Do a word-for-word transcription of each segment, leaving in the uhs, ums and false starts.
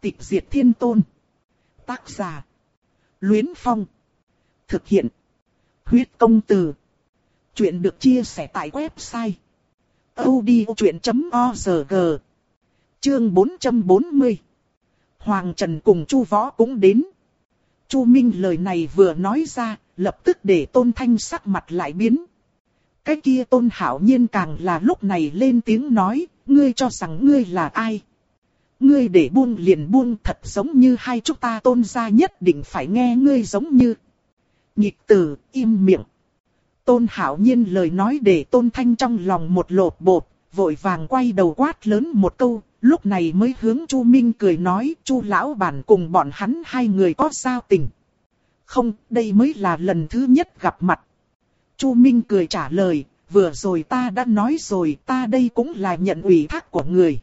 Tịch diệt thiên tôn. Tác giả. Luyến Phong. Thực hiện. Huyết công từ. Chuyện được chia sẻ tại website audiochuyện chấm org. Chương bốn trăm bốn mươi. Hoàng Trần cùng Chu Võ cũng đến. Chu Minh lời này vừa nói ra, lập tức để Tôn Thanh sắc mặt lại biến. Cái kia Tôn Hạo Nhiên càng là lúc này lên tiếng nói, ngươi cho rằng ngươi là ai? Ngươi để buông liền buông, thật giống như hai chúng ta Tôn gia nhất định phải nghe ngươi giống như. Nhịch tử, im miệng. Tôn Hạo Nhiên lời nói để Tôn Thanh trong lòng một lột bột, vội vàng quay đầu quát lớn một câu, lúc này mới hướng Chu Minh cười nói, Chu lão bản cùng bọn hắn hai người có giao tình. Không, đây mới là lần thứ nhất gặp mặt. Chu Minh cười trả lời, vừa rồi ta đã nói rồi, ta đây cũng là nhận ủy thác của người.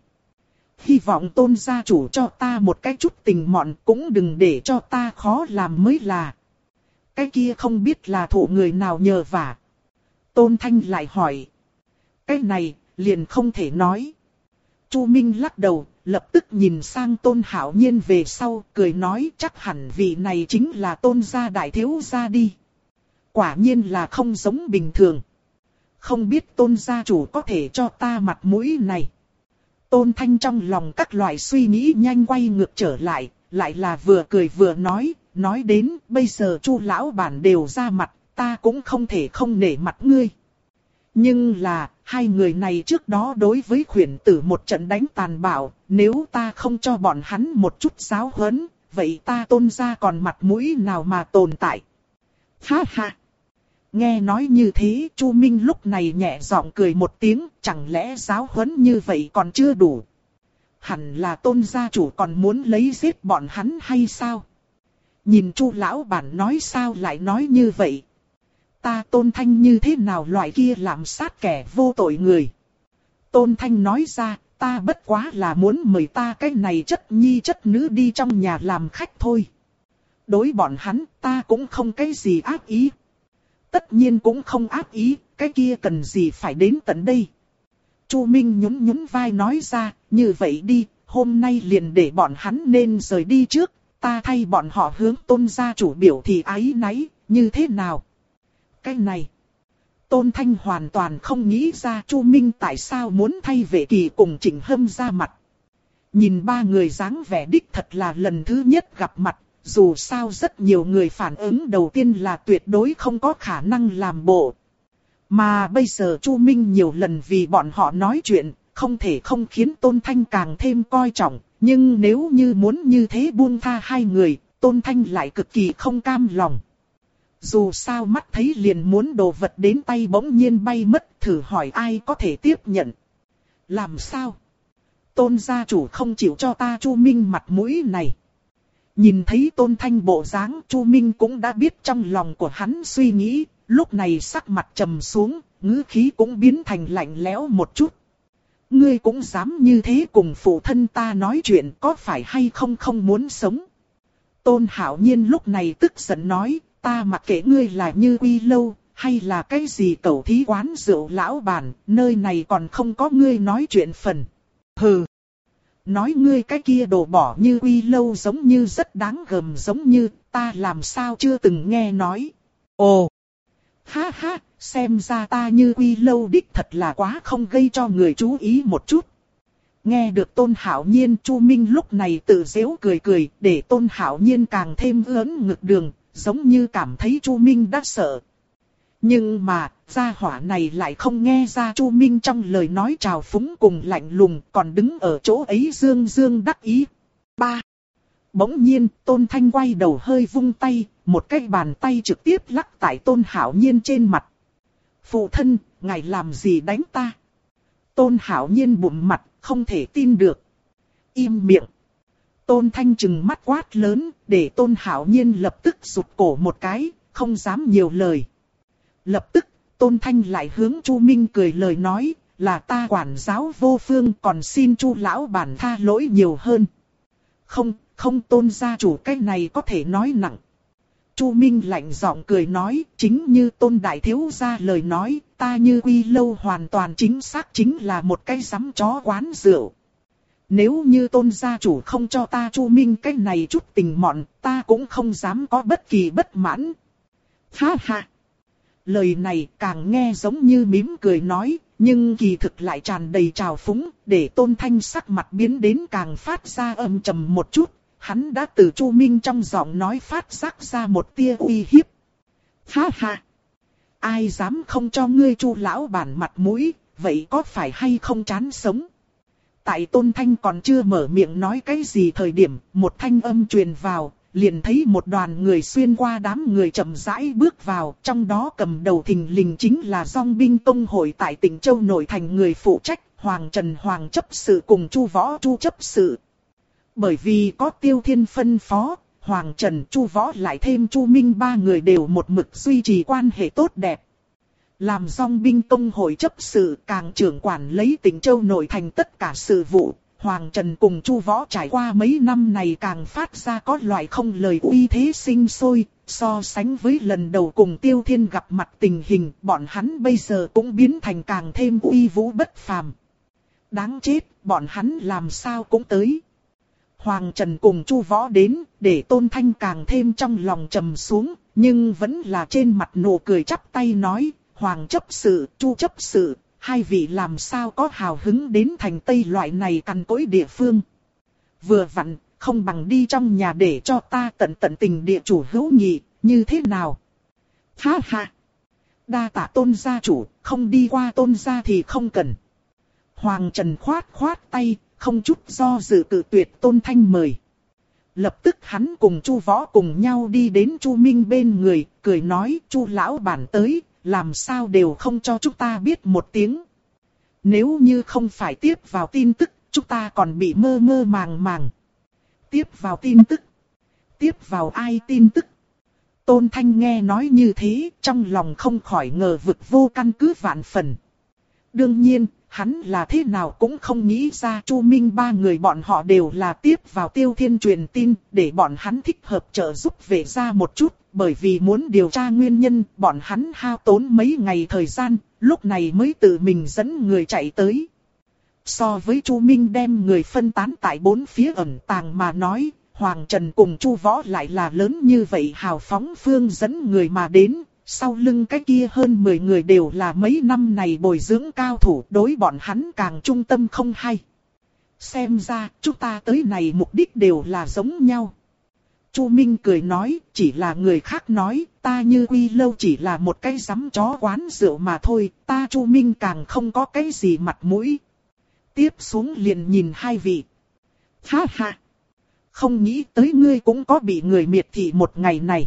Hy vọng Tôn gia chủ cho ta một cái chút tình mọn, cũng đừng để cho ta khó làm mới là. Cái kia không biết là thụ người nào nhờ vả. Tôn Thanh lại hỏi. Cái này, liền không thể nói. Chu Minh lắc đầu, lập tức nhìn sang Tôn Hạo Nhiên về sau, cười nói chắc hẳn vị này chính là Tôn gia đại thiếu gia đi. Quả nhiên là không giống bình thường. Không biết Tôn gia chủ có thể cho ta mặt mũi này. Tôn Thanh trong lòng các loại suy nghĩ nhanh quay ngược trở lại, lại là vừa cười vừa nói, nói đến bây giờ Chu lão bản đều ra mặt, ta cũng không thể không nể mặt ngươi. Nhưng là, hai người này trước đó đối với khuyển tử một trận đánh tàn bạo, nếu ta không cho bọn hắn một chút giáo huấn, vậy ta Tôn gia còn mặt mũi nào mà tồn tại. Ha ha! Nghe nói như thế, Chu Minh lúc này nhẹ giọng cười một tiếng, chẳng lẽ giáo huấn như vậy còn chưa đủ. Hẳn là Tôn gia chủ còn muốn lấy giết bọn hắn hay sao? Nhìn Chu lão bản nói sao lại nói như vậy? Ta Tôn Thanh như thế nào loại kia làm sát kẻ vô tội người? Tôn Thanh nói ra, ta bất quá là muốn mời ta cái này chất nhi chất nữ đi trong nhà làm khách thôi. Đối bọn hắn, ta cũng không cái gì ác ý. Tất nhiên cũng không ác ý, cái kia cần gì phải đến tận đây. Chu Minh nhún nhún vai nói ra, như vậy đi, hôm nay liền để bọn hắn nên rời đi trước, ta thay bọn họ hướng Tôn gia chủ biểu thị áy náy, như thế nào? Cái này, Tôn Thanh hoàn toàn không nghĩ ra Chu Minh tại sao muốn thay Vệ Kỳ cùng Trịnh Hâm ra mặt. Nhìn ba người dáng vẻ đích thật là lần thứ nhất gặp mặt. Dù sao rất nhiều người phản ứng đầu tiên là tuyệt đối không có khả năng làm bộ. Mà bây giờ Chu Minh nhiều lần vì bọn họ nói chuyện, không thể không khiến Tôn Thanh càng thêm coi trọng. Nhưng nếu như muốn như thế buông tha hai người, Tôn Thanh lại cực kỳ không cam lòng. Dù sao mắt thấy liền muốn đồ vật đến tay bỗng nhiên bay mất, thử hỏi ai có thể tiếp nhận. Làm sao? Tôn gia chủ không chịu cho ta Chu Minh mặt mũi này. Nhìn thấy Tôn Thanh bộ dáng, Chu Minh cũng đã biết trong lòng của hắn suy nghĩ, lúc này sắc mặt trầm xuống, ngữ khí cũng biến thành lạnh lẽo một chút. Ngươi cũng dám như thế cùng phụ thân ta nói chuyện, có phải hay không không muốn sống? Tôn Hạo Nhiên lúc này tức giận nói, ta mặc kệ ngươi là Như Quy Lâu, hay là cái gì cẩu thí quán rượu lão bản, nơi này còn không có ngươi nói chuyện phần. Hừ! Nói ngươi cái kia đồ bỏ Như Quy Lâu giống như rất đáng gờm giống như, ta làm sao chưa từng nghe nói. Ồ! Ha ha, xem ra ta Như Quy Lâu đích thật là quá không gây cho người chú ý một chút. Nghe được Tôn Hạo Nhiên, Chu Minh lúc này tự giễu cười cười, để Tôn Hạo Nhiên càng thêm ớn ngực đường, giống như cảm thấy Chu Minh đã sợ. Nhưng mà, gia hỏa này lại không nghe ra Chu Minh trong lời nói trào phúng cùng lạnh lùng, còn đứng ở chỗ ấy dương dương đắc ý. Ba. Bỗng nhiên, Tôn Thanh quay đầu hơi vung tay, một cái bàn tay trực tiếp lắc tại Tôn Hạo Nhiên trên mặt. Phụ thân, ngài làm gì đánh ta? Tôn Hạo Nhiên bụng mặt, không thể tin được. Im miệng. Tôn Thanh trừng mắt quát lớn, để Tôn Hạo Nhiên lập tức rụt cổ một cái, không dám nhiều lời. Lập tức, Tôn Thanh lại hướng Chu Minh cười lời nói, là ta quản giáo vô phương, còn xin Chu lão bản tha lỗi nhiều hơn. Không, không Tôn gia chủ, cái này có thể nói nặng. Chu Minh lạnh giọng cười nói, chính như Tôn đại thiếu gia lời nói, ta Như Quy Lâu hoàn toàn chính xác chính là một cái giám chó quán rượu. Nếu như Tôn gia chủ không cho ta Chu Minh cái này chút tình mọn, ta cũng không dám có bất kỳ bất mãn. Ha ha! Lời này càng nghe giống như mỉm cười nói, nhưng kỳ thực lại tràn đầy trào phúng, để Tôn Thanh sắc mặt biến đến càng phát ra âm trầm một chút. Hắn đã từ Chu Minh trong giọng nói phát giác ra một tia uy hiếp. Ha ha! Ai dám không cho ngươi Chu lão bản mặt mũi, vậy có phải hay không chán sống? Tại Tôn Thanh còn chưa mở miệng nói cái gì thời điểm, một thanh âm truyền vào, liền thấy một đoàn người xuyên qua đám người chậm rãi bước vào, trong đó cầm đầu thình lình chính là Dòng binh tông hội tại tỉnh Châu Nội thành người phụ trách, Hoàng Trần Hoàng chấp sự cùng Chu Võ Chu chấp sự. Bởi vì có Tiêu Thiên phân phó, Hoàng Trần, Chu Võ lại thêm Chu Minh ba người đều một mực duy trì quan hệ tốt đẹp. Làm Dòng binh tông hội chấp sự càng trưởng quản lấy tỉnh Châu Nội thành tất cả sự vụ, Hoàng Trần cùng Chu Võ trải qua mấy năm này càng phát ra có loại không lời uy thế sinh sôi, so sánh với lần đầu cùng Tiêu Thiên gặp mặt tình hình, bọn hắn bây giờ cũng biến thành càng thêm uy vũ bất phàm. Đáng chết, bọn hắn làm sao cũng tới. Hoàng Trần cùng Chu Võ đến, để Tôn Thanh càng thêm trong lòng trầm xuống, nhưng vẫn là trên mặt nụ cười chắp tay nói, Hoàng chấp sự, Chu chấp sự, hai vị làm sao có hào hứng đến thành Tây loại này cằn cỗi địa phương. Vừa vặn, không bằng đi trong nhà để cho ta tận tận tình địa chủ hữu nghị, như thế nào? Ha ha! Đa tạ Tôn gia chủ, không đi qua Tôn gia thì không cần. Hoàng Trần khoát khoát tay, không chút do dự cự tuyệt Tôn Thanh mời. Lập tức hắn cùng Chu Võ cùng nhau đi đến Chu Minh bên người, cười nói Chu lão bản tới, làm sao đều không cho chúng ta biết một tiếng. Nếu như không phải tiếp vào tin tức, chúng ta còn bị mơ mơ màng màng. Tiếp vào tin tức? Tiếp vào ai tin tức? Tôn Thanh nghe nói như thế, trong lòng không khỏi ngờ vực vô căn cứ vạn phần. Đương nhiên, hắn là thế nào cũng không nghĩ ra Chu Minh ba người bọn họ đều là tiếp vào Tiêu Thiên truyền tin, để bọn hắn thích hợp trợ giúp về ra một chút, bởi vì muốn điều tra nguyên nhân, bọn hắn hao tốn mấy ngày thời gian, lúc này mới tự mình dẫn người chạy tới. So với Chu Minh đem người phân tán tại bốn phía ẩn tàng mà nói, Hoàng Trần cùng Chu Võ lại là lớn như vậy hào phóng phương dẫn người mà đến. Sau lưng cái kia hơn mười người đều là mấy năm này bồi dưỡng cao thủ, đối bọn hắn càng trung tâm không hay. Xem ra, chúng ta tới này mục đích đều là giống nhau. Chu Minh cười nói, chỉ là người khác nói, ta Như Quy Lâu chỉ là một cái giấm chó quán rượu mà thôi, ta Chu Minh càng không có cái gì mặt mũi. Tiếp xuống liền nhìn hai vị. Ha ha! Không nghĩ tới ngươi cũng có bị người miệt thị một ngày này.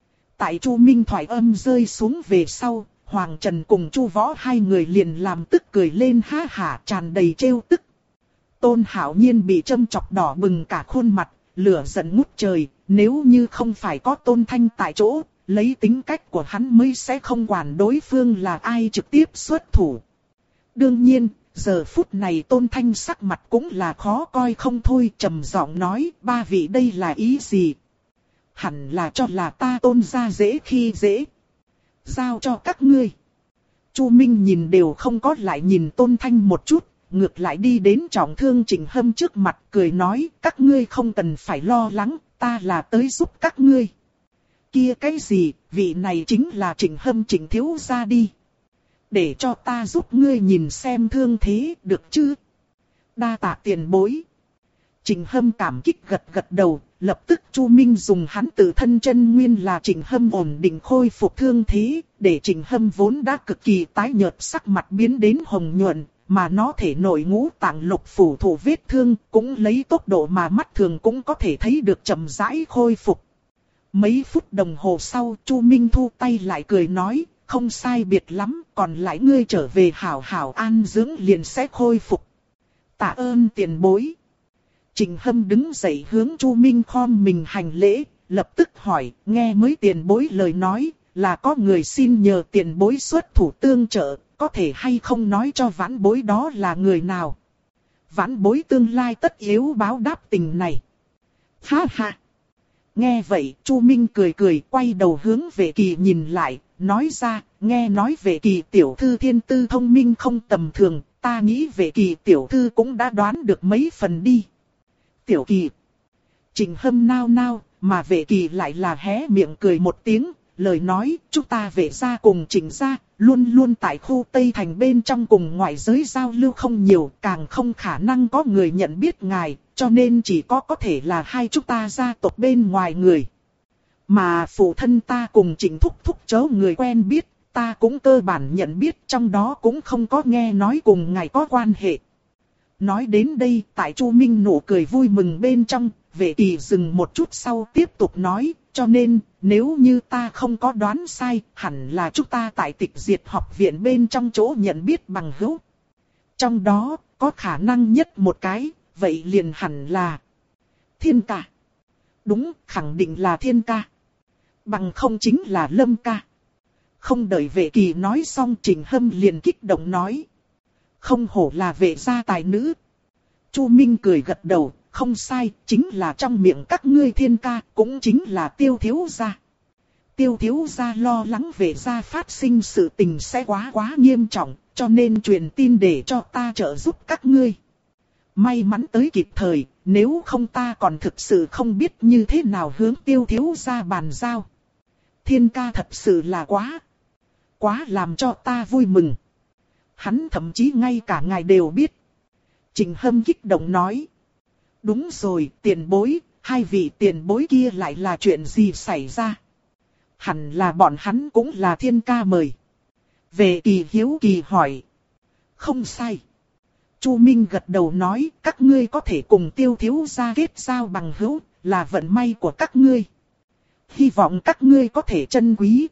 Tại Chu Minh thoại âm rơi xuống về sau, Hoàng Trần cùng Chu Võ hai người liền làm tức cười lên ha hả tràn đầy trêu tức. Tôn Hạo Nhiên bị châm chọc đỏ bừng cả khuôn mặt, lửa giận ngút trời, nếu như không phải có Tôn Thanh tại chỗ, lấy tính cách của hắn mới sẽ không quản đối phương là ai trực tiếp xuất thủ. Đương nhiên, giờ phút này Tôn Thanh sắc mặt cũng là khó coi không thôi, trầm giọng nói, ba vị đây là ý gì? Hẳn là cho là ta Tôn gia dễ khi dễ. Giao cho các ngươi. Chu Minh nhìn đều không có lại nhìn Tôn Thanh một chút, ngược lại đi đến trọng thương Trịnh Hâm trước mặt cười nói, các ngươi không cần phải lo lắng, ta là tới giúp các ngươi. Kia cái gì, vị này chính là Trịnh Hâm Trịnh thiếu gia đi. Để cho ta giúp ngươi nhìn xem thương thế, được chứ? Đa tạ tiền bối. Trịnh Hâm cảm kích gật gật đầu, lập tức Chu Minh dùng hắn tự thân chân nguyên là Trịnh Hâm ổn định khôi phục thương thế, để Trịnh Hâm vốn đã cực kỳ tái nhợt sắc mặt biến đến hồng nhuận, mà nó thể nội ngũ tạng lục phủ thủ vết thương, cũng lấy tốc độ mà mắt thường cũng có thể thấy được chậm rãi khôi phục. Mấy phút đồng hồ sau, Chu Minh thu tay lại cười nói, không sai biệt lắm, còn lại ngươi trở về hảo hảo an dưỡng liền sẽ khôi phục. Tạ ơn tiền bối. Trịnh Hâm đứng dậy hướng Chu Minh khom mình hành lễ, lập tức hỏi, nghe mới tiền bối lời nói, là có người xin nhờ tiền bối xuất thủ tương trợ, có thể hay không nói cho vãn bối đó là người nào? Vãn bối tương lai tất yếu báo đáp tình này. Ha ha! Nghe vậy, Chu Minh cười cười quay đầu hướng Vệ Kỳ nhìn lại, nói ra, nghe nói Vệ Kỳ tiểu thư thiên tư thông minh không tầm thường, ta nghĩ Vệ Kỳ tiểu thư cũng đã đoán được mấy phần đi. Tiểu Kỳ. Trình Hâm nao nao, mà Vệ Kỳ lại là hé miệng cười một tiếng, lời nói, chúng ta Vệ gia cùng Trình gia, luôn luôn tại khu Tây Thành bên trong cùng ngoại giới giao lưu không nhiều, càng không khả năng có người nhận biết ngài, cho nên chỉ có có thể là hai chúng ta gia tộc bên ngoài người. Mà phụ thân ta cùng Trình thúc thúc chớ người quen biết, ta cũng cơ bản nhận biết, trong đó cũng không có nghe nói cùng ngài có quan hệ. Nói đến đây, tại Chu Minh nụ cười vui mừng bên trong, Vệ Kỳ dừng một chút sau tiếp tục nói, cho nên, nếu như ta không có đoán sai, hẳn là chúng ta tại Tịch Diệt học viện bên trong chỗ nhận biết bằng hữu. Trong đó, có khả năng nhất một cái, vậy liền hẳn là Thiên ca. Đúng, khẳng định là Thiên ca. Bằng không chính là Lâm ca. Không đợi Vệ Kỳ nói xong, Trình Hâm liền kích động nói. Không hổ là Vệ gia tài nữ. Chu Minh cười gật đầu, không sai, chính là trong miệng các ngươi Thiên ca, cũng chính là Tiêu thiếu gia. Tiêu thiếu gia lo lắng Vệ gia phát sinh sự tình sẽ quá quá nghiêm trọng, cho nên truyền tin để cho ta trợ giúp các ngươi. May mắn tới kịp thời, nếu không ta còn thực sự không biết như thế nào hướng Tiêu thiếu gia bàn giao. Thiên ca thật sự là quá, quá làm cho ta vui mừng. Hắn thậm chí ngay cả ngài đều biết. Trình Hâm kích động nói. Đúng rồi, tiền bối, hai vị tiền bối kia lại là chuyện gì xảy ra? Hẳn là bọn hắn cũng là Thiên ca mời. Vệ Kỳ hiếu kỳ hỏi. Không sai. Chu Minh gật đầu nói, các ngươi có thể cùng Tiêu thiếu gia kết giao bằng hữu, là vận may của các ngươi. Hy vọng các ngươi có thể trân quý.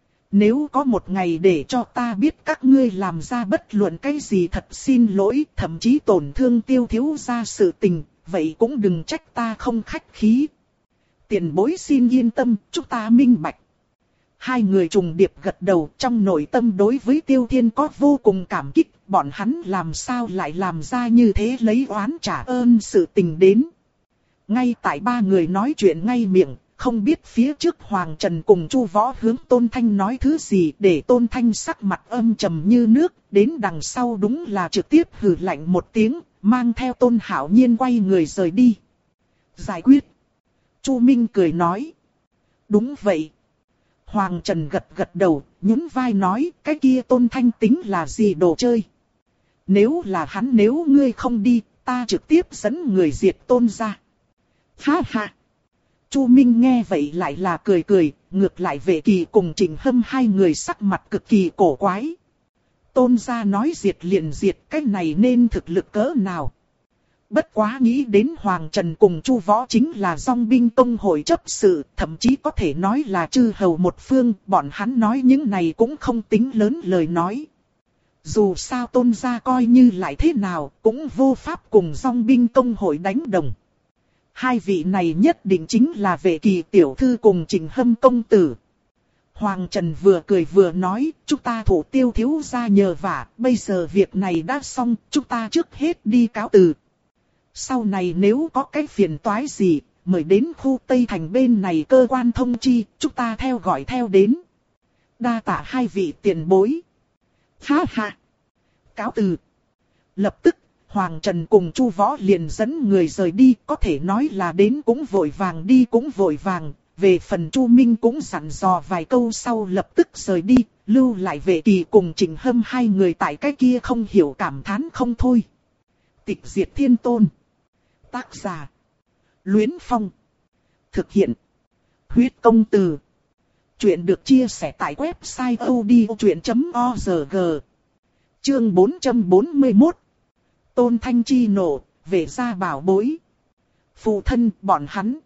Nếu có một ngày để cho ta biết các ngươi làm ra bất luận cái gì thật xin lỗi, thậm chí tổn thương Tiêu thiếu gia sự tình, vậy cũng đừng trách ta không khách khí. Tiền bối xin yên tâm, chúng ta minh bạch. Hai người trùng điệp gật đầu, trong nội tâm đối với Tiêu Thiên có vô cùng cảm kích, bọn hắn làm sao lại làm ra như thế lấy oán trả ơn sự tình đến. Ngay tại ba người nói chuyện ngay miệng, không biết phía trước Hoàng Trần cùng Chu Võ hướng Tôn Thanh nói thứ gì, để Tôn Thanh sắc mặt âm trầm như nước, đến đằng sau đúng là trực tiếp hừ lạnh một tiếng, mang theo Tôn Hạo Nhiên quay người rời đi. Giải quyết. Chu Minh cười nói. Đúng vậy. Hoàng Trần gật gật đầu, nhún vai nói, cái kia Tôn Thanh tính là gì đồ chơi. Nếu là hắn, nếu ngươi không đi, ta trực tiếp dẫn người diệt Tôn ra. Ha ha. Chu Minh nghe vậy lại là cười cười, ngược lại Vệ Kỳ cùng Trình Hâm hai người sắc mặt cực kỳ cổ quái. Tôn gia nói diệt liền diệt, cái này nên thực lực cỡ nào. Bất quá nghĩ đến Hoàng Trần cùng Chu Võ chính là dòng binh công hội chấp sự, thậm chí có thể nói là chư hầu một phương, bọn hắn nói những này cũng không tính lớn lời nói. Dù sao Tôn gia coi như lại thế nào, cũng vô pháp cùng dòng binh công hội đánh đồng. Hai vị này nhất định chính là Vệ Kỳ tiểu thư cùng Trình Hâm công tử. Hoàng Trần vừa cười vừa nói, chúng ta thủ Tiêu thiếu gia nhờ vả, bây giờ việc này đã xong, chúng ta trước hết đi cáo từ. Sau này nếu có cái phiền toái gì, mời đến khu Tây Thành bên này cơ quan thông chi, chúng ta theo gọi theo đến. Đa tạ hai vị tiền bối. Ha ha. Cáo từ. Lập tức, Hoàng Trần cùng Chu Võ liền dẫn người rời đi, có thể nói là đến cũng vội vàng đi cũng vội vàng. Về phần Chu Minh cũng dặn dò vài câu sau lập tức rời đi, lưu lại Vệ Kỳ cùng Trình Hâm hai người tại cái kia không hiểu cảm thán không thôi. Tịch Diệt Thiên Tôn. Tác giả. Luyến Phong. Thực hiện. Huyết Công Từ. Chuyện được chia sẻ tại website odchuyện chấm org. Chương bốn trăm bốn mươi mốt. Tôn Thanh chi nộ, Vệ gia bảo bối. Phụ thân bọn hắn.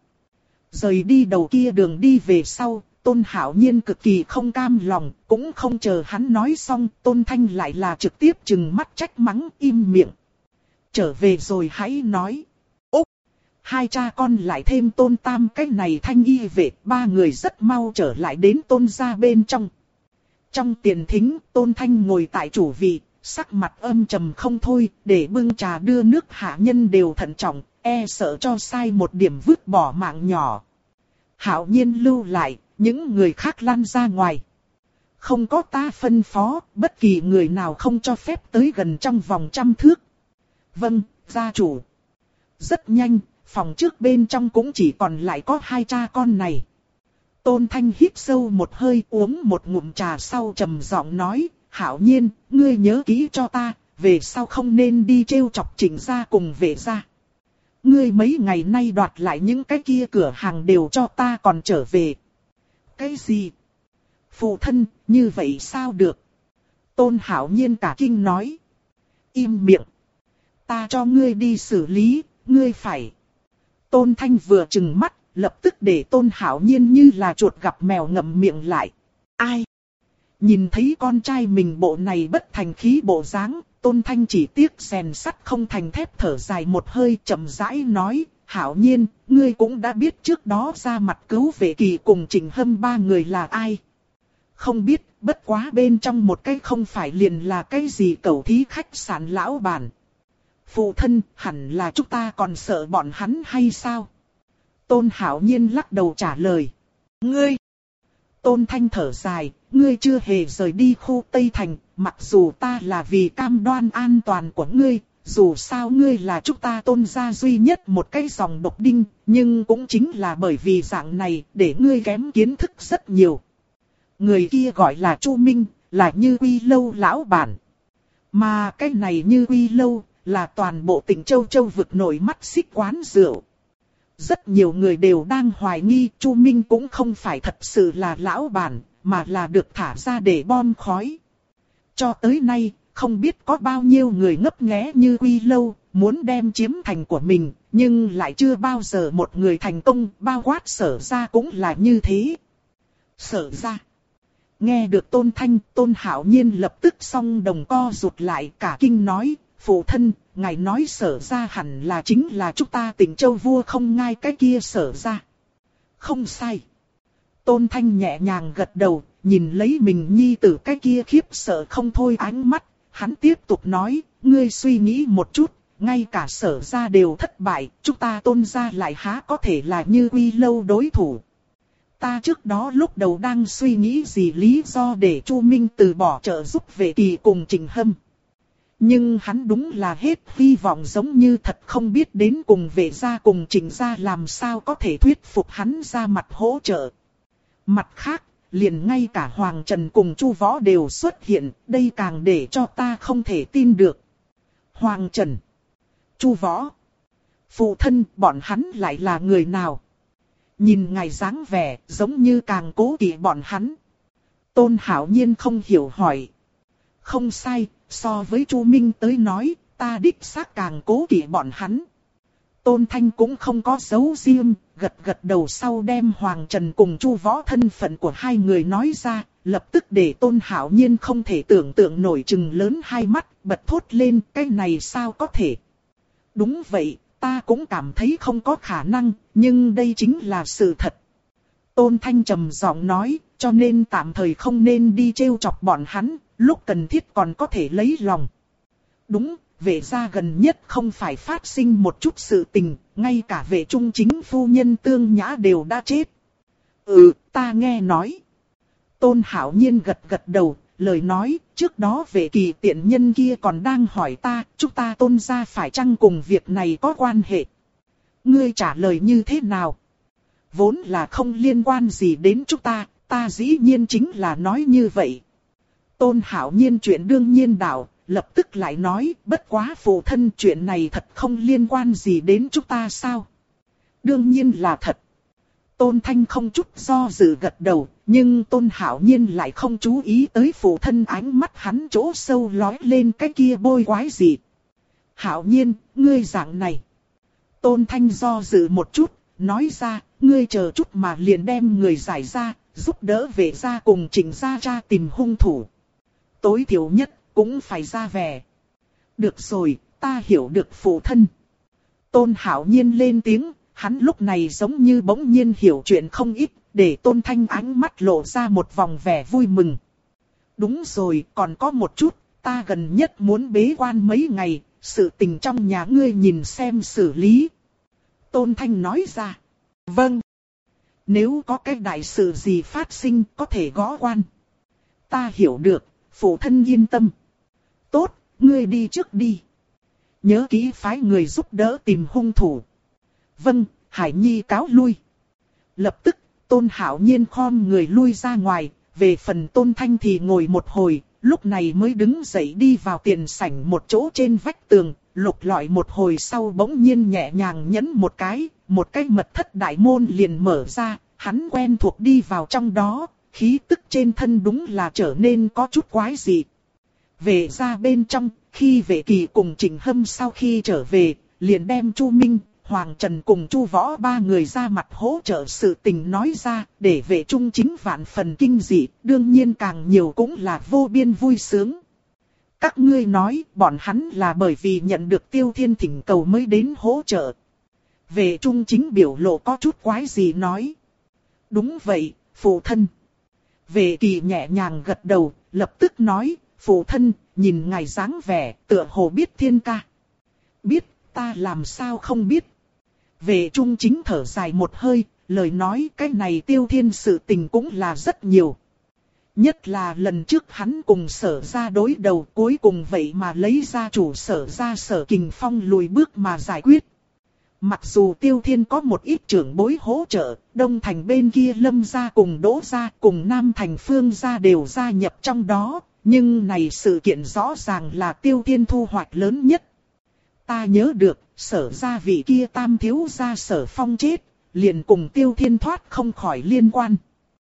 Rời đi đầu kia đường đi về sau, Tôn Hạo Nhiên cực kỳ không cam lòng, cũng không chờ hắn nói xong, Tôn Thanh lại là trực tiếp trừng mắt trách mắng im miệng. Trở về rồi hãy nói. Úc! Hai cha con lại thêm Tôn Tam cái này Thanh y vệ, ba người rất mau trở lại đến Tôn gia bên trong. Trong tiền thính, Tôn Thanh ngồi tại chủ vị, sắc mặt âm trầm không thôi, để bưng trà đưa nước hạ nhân đều thận trọng, e sợ cho sai một điểm vứt bỏ mạng nhỏ. Hạo Nhiên lưu lại, những người khác lăn ra ngoài. Không có ta phân phó, bất kỳ người nào không cho phép tới gần trong vòng trăm thước. Vâng, gia chủ. Rất nhanh, phòng trước bên trong cũng chỉ còn lại có hai cha con này. Tôn Thanh hít sâu một hơi, uống một ngụm trà sau trầm giọng nói, Hạo Nhiên, ngươi nhớ kỹ cho ta, về sau không nên đi trêu chọc Trịnh gia cùng Vệ gia. Ngươi mấy ngày nay đoạt lại những cái kia cửa hàng đều cho ta còn trở về. Cái gì? Phụ thân, như vậy sao được? Tôn Hạo Nhiên cả kinh nói. Im miệng. Ta cho ngươi đi xử lý, ngươi phải. Tôn Thanh vừa trừng mắt, lập tức để Tôn Hạo Nhiên như là chuột gặp mèo ngậm miệng lại. Ai? Nhìn thấy con trai mình bộ này bất thành khí bộ dáng, Tôn Thanh chỉ tiếc rèn sắt không thành thép, thở dài một hơi chậm rãi nói, Hạo Nhiên, ngươi cũng đã biết trước đó ra mặt cứu Vệ Kỳ cùng Trịnh Hâm ba người là ai. Không biết, bất quá bên trong một cái không phải liền là cái gì cẩu thí khách sạn lão bản. Phụ thân, hẳn là chúng ta còn sợ bọn hắn hay sao? Tôn Hạo Nhiên lắc đầu trả lời. Ngươi! Tôn Thanh thở dài, ngươi chưa hề rời đi khu Tây Thành, mặc dù ta là vì cam đoan an toàn của ngươi, dù sao ngươi là chúng ta Tôn gia duy nhất một cái dòng độc đinh, nhưng cũng chính là bởi vì dạng này để ngươi kém kiến thức rất nhiều. Người kia gọi là Chu Minh, là Như Quy Lâu lão bản. Mà cái này Như Quy Lâu là toàn bộ tỉnh Châu Châu vực nổi mắt xích quán rượu. Rất nhiều người đều đang hoài nghi Chu Minh cũng không phải thật sự là lão bản, mà là được thả ra để bom khói. Cho tới nay, không biết có bao nhiêu người ngấp nghé Như Quy Lâu, muốn đem chiếm thành của mình, nhưng lại chưa bao giờ một người thành công, bao quát Sở gia cũng là như thế. Sở gia. Nghe được Tôn Thanh, Tôn Hạo Nhiên lập tức song đồng co rụt lại, cả kinh nói, phụ thân, ngài nói Sở gia hẳn là chính là chúng ta tỉnh Châu vua không ngai cái kia Sở gia. Không sai. Tôn Thanh nhẹ nhàng gật đầu, nhìn lấy mình nhi tử cái kia khiếp sợ không thôi ánh mắt, hắn tiếp tục nói, ngươi suy nghĩ một chút, ngay cả Sở gia đều thất bại, chúng ta Tôn gia lại há có thể là Như Quy Lâu đối thủ. Ta trước đó lúc đầu đang suy nghĩ gì lý do để Chu Minh từ bỏ trợ giúp Vệ Kỳ cùng Trịnh Hâm. Nhưng hắn đúng là hết hy vọng, giống như thật không biết đến cùng Vệ gia cùng Trịnh gia làm sao có thể thuyết phục hắn ra mặt hỗ trợ. Mặt khác, liền ngay cả Hoàng Trần cùng Chu Võ đều xuất hiện, đây càng để cho ta không thể tin được. Hoàng Trần, Chu Võ, phụ thân, bọn hắn lại là người nào? Nhìn ngài dáng vẻ, giống như càng cố kỵ bọn hắn. Tôn Hạo Nhiên không hiểu hỏi. Không sai, so với Chu Minh tới nói, ta đích xác càng cố kỵ bọn hắn. Tôn Thanh cũng không có giấu riêng, gật gật đầu sau đem Hoàng Trần cùng Chu Võ thân phận của hai người nói ra, lập tức để Tôn Hạo Nhiên không thể tưởng tượng nổi, chừng lớn hai mắt, bật thốt lên, cái này sao có thể. Đúng vậy, ta cũng cảm thấy không có khả năng, nhưng đây chính là sự thật. Tôn Thanh trầm giọng nói, cho nên tạm thời không nên đi trêu chọc bọn hắn, lúc cần thiết còn có thể lấy lòng. Đúng, Vệ gia gần nhất không phải phát sinh một chút sự tình, ngay cả Vệ trung chính phu nhân Tương Nhã đều đã chết. Ừ, ta nghe nói. Tôn Hạo Nhiên gật gật đầu, lời nói, trước đó Vệ Kỳ tiện nhân kia còn đang hỏi ta, chúng ta Tôn gia phải chăng cùng việc này có quan hệ. Ngươi trả lời như thế nào? Vốn là không liên quan gì đến chúng ta, ta dĩ nhiên chính là nói như vậy. Tôn Hạo Nhiên chuyện đương nhiên đạo, lập tức lại nói, bất quá phụ thân, chuyện này thật không liên quan gì đến chúng ta sao? Đương nhiên là thật. Tôn Thanh không chút do dự gật đầu, nhưng Tôn Hạo Nhiên lại không chú ý tới phụ thân, ánh mắt hắn chỗ sâu lói lên cái kia bôi quái gì. Hạo Nhiên, ngươi dạng này. Tôn Thanh do dự một chút, nói ra, ngươi chờ chút mà liền đem người giải ra, giúp đỡ Vệ gia cùng Trịnh gia tra tìm hung thủ. Tối thiểu nhất, cũng phải ra vẻ. Được rồi, ta hiểu được phụ thân. Tôn Hạo Nhiên lên tiếng, hắn lúc này giống như bỗng nhiên hiểu chuyện không ít, để Tôn Thanh ánh mắt lộ ra một vòng vẻ vui mừng. Đúng rồi, còn có một chút, ta gần nhất muốn bế quan mấy ngày, sự tình trong nhà ngươi nhìn xem xử lý. Tôn Thanh nói ra. Vâng. Nếu có cái đại sự gì phát sinh, có thể gõ quan. Ta hiểu được, phụ thân yên tâm. Tốt, ngươi đi trước đi. Nhớ kỹ phái người giúp đỡ tìm hung thủ. Vâng, Hải Nhi cáo lui. Lập tức, Tôn Hạo Nhiên khom người lui ra ngoài, về phần Tôn Thanh thì ngồi một hồi, lúc này mới đứng dậy đi vào tiền sảnh một chỗ trên vách tường, lục lọi một hồi sau bỗng nhiên nhẹ nhàng nhấn một cái, một cái mật thất đại môn liền mở ra, hắn quen thuộc đi vào trong đó, khí tức trên thân đúng là trở nên có chút quái dị. Về ra bên trong, khi Vệ Kỳ cùng Trình Hâm sau khi trở về, liền đem Chu Minh, Hoàng Trần cùng Chu Võ ba người ra mặt hỗ trợ sự tình nói ra, để Vệ Trung Chính vạn phần kinh dị, đương nhiên càng nhiều cũng là vô biên vui sướng. Các ngươi nói, bọn hắn là bởi vì nhận được Tiêu Thiên thỉnh cầu mới đến hỗ trợ. Vệ Trung Chính biểu lộ có chút quái gì nói. Đúng vậy, phụ thân. Vệ Kỳ nhẹ nhàng gật đầu, lập tức nói, phụ thân, nhìn ngài dáng vẻ, tựa hồ biết thiên ca. Biết, ta làm sao không biết. Vệ Trung Chính thở dài một hơi, lời nói cái này Tiêu Thiên sự tình cũng là rất nhiều. Nhất là lần trước hắn cùng Sở Gia đối đầu, cuối cùng vậy mà lấy gia chủ Sở Gia Sở Kình Phong lùi bước mà giải quyết. Mặc dù Tiêu Thiên có một ít trưởng bối hỗ trợ, Đông Thành bên kia Lâm Gia cùng Đỗ Gia cùng Nam Thành Phương Gia đều gia nhập trong đó, nhưng này sự kiện rõ ràng là Tiêu Thiên thu hoạch lớn nhất. Ta nhớ được, Sở Gia vị kia tam thiếu gia Sở Phong chết, liền cùng Tiêu Thiên thoát không khỏi liên quan.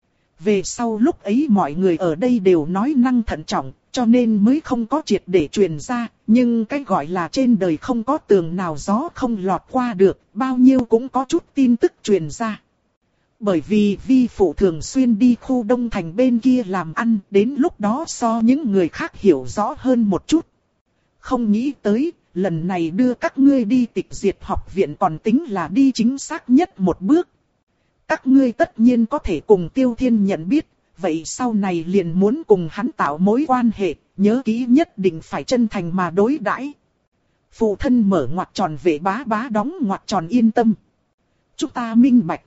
Về sau lúc ấy mọi người ở đây đều nói năng thận trọng, cho nên mới không có triệt để truyền ra, nhưng cái gọi là trên đời không có tường nào gió không lọt qua được, bao nhiêu cũng có chút tin tức truyền ra. Bởi vì vi phụ thường xuyên đi khu Đông Thành bên kia làm ăn, đến lúc đó so những người khác hiểu rõ hơn một chút. Không nghĩ tới, lần này đưa các ngươi đi tịch diệt học viện còn tính là đi chính xác nhất một bước. Các ngươi tất nhiên có thể cùng Tiêu Thiên nhận biết, vậy sau này liền muốn cùng hắn tạo mối quan hệ, nhớ kỹ nhất định phải chân thành mà đối đãi. Phụ thân mở ngoặc tròn, Vệ bá bá đóng ngoặc tròn, yên tâm. Chúng ta minh bạch.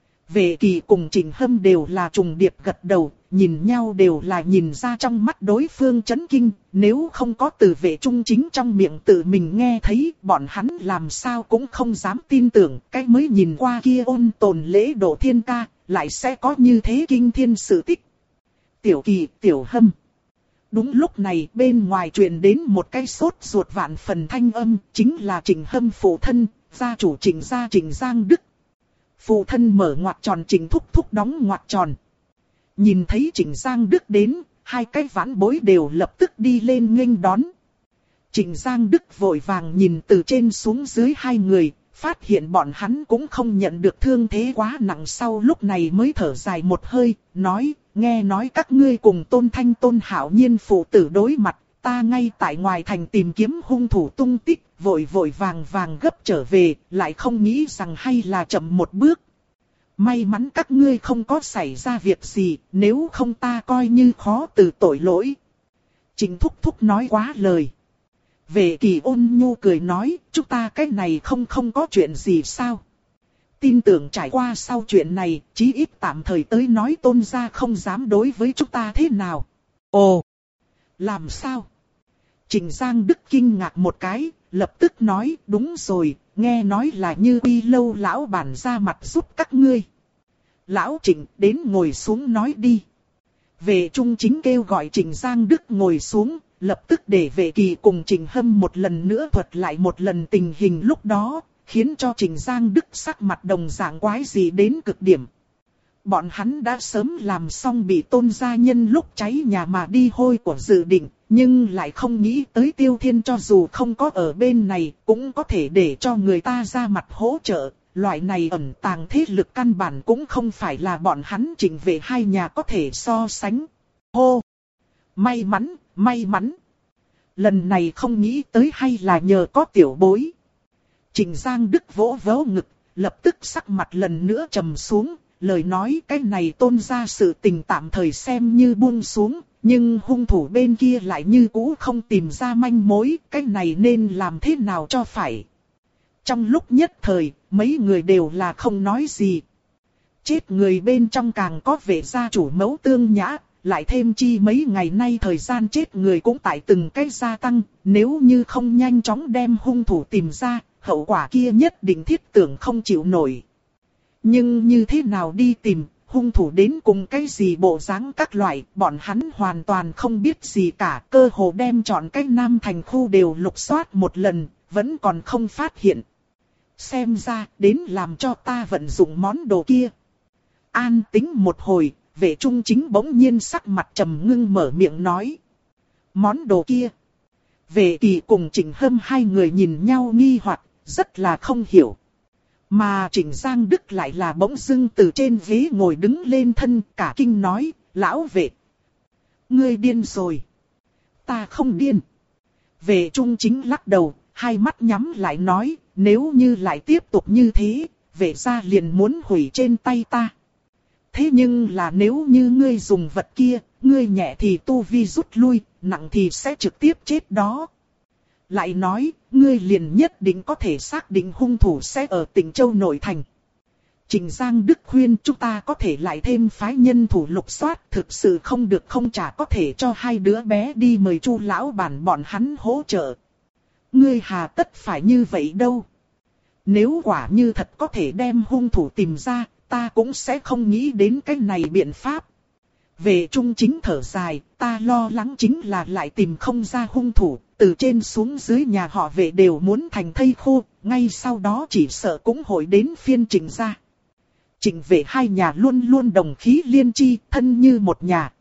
Vệ Kỳ cùng Trình Hâm đều là trùng điệp gật đầu, nhìn nhau đều là nhìn ra trong mắt đối phương chấn kinh, nếu không có từ Vệ Trung Chính trong miệng tự mình nghe thấy, bọn hắn làm sao cũng không dám tin tưởng, cái mới nhìn qua kia ôn tồn lễ độ thiên ca, lại sẽ có như thế kinh thiên sự tích. Tiểu Kỳ, Tiểu Hâm. Đúng lúc này bên ngoài truyền đến một cái sốt ruột vạn phần thanh âm, chính là Trình Hâm phụ thân, gia chủ Trình gia Trình Giang Đức. Phụ thân mở ngoặc tròn, Trình thúc thúc đóng ngoặc tròn. Nhìn thấy Trình Giang Đức đến, hai cái vãn bối đều lập tức đi lên nghênh đón. Trình Giang Đức vội vàng nhìn từ trên xuống dưới hai người, phát hiện bọn hắn cũng không nhận được thương thế quá nặng, sau lúc này mới thở dài một hơi, nói, nghe nói các ngươi cùng Tôn Thanh Tôn Hạo Nhiên phụ tử đối mặt, ta ngay tại ngoài thành tìm kiếm hung thủ tung tích, vội vội vàng vàng gấp trở về, lại không nghĩ rằng hay là chậm một bước. May mắn các ngươi không có xảy ra việc gì, nếu không ta coi như khó từ tội lỗi. Trình thúc thúc nói quá lời. Vệ Kỳ ôn nhu cười nói, chúng ta cái này không không có chuyện gì sao. Tin tưởng trải qua sau chuyện này, chí ít tạm thời tới nói Tôn gia không dám đối với chúng ta thế nào. Ồ, làm sao? Trình Giang Đức kinh ngạc một cái, lập tức nói, đúng rồi, nghe nói là Như Uy Lâu lão bản ra mặt giúp các ngươi. Lão Trình, đến ngồi xuống nói đi. Vệ Trung Chính kêu gọi Trình Giang Đức ngồi xuống, lập tức để Vệ Kỳ cùng Trình Hâm một lần nữa thuật lại một lần tình hình lúc đó, khiến cho Trình Giang Đức sắc mặt đồng dạng quái dị đến cực điểm. Bọn hắn đã sớm làm xong bị Tôn gia nhân lúc cháy nhà mà đi hôi của dự định, nhưng lại không nghĩ tới Tiêu Thiên cho dù không có ở bên này, cũng có thể để cho người ta ra mặt hỗ trợ. Loại này ẩn tàng thế lực căn bản cũng không phải là bọn hắn Trình Vệ hai nhà có thể so sánh. Hô! May mắn, may mắn! Lần này không nghĩ tới hay là nhờ có tiểu bối. Trình Giang Đức vỗ vỗ ngực, lập tức sắc mặt lần nữa trầm xuống, lời nói cái này Tôn gia sự tình tạm thời xem như buông xuống, nhưng hung thủ bên kia lại như cũ không tìm ra manh mối, cái này nên làm thế nào cho phải. Trong lúc nhất thời, mấy người đều là không nói gì. Chết người bên trong càng có vẻ gia chủ Mẫu Tương Nhã, lại thêm chi mấy ngày nay thời gian chết người cũng tại từng cái gia tăng, nếu như không nhanh chóng đem hung thủ tìm ra, hậu quả kia nhất định thiết tưởng không chịu nổi. Nhưng như thế nào đi tìm, hung thủ đến cùng cái gì bộ dáng các loại, bọn hắn hoàn toàn không biết gì cả, cơ hồ đem chọn cái Nam Thành khu đều lục soát một lần, vẫn còn không phát hiện. Xem ra, đến làm cho ta vận dụng món đồ kia. An tĩnh một hồi, Vệ Trung Chính bỗng nhiên sắc mặt trầm ngưng mở miệng nói. Món đồ kia. Vệ Kỳ cùng Trịnh Hâm hai người nhìn nhau nghi hoặc, rất là không hiểu. Mà Trịnh Giang Đức lại là bỗng dưng từ trên ghế ngồi đứng lên thân, cả kinh nói, lão Vệ. Ngươi điên rồi. Ta không điên. Vệ Trung Chính lắc đầu, hai mắt nhắm lại nói, nếu như lại tiếp tục như thế, Vệ gia liền muốn hủy trên tay ta. Thế nhưng là nếu như ngươi dùng vật kia, ngươi nhẹ thì tu vi rút lui, nặng thì sẽ trực tiếp chết đó. Lại nói, ngươi liền nhất định có thể xác định hung thủ sẽ ở tỉnh Châu Nội Thành. Trịnh Giang Đức khuyên chúng ta có thể lại thêm phái nhân thủ lục soát, thực sự không được không chả có thể cho hai đứa bé đi mời Chu lão bản bọn hắn hỗ trợ. Ngươi hà tất phải như vậy đâu. Nếu quả như thật có thể đem hung thủ tìm ra, ta cũng sẽ không nghĩ đến cái này biện pháp. Vệ Trung Chính thở dài, ta lo lắng chính là lại tìm không ra hung thủ, từ trên xuống dưới nhà họ Vệ đều muốn thành thây khô, ngay sau đó chỉ sợ cũng hội đến phiên Trịnh gia. Trịnh Vệ hai nhà luôn luôn đồng khí liên chi, thân như một nhà.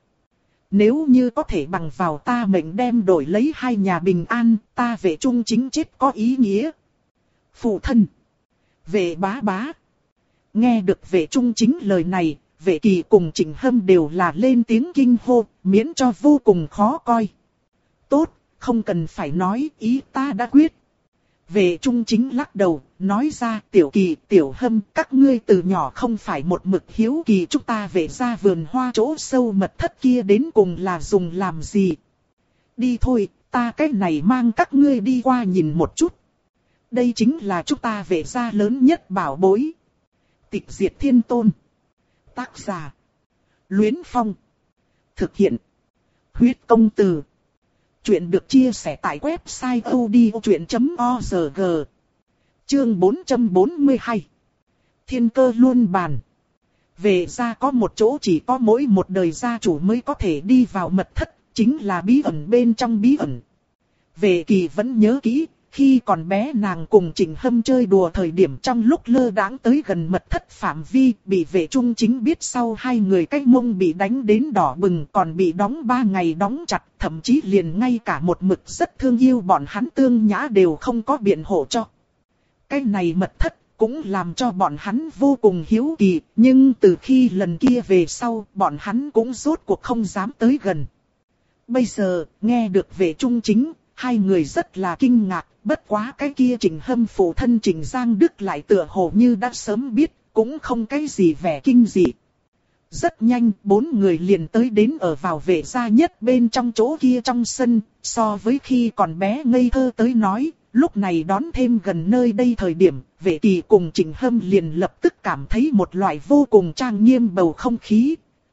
Nếu như có thể bằng vào ta mệnh đem đổi lấy hai nhà bình an, ta Vệ Trung Chính chết có ý nghĩa. Phụ thân. Vệ bá bá. Nghe được Vệ Trung Chính lời này, Vệ Kỳ cùng Trịnh Hâm đều là lên tiếng kinh hô, miễn cho vô cùng khó coi. Tốt, không cần phải nói, ý ta đã quyết. Vệ Trung Chính lắc đầu, nói ra, Tiểu Kỳ, Tiểu Hâm, các ngươi từ nhỏ không phải một mực hiếu kỳ chúng ta Vệ ra vườn hoa chỗ sâu mật thất kia đến cùng là dùng làm gì. Đi thôi, ta cái này mang các ngươi đi qua nhìn một chút. Đây chính là chúng ta Vệ ra lớn nhất bảo bối. Tịch Diệt Thiên Tôn. Tác giả. Luyến Phong. Thực hiện. Huyết Công Từ. Chuyện được chia sẻ tại website odchuyện chấm org. Chương bốn trăm bốn mươi hai. Thiên cơ luân bàn. Về ra có một chỗ chỉ có mỗi một đời gia chủ mới có thể đi vào mật thất, chính là bí ẩn bên trong bí ẩn. Vệ Kỳ vẫn nhớ kỹ. Khi còn bé nàng cùng Trịnh Hâm chơi đùa thời điểm trong lúc lơ đãng tới gần mật thất phạm vi, bị Vệ Trung Chính biết sau hai người cái mông bị đánh đến đỏ bừng, còn bị đóng ba ngày đóng chặt, thậm chí liền ngay cả một mực rất thương yêu bọn hắn Tương Nhã đều không có biện hộ cho. Cái này mật thất cũng làm cho bọn hắn vô cùng hiếu kỳ, nhưng từ khi lần kia về sau, bọn hắn cũng rốt cuộc không dám tới gần. Bây giờ, nghe được Vệ Trung Chính, hai người rất là kinh ngạc. Bất quá cái kia Trịnh Hâm phụ thân Trịnh Giang Đức lại tựa hồ như đã sớm biết, cũng không cái gì vẻ kinh dị. Rất nhanh, bốn người liền tới đến ở vào Vệ gia nhất bên trong chỗ kia trong sân, so với khi còn bé ngây thơ tới nói, lúc này đón thêm gần nơi đây thời điểm, Vệ Kỳ cùng Trịnh Hâm liền lập tức cảm thấy một loại vô cùng trang nghiêm bầu không khí.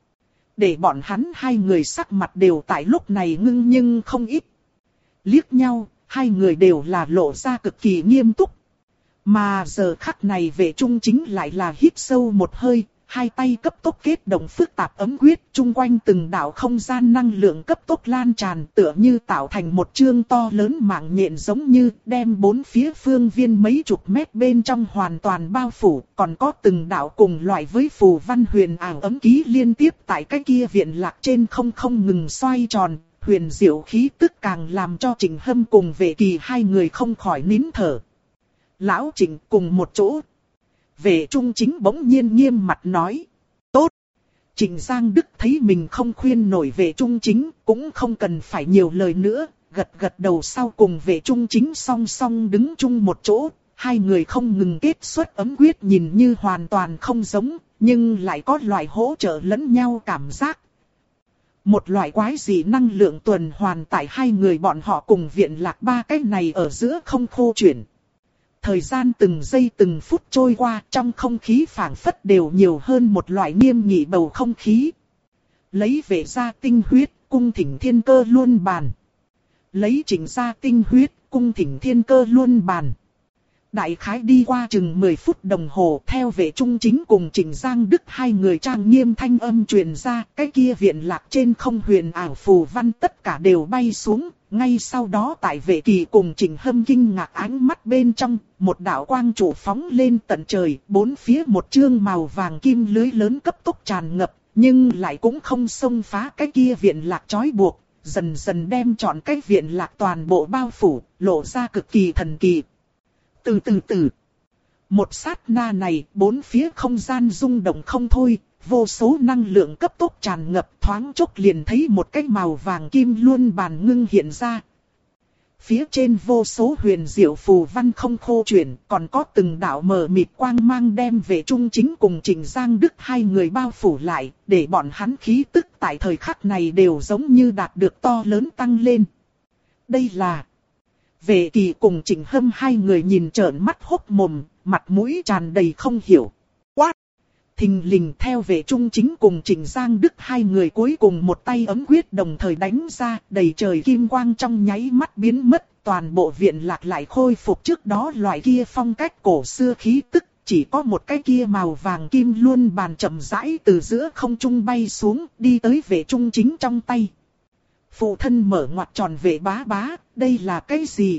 Để bọn hắn hai người sắc mặt đều tại lúc này ngưng nhưng không ít. Liếc nhau. Hai người đều là lộ ra cực kỳ nghiêm túc. Mà giờ khắc này Vệ Trung Chính lại là hít sâu một hơi, hai tay cấp tốc kết động phức tạp ấm quyết, chung quanh từng đạo không gian năng lượng cấp tốc lan tràn, tựa như tạo thành một chương to lớn mạng nhện giống như đem bốn phía phương viên mấy chục mét bên trong hoàn toàn bao phủ, còn có từng đạo cùng loại với phù văn huyền ảo ấm ký liên tiếp tại cái kia viện lạc trên không không ngừng xoay tròn. Huyền diệu khí tức càng làm cho Trịnh Hâm cùng Vệ Kỳ hai người không khỏi nín thở. Lão Trịnh cùng một chỗ. Vệ Trung Chính bỗng nhiên nghiêm mặt nói. Tốt. Trịnh Giang Đức thấy mình không khuyên nổi Vệ Trung Chính, cũng không cần phải nhiều lời nữa. Gật gật đầu sau cùng Vệ Trung Chính song song đứng chung một chỗ. Hai người không ngừng kết xuất ấm quyết nhìn như hoàn toàn không giống, nhưng lại có loại hỗ trợ lẫn nhau cảm giác. Một loại quái dị năng lượng tuần hoàn tại hai người bọn họ cùng viện lạc ba cái này ở giữa không khô chuyển. Thời gian từng giây từng phút trôi qua, trong không khí phảng phất đều nhiều hơn một loại nghiêm nghị bầu không khí. lấy Vệ gia tinh huyết, cung thỉnh thiên cơ luân bàn. Lấy Trịnh gia tinh huyết, cung thỉnh thiên cơ luân bàn. Đại khái đi qua chừng mười phút đồng hồ, theo Vệ Trung Chính cùng Trịnh Giang Đức hai người trang nghiêm thanh âm truyền ra, cái kia viện lạc trên không huyền ảo phù văn tất cả đều bay xuống. Ngay sau đó tại Vệ Kỳ cùng Trịnh Hâm kinh ngạc ánh mắt bên trong, một đạo quang trụ phóng lên tận trời, bốn phía một chương màu vàng kim lưới lớn cấp tốc tràn ngập, nhưng lại cũng không xông phá cái kia viện lạc trói buộc, dần dần đem trọn cái viện lạc toàn bộ bao phủ, lộ ra cực kỳ thần kỳ. Từ từ từ, một sát na này, bốn phía không gian rung động không thôi, vô số năng lượng cấp tốc tràn ngập, thoáng chốc liền thấy một cái màu vàng kim luân bàn ngưng hiện ra. Phía trên vô số huyền diệu phù văn không khô chuyển, còn có từng đạo mờ mịt quang mang đem Vệ Trung Chính cùng Trịnh Giang Đức hai người bao phủ lại, để bọn hắn khí tức tại thời khắc này đều giống như đạt được to lớn tăng lên. Đây là... Vệ Kỳ cùng Trịnh Hâm hai người nhìn trợn mắt hốc mồm, mặt mũi tràn đầy không hiểu. Quát! Thình lình theo Vệ Trung Chính cùng Trịnh Giang Đức hai người cuối cùng một tay ấm quyết đồng thời đánh ra, đầy trời kim quang trong nháy mắt biến mất, toàn bộ viện lạc lại khôi phục trước đó loại kia phong cách cổ xưa khí tức, chỉ có một cái kia màu vàng kim luân bàn chậm rãi từ giữa không trung bay xuống, đi tới Vệ Trung Chính trong tay. Phụ thân mở ngoặt tròn Vệ bá bá, đây là cái gì?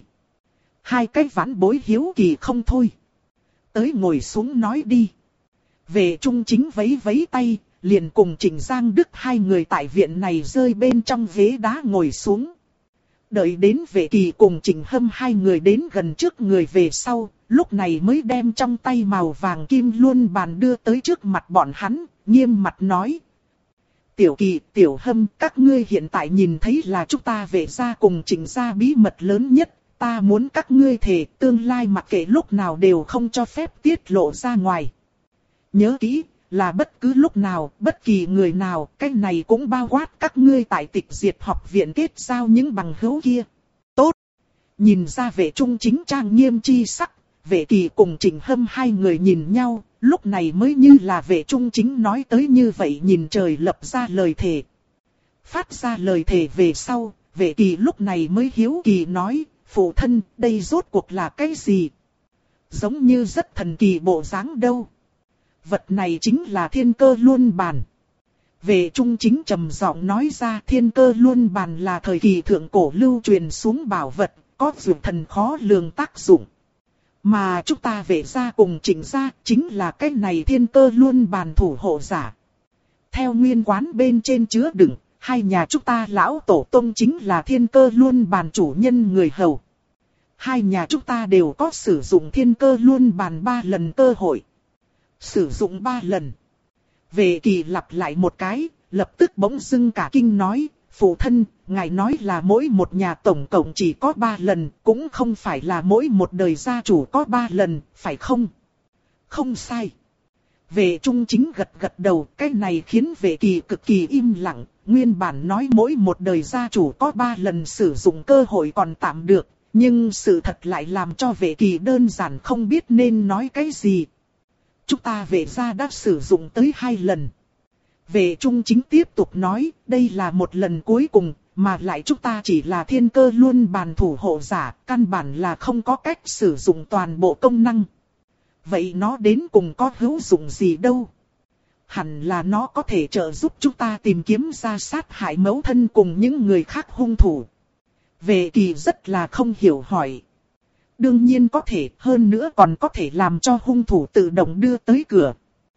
Hai cái vãn bối hiếu kỳ không thôi. Tới ngồi xuống nói đi. Vệ Trung Chính vấy vấy tay, liền cùng Trịnh Giang Đức hai người tại viện này rơi bên trong ghế đá ngồi xuống. Đợi đến Vệ Kỳ cùng Trịnh Hâm hai người đến gần trước người về sau, lúc này mới đem trong tay màu vàng kim luân bàn đưa tới trước mặt bọn hắn, nghiêm mặt nói. Tiểu Kỳ, Tiểu Hâm, các ngươi hiện tại nhìn thấy là chúng ta Vệ gia cùng Trịnh gia bí mật lớn nhất, ta muốn các ngươi thề tương lai mặc kệ lúc nào đều không cho phép tiết lộ ra ngoài. Nhớ kỹ, là bất cứ lúc nào, bất kỳ người nào, cái này cũng bao quát các ngươi tại Tịch Diệt học viện kết giao những bằng hữu kia. Tốt! Nhìn ra Vệ Trung Chính trang nghiêm chi sắc, Vệ Kỳ cùng Trịnh Hâm hai người nhìn nhau, lúc này mới như là Vệ Trung Chính nói tới như vậy nhìn trời lập ra lời thề. Phát ra lời thề về sau, Vệ Kỳ lúc này mới hiếu kỳ nói, phụ thân, đây rốt cuộc là cái gì? Giống như rất thần kỳ bộ dáng đâu. Vật này chính là thiên cơ luân bàn. Vệ Trung Chính trầm giọng nói ra, thiên cơ luân bàn là thời kỳ thượng cổ lưu truyền xuống bảo vật, có dược thần khó lường tác dụng. Mà chúng ta Vệ gia cùng Trịnh gia chính là cái này thiên cơ luân bàn thủ hộ giả. Theo nguyên quán bên trên chứa đựng, hai nhà chúng ta lão tổ tông chính là thiên cơ luân bàn chủ nhân người hầu. Hai nhà chúng ta đều có sử dụng thiên cơ luân bàn ba lần cơ hội. Sử dụng ba lần. Vệ Kỳ lặp lại một cái, lập tức bỗng dưng cả kinh nói, phụ thân, ngài nói là mỗi một nhà tổng cộng chỉ có ba lần, cũng không phải là mỗi một đời gia chủ có ba lần, phải không? Không sai. Vệ Trung Chính gật gật đầu, cái này khiến Vệ Kỳ cực kỳ im lặng, nguyên bản nói mỗi một đời gia chủ có ba lần sử dụng cơ hội còn tạm được, nhưng sự thật lại làm cho Vệ Kỳ đơn giản không biết nên nói cái gì. Chúng ta Vệ gia đã sử dụng tới hai lần. Vệ Trung Chính tiếp tục nói, đây là một lần cuối cùng, mà lại chúng ta chỉ là thiên cơ luân bàn thủ hộ giả, căn bản là không có cách sử dụng toàn bộ công năng. Vậy nó đến cùng có hữu dụng gì đâu? Hẳn là nó có thể trợ giúp chúng ta tìm kiếm ra sát hại mẫu thân cùng những người khác hung thủ. Vệ Kỳ rất là không hiểu hỏi. Đương nhiên có thể, hơn nữa còn có thể làm cho hung thủ tự động đưa tới cửa.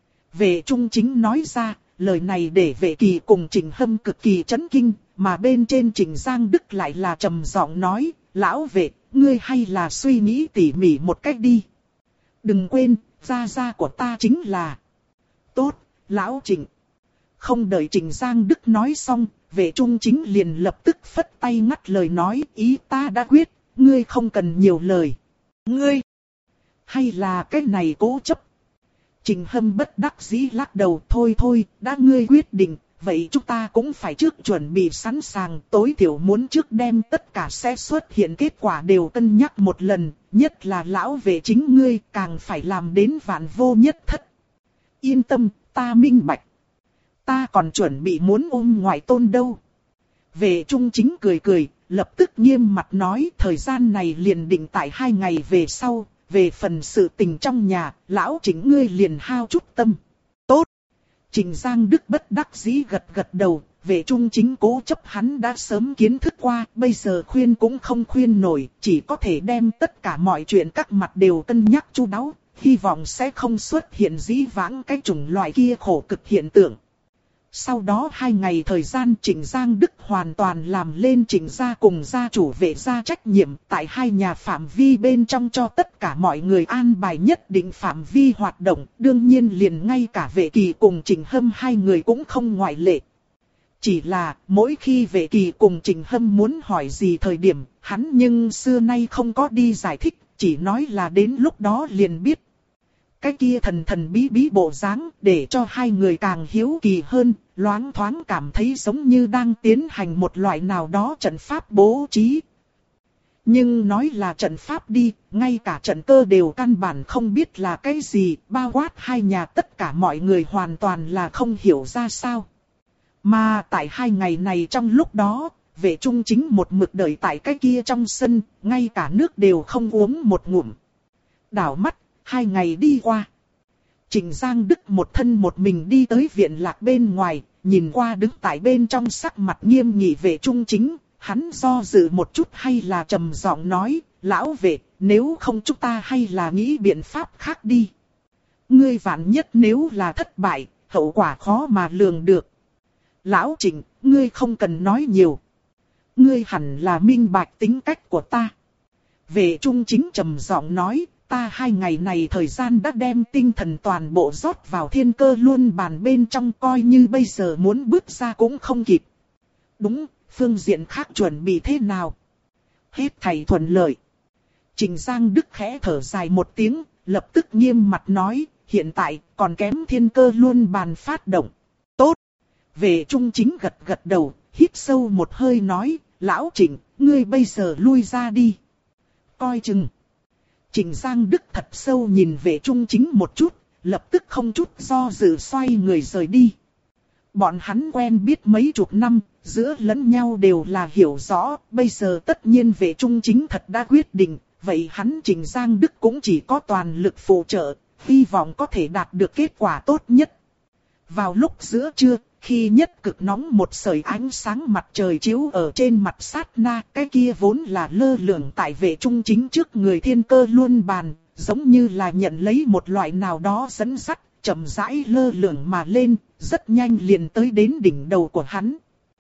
Vệ Trung Chính nói ra, lời này để Vệ Kỳ cùng Trịnh Hâm cực kỳ chấn kinh, mà bên trên Trịnh Giang Đức lại là trầm giọng nói, lão Vệ, ngươi hay là suy nghĩ tỉ mỉ một cách đi. Đừng quên, gia gia của ta chính là... Tốt, lão Trịnh. Không đợi Trịnh Giang Đức nói xong, Vệ Trung Chính liền lập tức phất tay ngắt lời nói, ý ta đã quyết, ngươi không cần nhiều lời. Ngươi, hay là cái này cố chấp? Trịnh Hâm bất đắc dĩ lắc đầu, thôi thôi, đã ngươi quyết định, vậy chúng ta cũng phải trước chuẩn bị sẵn sàng, tối thiểu muốn trước đem tất cả sẽ xuất hiện kết quả đều cân nhắc một lần, nhất là lão Vệ chính ngươi càng phải làm đến vạn vô nhất thất. Yên tâm, ta minh bạch. ta còn chuẩn bị muốn ôm ngoại tôn đâu. Vệ Trung Chính cười cười, lập tức nghiêm mặt nói thời gian này liền định tại hai ngày về sau, về phần sự tình trong nhà, lão Trịnh ngươi liền hao chút tâm. Tốt. Trịnh Giang Đức bất đắc dĩ gật gật đầu, Vệ Trung Chính cố chấp hắn đã sớm kiến thức qua, bây giờ khuyên cũng không khuyên nổi, chỉ có thể đem tất cả mọi chuyện các mặt đều cân nhắc chu đáo, hy vọng sẽ không xuất hiện dĩ vãng cái chủng loại kia khổ cực hiện tượng. Sau đó hai ngày thời gian Trịnh Giang Đức hoàn toàn làm lên Trịnh gia cùng gia chủ Vệ gia trách nhiệm tại hai nhà phạm vi bên trong cho tất cả mọi người an bài nhất định phạm vi hoạt động, đương nhiên liền ngay cả Vệ Kỳ cùng Trịnh Hâm hai người cũng không ngoại lệ. Chỉ là mỗi khi Vệ Kỳ cùng Trịnh Hâm muốn hỏi gì thời điểm, hắn nhưng xưa nay không có đi giải thích, chỉ nói là đến lúc đó liền biết. Cái kia thần thần bí bí bộ dáng để cho hai người càng hiếu kỳ hơn, loáng thoáng cảm thấy giống như đang tiến hành một loại nào đó trận pháp bố trí. Nhưng nói là trận pháp đi, ngay cả trận cơ đều căn bản không biết là cái gì, bao quát hai nhà tất cả mọi người hoàn toàn là không hiểu ra sao. Mà tại hai ngày này trong lúc đó, Vệ Trung Chính một mực đợi tại cái kia trong sân, ngay cả nước đều không uống một ngụm. Đảo mắt, hai ngày đi qua. Trịnh Giang Đức một thân một mình đi tới viện lạc bên ngoài, nhìn qua đứng tại bên trong sắc mặt nghiêm nghị Vệ Trung Chính, hắn do dự một chút hay là trầm giọng nói, lão Vệ, nếu không chúng ta hay là nghĩ biện pháp khác đi. Ngươi vạn nhất nếu là thất bại, hậu quả khó mà lường được. Lão Trịnh, ngươi không cần nói nhiều. Ngươi hẳn là minh bạch tính cách của ta. Vệ Trung Chính trầm giọng nói, ta hai ngày này thời gian đã đem tinh thần toàn bộ rót vào thiên cơ luân bàn bên trong, coi như bây giờ muốn bước ra cũng không kịp. Đúng, phương diện khác chuẩn bị thế nào? Hết thảy thuận lợi. Trịnh Giang Đức khẽ thở dài một tiếng, lập tức nghiêm mặt nói, hiện tại còn kém thiên cơ luân bàn phát động. Tốt. Vệ Trung Chính gật gật đầu, hít sâu một hơi nói, lão Trịnh, ngươi bây giờ lui ra đi. Coi chừng. Trịnh Giang Đức thật sâu nhìn Vệ Trung Chính một chút, lập tức không chút do dự xoay người rời đi. Bọn hắn quen biết mấy chục năm, giữa lẫn nhau đều là hiểu rõ, bây giờ tất nhiên Vệ Trung Chính thật đã quyết định, vậy hắn Trịnh Giang Đức cũng chỉ có toàn lực phụ trợ, hy vọng có thể đạt được kết quả tốt nhất. Vào lúc giữa trưa, khi nhất cực nóng một sợi ánh sáng mặt trời chiếu ở trên mặt sát na, cái kia vốn là lơ lửng tại Vệ Trung Chính trước người thiên cơ luân bàn, giống như là nhận lấy một loại nào đó dẫn dắt, chậm rãi lơ lửng mà lên, rất nhanh liền tới đến đỉnh đầu của hắn.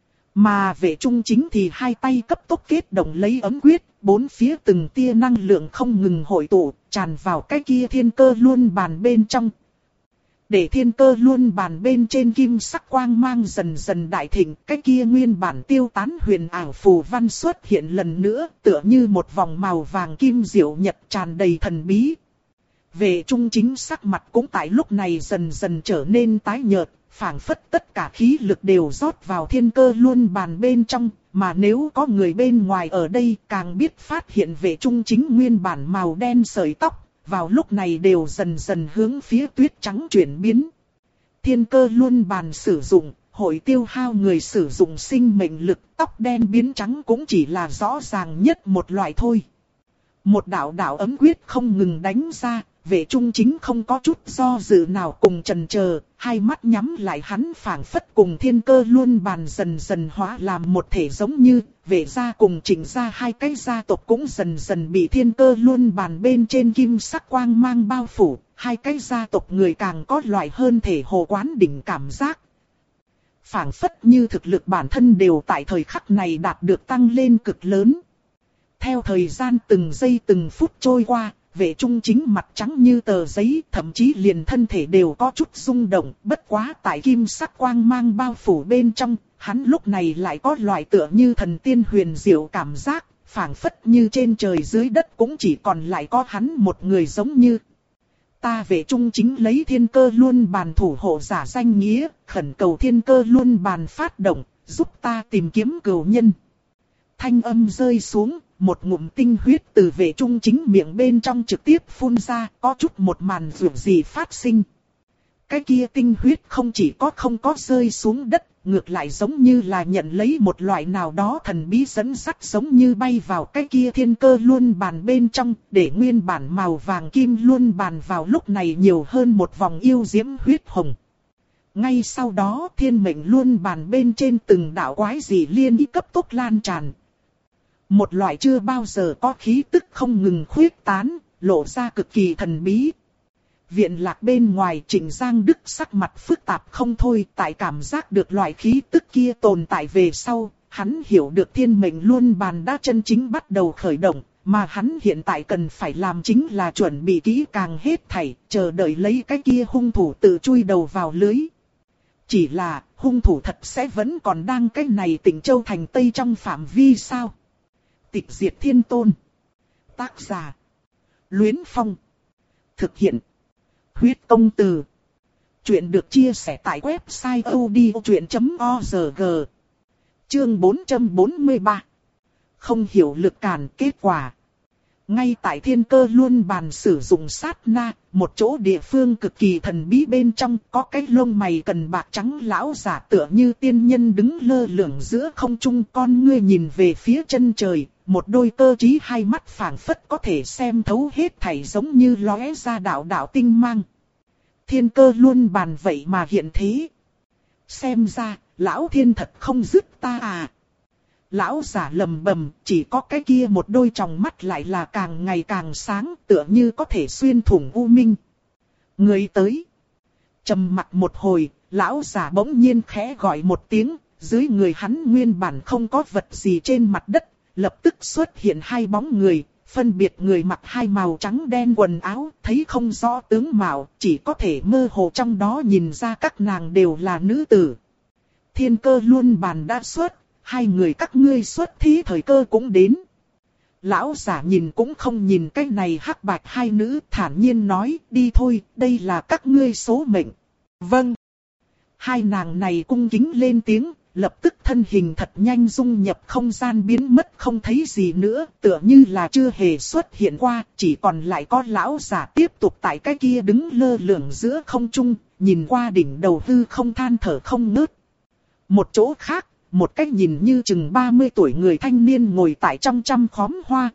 Mà Vệ Trung Chính thì hai tay cấp tốc kết động lấy ấm quyết, bốn phía từng tia năng lượng không ngừng hội tụ, tràn vào cái kia thiên cơ luân bàn bên trong. Để thiên cơ luân bàn bên trên kim sắc quang mang dần dần đại thịnh, cái kia nguyên bản tiêu tán huyền ảo phù văn xuất hiện lần nữa, tựa như một vòng màu vàng kim diệu nhật tràn đầy thần bí. Vệ Trung Chính sắc mặt cũng tại lúc này dần dần trở nên tái nhợt, phảng phất tất cả khí lực đều rót vào thiên cơ luân bàn bên trong, mà nếu có người bên ngoài ở đây càng biết phát hiện Vệ Trung Chính nguyên bản màu đen sợi tóc. Vào lúc này đều dần dần hướng phía tuyết trắng chuyển biến. Thiên cơ luân bàn sử dụng, hội tiêu hao người sử dụng sinh mệnh lực, tóc đen biến trắng cũng chỉ là rõ ràng nhất một loại thôi. Một đạo đạo ấm quyết không ngừng đánh ra, Vệ Trung Chính không có chút do dự nào cùng chần chờ, hai mắt nhắm lại, hắn phảng phất cùng thiên cơ luân bàn dần dần hóa làm một thể, giống như Vệ gia cùng Trịnh gia hai cái gia tộc cũng dần dần bị thiên cơ luân bàn bên trên kim sắc quang mang bao phủ, hai cái gia tộc người càng có loại hơn thể hồ quán đỉnh cảm giác. Phảng phất như thực lực bản thân đều tại thời khắc này đạt được tăng lên cực lớn. Theo thời gian từng giây từng phút trôi qua, Vệ Trung Chính mặt trắng như tờ giấy, thậm chí liền thân thể đều có chút rung động, bất quá tại kim sắc quang mang bao phủ bên trong, hắn lúc này lại có loại tựa như thần tiên huyền diệu cảm giác, phảng phất như trên trời dưới đất cũng chỉ còn lại có hắn một người, giống như ta Vệ Trung Chính lấy thiên cơ luân bàn thủ hộ giả danh nghĩa, khẩn cầu thiên cơ luân bàn phát động, giúp ta tìm kiếm cửu nhân. Thanh âm rơi xuống, một ngụm tinh huyết từ Vệ Trung Chính miệng bên trong trực tiếp phun ra, có chút một màn rủi gì phát sinh. cái kia tinh huyết không chỉ có không có rơi xuống đất, ngược lại giống như là nhận lấy một loại nào đó thần bí dẫn dắt, giống như bay vào cái kia thiên cơ luân bàn bên trong, để nguyên bản màu vàng kim luân bàn vào lúc này nhiều hơn một vòng yêu diễm huyết hồng. Ngay sau đó thiên mệnh luân bàn bên trên từng đạo quái dị liên ý cấp tốc lan tràn. Một loại chưa bao giờ có khí tức không ngừng khuyết tán, lộ ra cực kỳ thần bí. Viện lạc bên ngoài Trịnh Giang Đức sắc mặt phức tạp không thôi, tại cảm giác được loại khí tức kia tồn tại về sau, hắn hiểu được thiên mệnh luân bàn đã chân chính bắt đầu khởi động, mà hắn hiện tại cần phải làm chính là chuẩn bị kỹ càng hết thảy, chờ đợi lấy cái kia hung thủ tự chui đầu vào lưới. Chỉ là, hung thủ thật sẽ vẫn còn đang cái này Tịnh Châu thành Tây trong phạm vi sao? Tịch diệt thiên tôn. Tác giả: Luyến Phong. Thực hiện: Huyết Công Từ. Chuyện được chia sẻ tại website odchuyện chấm org. Chương bốn trăm bốn mươi ba. Không hiểu lực cản kết quả. Ngay tại thiên cơ luân bàn sử dụng sát na, một chỗ địa phương cực kỳ thần bí bên trong có cái lông mày cần bạc trắng lão giả tựa như tiên nhân đứng lơ lửng giữa không trung, con ngươi nhìn về phía chân trời, một đôi cơ trí hai mắt phảng phất có thể xem thấu hết thảy, giống như lóe ra đạo đạo tinh mang. Thiên cơ luân bàn vậy mà hiện thế. Xem ra, lão thiên thật không dứt ta à. Lão giả lầm bầm, chỉ có cái kia một đôi tròng mắt lại là càng ngày càng sáng, tựa như có thể xuyên thủng u minh. Người tới. Trầm mặc một hồi, lão giả bỗng nhiên khẽ gọi một tiếng, dưới người hắn nguyên bản không có vật gì trên mặt đất, lập tức xuất hiện hai bóng người, phân biệt người mặc hai màu trắng đen quần áo, thấy không rõ tướng mạo, chỉ có thể mơ hồ trong đó nhìn ra các nàng đều là nữ tử. Thiên cơ luân bàn đã xuất. Hai người các ngươi xuất thí thời cơ cũng đến. Lão giả nhìn cũng không nhìn cái này hắc bạch hai nữ, thản nhiên nói, đi thôi, đây là các ngươi số mệnh. Vâng. Hai nàng này cung kính lên tiếng, lập tức thân hình thật nhanh dung nhập không gian biến mất không thấy gì nữa, tựa như là chưa hề xuất hiện qua, chỉ còn lại có lão giả tiếp tục tại cái kia đứng lơ lửng giữa không trung, nhìn qua đỉnh đầu hư không than thở không ngớt. Một chỗ khác, một cách nhìn như chừng ba mươi tuổi người thanh niên ngồi tại trong trăm khóm hoa.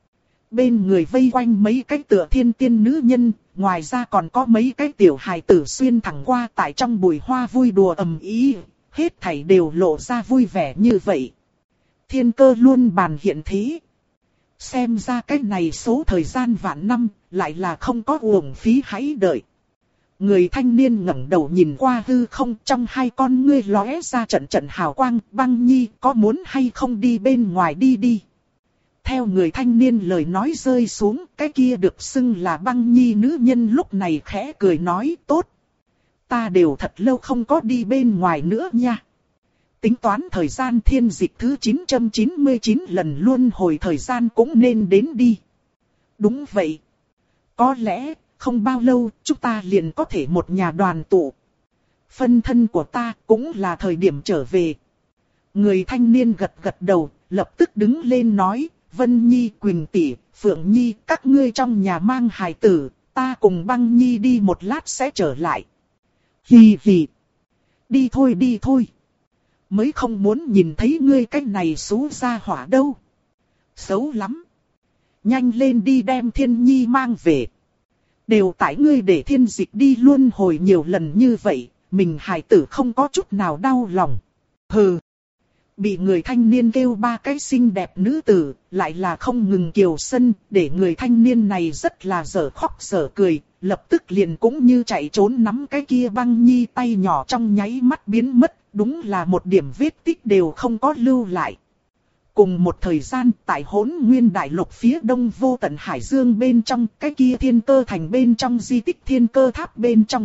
Bên người vây quanh mấy cái tựa thiên tiên nữ nhân, ngoài ra còn có mấy cái tiểu hài tử xuyên thẳng qua tại trong bụi hoa vui đùa ầm ĩ, hết thảy đều lộ ra vui vẻ như vậy. Thiên cơ luân bàn hiện thế. Xem ra cái này số thời gian vạn năm, lại là không có uổng phí, hãy đợi. Người thanh niên ngẩng đầu nhìn qua hư không, trong hai con ngươi lóe ra trận trận hào quang. Băng Nhi, có muốn hay không đi bên ngoài đi đi. Theo người thanh niên lời nói rơi xuống, cái kia được xưng là Băng Nhi nữ nhân lúc này khẽ cười nói, tốt. Ta đều thật lâu không có đi bên ngoài nữa nha. Tính toán thời gian thiên dịch thứ chín trăm chín mươi chín lần luân hồi thời gian cũng nên đến đi. Đúng vậy. Có lẽ, không bao lâu, chúng ta liền có thể một nhà đoàn tụ. Phân thân của ta cũng là thời điểm trở về. Người thanh niên gật gật đầu, lập tức đứng lên nói, Vân Nhi, Quỳnh tỷ, Phượng Nhi, các ngươi trong nhà mang hài tử, ta cùng Băng Nhi đi một lát sẽ trở lại. Hì hì. Đi thôi đi thôi. Mới không muốn nhìn thấy ngươi cái này xú ra hỏa đâu. Xấu lắm. Nhanh lên đi đem Thiên Nhi mang về. Đều tại ngươi để thiên dịch đi luân hồi nhiều lần như vậy, mình hài tử không có chút nào đau lòng. Hừ. Bị người thanh niên kêu ba cái xinh đẹp nữ tử, lại là không ngừng kiều sân, để người thanh niên này rất là dở khóc dở cười, lập tức liền cũng như chạy trốn nắm cái kia Băng Nhi tay nhỏ trong nháy mắt biến mất, đúng là một điểm vết tích đều không có lưu lại. Cùng một thời gian, tại Hỗn Nguyên Đại Lục phía đông vô tận hải dương bên trong, cái kia thiên cơ thành bên trong di tích thiên cơ tháp bên trong.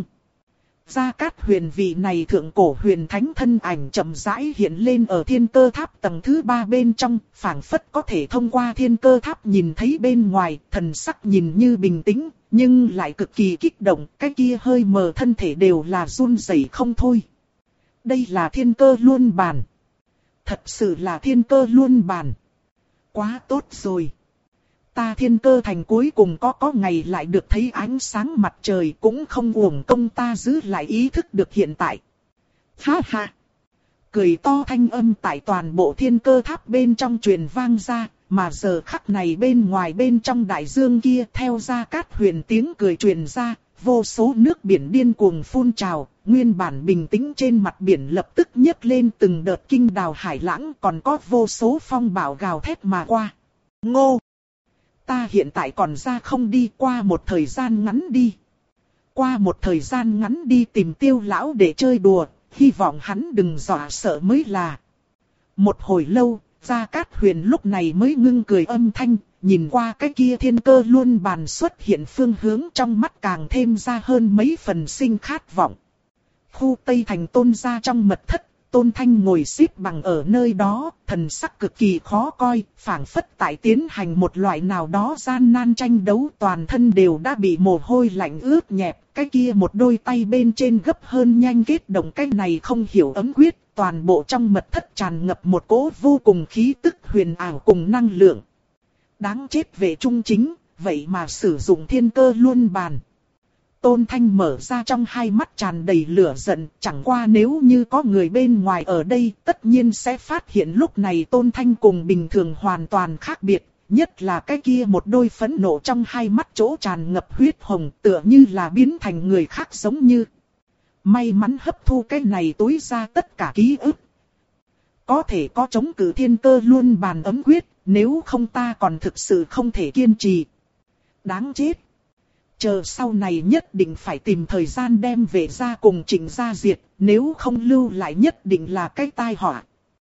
Gia Cát Huyền vị này thượng cổ huyền thánh thân ảnh chậm rãi hiện lên ở thiên cơ tháp tầng thứ ba bên trong, phảng phất có thể thông qua thiên cơ tháp nhìn thấy bên ngoài, thần sắc nhìn như bình tĩnh, nhưng lại cực kỳ kích động, cái kia hơi mờ thân thể đều là run rẩy không thôi. Đây là thiên cơ luân bàn. Thật sự là thiên cơ luân bàn. Quá tốt rồi. ta thiên cơ thành cuối cùng có có ngày lại được thấy ánh sáng mặt trời, cũng không uổng công ta giữ lại ý thức được hiện tại. Ha ha! Cười to thanh âm tại toàn bộ thiên cơ tháp bên trong truyền vang ra, mà giờ khắc này bên ngoài bên trong đại dương kia theo Gia Cát Huyền tiếng cười truyền ra, vô số nước biển điên cuồng phun trào, nguyên bản bình tĩnh trên mặt biển lập tức nhấc lên từng đợt kinh đào hải lãng, còn có vô số phong bão gào thét mà qua. Ngô! Ta hiện tại còn ra không đi, qua một thời gian ngắn đi. Qua một thời gian ngắn đi tìm Tiêu lão để chơi đùa, hy vọng hắn đừng dọa sợ mới là. Một hồi lâu, Gia Cát Huyền lúc này mới ngưng cười âm thanh, nhìn qua cái kia thiên cơ luân bàn xuất hiện phương hướng, trong mắt càng thêm ra hơn mấy phần sinh khát vọng. Khu Tây Thành Tôn gia trong mật thất, Tôn Thanh ngồi xếp bằng ở nơi đó, thần sắc cực kỳ khó coi, phảng phất tại tiến hành một loại nào đó gian nan tranh đấu, toàn thân đều đã bị mồ hôi lạnh ướt nhẹp, cái kia một đôi tay bên trên gấp hơn nhanh kết động, cái này không hiểu ấm quyết, toàn bộ trong mật thất tràn ngập một cỗ vô cùng khí tức huyền ảo cùng năng lượng. Đáng chết Vệ Trung Chính, vậy mà sử dụng thiên cơ luân bàn. Tôn Thanh mở ra trong hai mắt tràn đầy lửa giận, chẳng qua nếu như có người bên ngoài ở đây, tất nhiên sẽ phát hiện lúc này Tôn Thanh cùng bình thường hoàn toàn khác biệt, nhất là cái kia một đôi phẫn nộ trong hai mắt chỗ tràn ngập huyết hồng, tựa như là biến thành người khác giống như. May mắn hấp thu cái này tối ra tất cả ký ức. Có thể có chống cự thiên cơ luân bàn ấm quyết, nếu không ta còn thực sự không thể kiên trì. Đáng chết. Chờ sau này nhất định phải tìm thời gian đem về ra cùng Trịnh gia diệt, nếu không lưu lại nhất định là cái tai họa.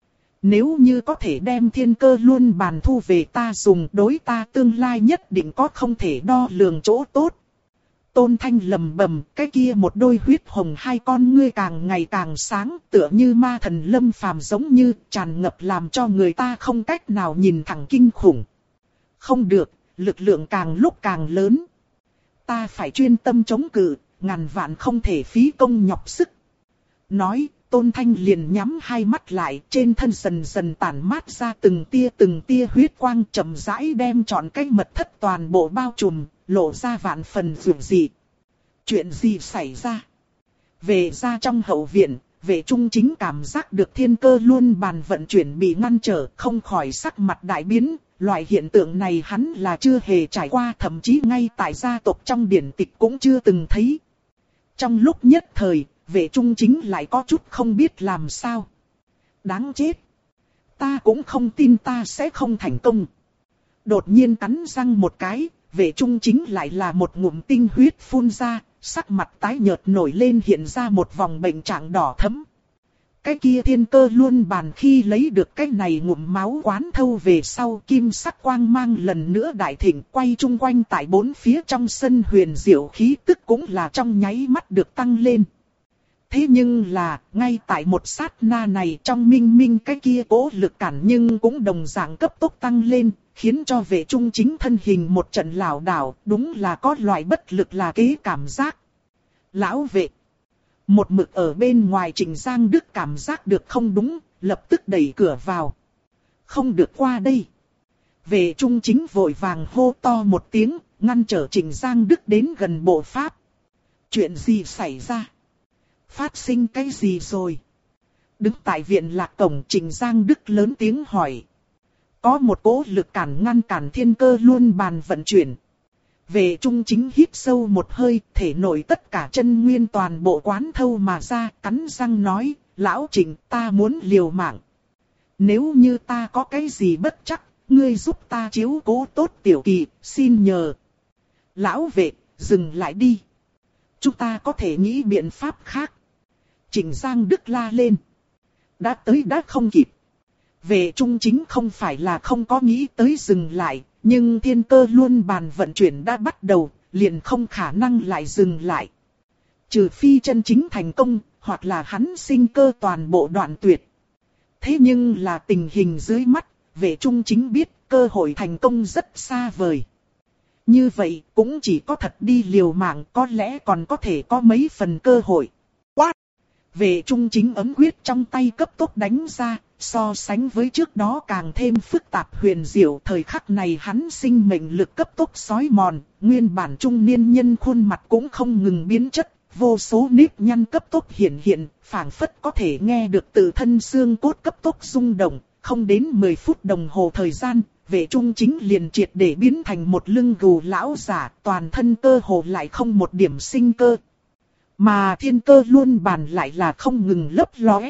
Nếu như có thể đem thiên cơ luân bàn thu về ta dùng, đối ta tương lai nhất định có không thể đo lường chỗ tốt. Tôn Thanh lầm bầm, cái kia một đôi huyết hồng hai con ngươi càng ngày càng sáng, tựa như ma thần lâm phàm giống như, tràn ngập làm cho người ta không cách nào nhìn thẳng kinh khủng. Không được, lực lượng càng lúc càng lớn. Ta phải chuyên tâm chống cự, ngàn vạn không thể phí công nhọc sức. Nói, Tôn Thanh liền nhắm hai mắt lại, trên thân dần dần tản mát ra từng tia từng tia huyết quang, chậm rãi đem trọn cái mật thất toàn bộ bao trùm, lộ ra vạn phần dường dị. Chuyện gì xảy ra? Về ra trong hậu viện, Vệ Trung Chính cảm giác được thiên cơ luân bàn vận chuyển bị ngăn trở, không khỏi sắc mặt đại biến. Loại hiện tượng này hắn là chưa hề trải qua, thậm chí ngay tại gia tộc trong điển tịch cũng chưa từng thấy. Trong lúc nhất thời, Vệ Trung Chính lại có chút không biết làm sao. Đáng chết! Ta cũng không tin ta sẽ không thành công. Đột nhiên cắn răng một cái, Vệ Trung Chính lại là một ngụm tinh huyết phun ra, sắc mặt tái nhợt nổi lên, hiện ra một vòng bệnh trạng đỏ thẫm. Cái kia thiên cơ luân bàn khi lấy được cái này ngụm máu quán thâu về sau, kim sắc quang mang lần nữa đại thịnh, quay chung quanh tại bốn phía trong sân huyền diệu khí tức cũng là trong nháy mắt được tăng lên. Thế nhưng là, ngay tại một sát na này, trong minh minh cái kia cố lực cản nhưng cũng đồng dạng cấp tốc tăng lên, khiến cho Vệ Trung Chính thân hình một trận lảo đảo, đúng là có loại bất lực là kế cảm giác. Lão Vệ, một mực ở bên ngoài Trịnh Giang Đức cảm giác được không đúng, lập tức đẩy cửa vào. Không được qua đây. Vệ Trung Chính vội vàng hô to một tiếng, ngăn trở Trịnh Giang Đức đến gần bộ pháp. Chuyện gì xảy ra? Phát sinh cái gì rồi? Đứng tại viện lạc cổng, Trịnh Giang Đức lớn tiếng hỏi. Có một cỗ lực cản ngăn cản thiên cơ luân bàn vận chuyển. Vệ Trung Chính hít sâu một hơi, thể nội tất cả chân nguyên toàn bộ quán thâu mà ra, cắn răng nói, lão Trịnh, ta muốn liều mạng. Nếu như ta có cái gì bất chắc, ngươi giúp ta chiếu cố tốt Tiểu Kỳ, xin nhờ. Lão Vệ, dừng lại đi. Chúng ta có thể nghĩ biện pháp khác. Trịnh Giang Đức la lên. Đã tới đã không kịp. Vệ Trung Chính không phải là không có nghĩ tới dừng lại, nhưng thiên cơ luân bàn vận chuyển đã bắt đầu, liền không khả năng lại dừng lại. Trừ phi chân chính thành công, hoặc là hắn sinh cơ toàn bộ đoạn tuyệt. Thế nhưng là tình hình dưới mắt, Vệ Trung Chính biết cơ hội thành công rất xa vời. Như vậy cũng chỉ có thật đi liều mạng, có lẽ còn có thể có mấy phần cơ hội. Quát! Vệ Trung Chính ấm quyết trong tay cấp tốc đánh ra, so sánh với trước đó càng thêm phức tạp huyền diệu. Thời khắc này hắn sinh mệnh lực cấp tốc xói mòn, nguyên bản trung niên nhân khuôn mặt cũng không ngừng biến chất, vô số nếp nhăn cấp tốc hiện hiện, phảng phất có thể nghe được tự thân xương cốt cấp tốc rung động. Không đến mười phút đồng hồ thời gian, Vệ Trung Chính liền triệt để biến thành một lưng gù lão giả, toàn thân cơ hồ lại không một điểm sinh cơ. Mà thiên cơ luân bàn lại là không ngừng lấp lóe.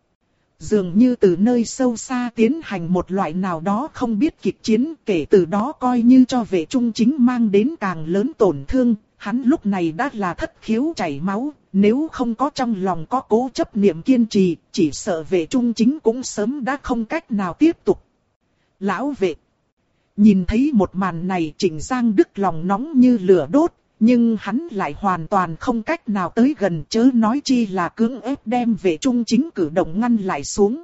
Dường như từ nơi sâu xa tiến hành một loại nào đó không biết kịch chiến, kể từ đó coi như cho Vệ Trung Chính mang đến càng lớn tổn thương. Hắn lúc này đã là thất khiếu chảy máu, nếu không có trong lòng có cố chấp niệm kiên trì, chỉ sợ Vệ Trung Chính cũng sớm đã không cách nào tiếp tục. Lão Vệ nhìn thấy một màn này, Trịnh Giang Đức lòng nóng như lửa đốt, nhưng hắn lại hoàn toàn không cách nào tới gần, chớ nói chi là cưỡng ép đem Vệ Trung Chính cử động ngăn lại xuống.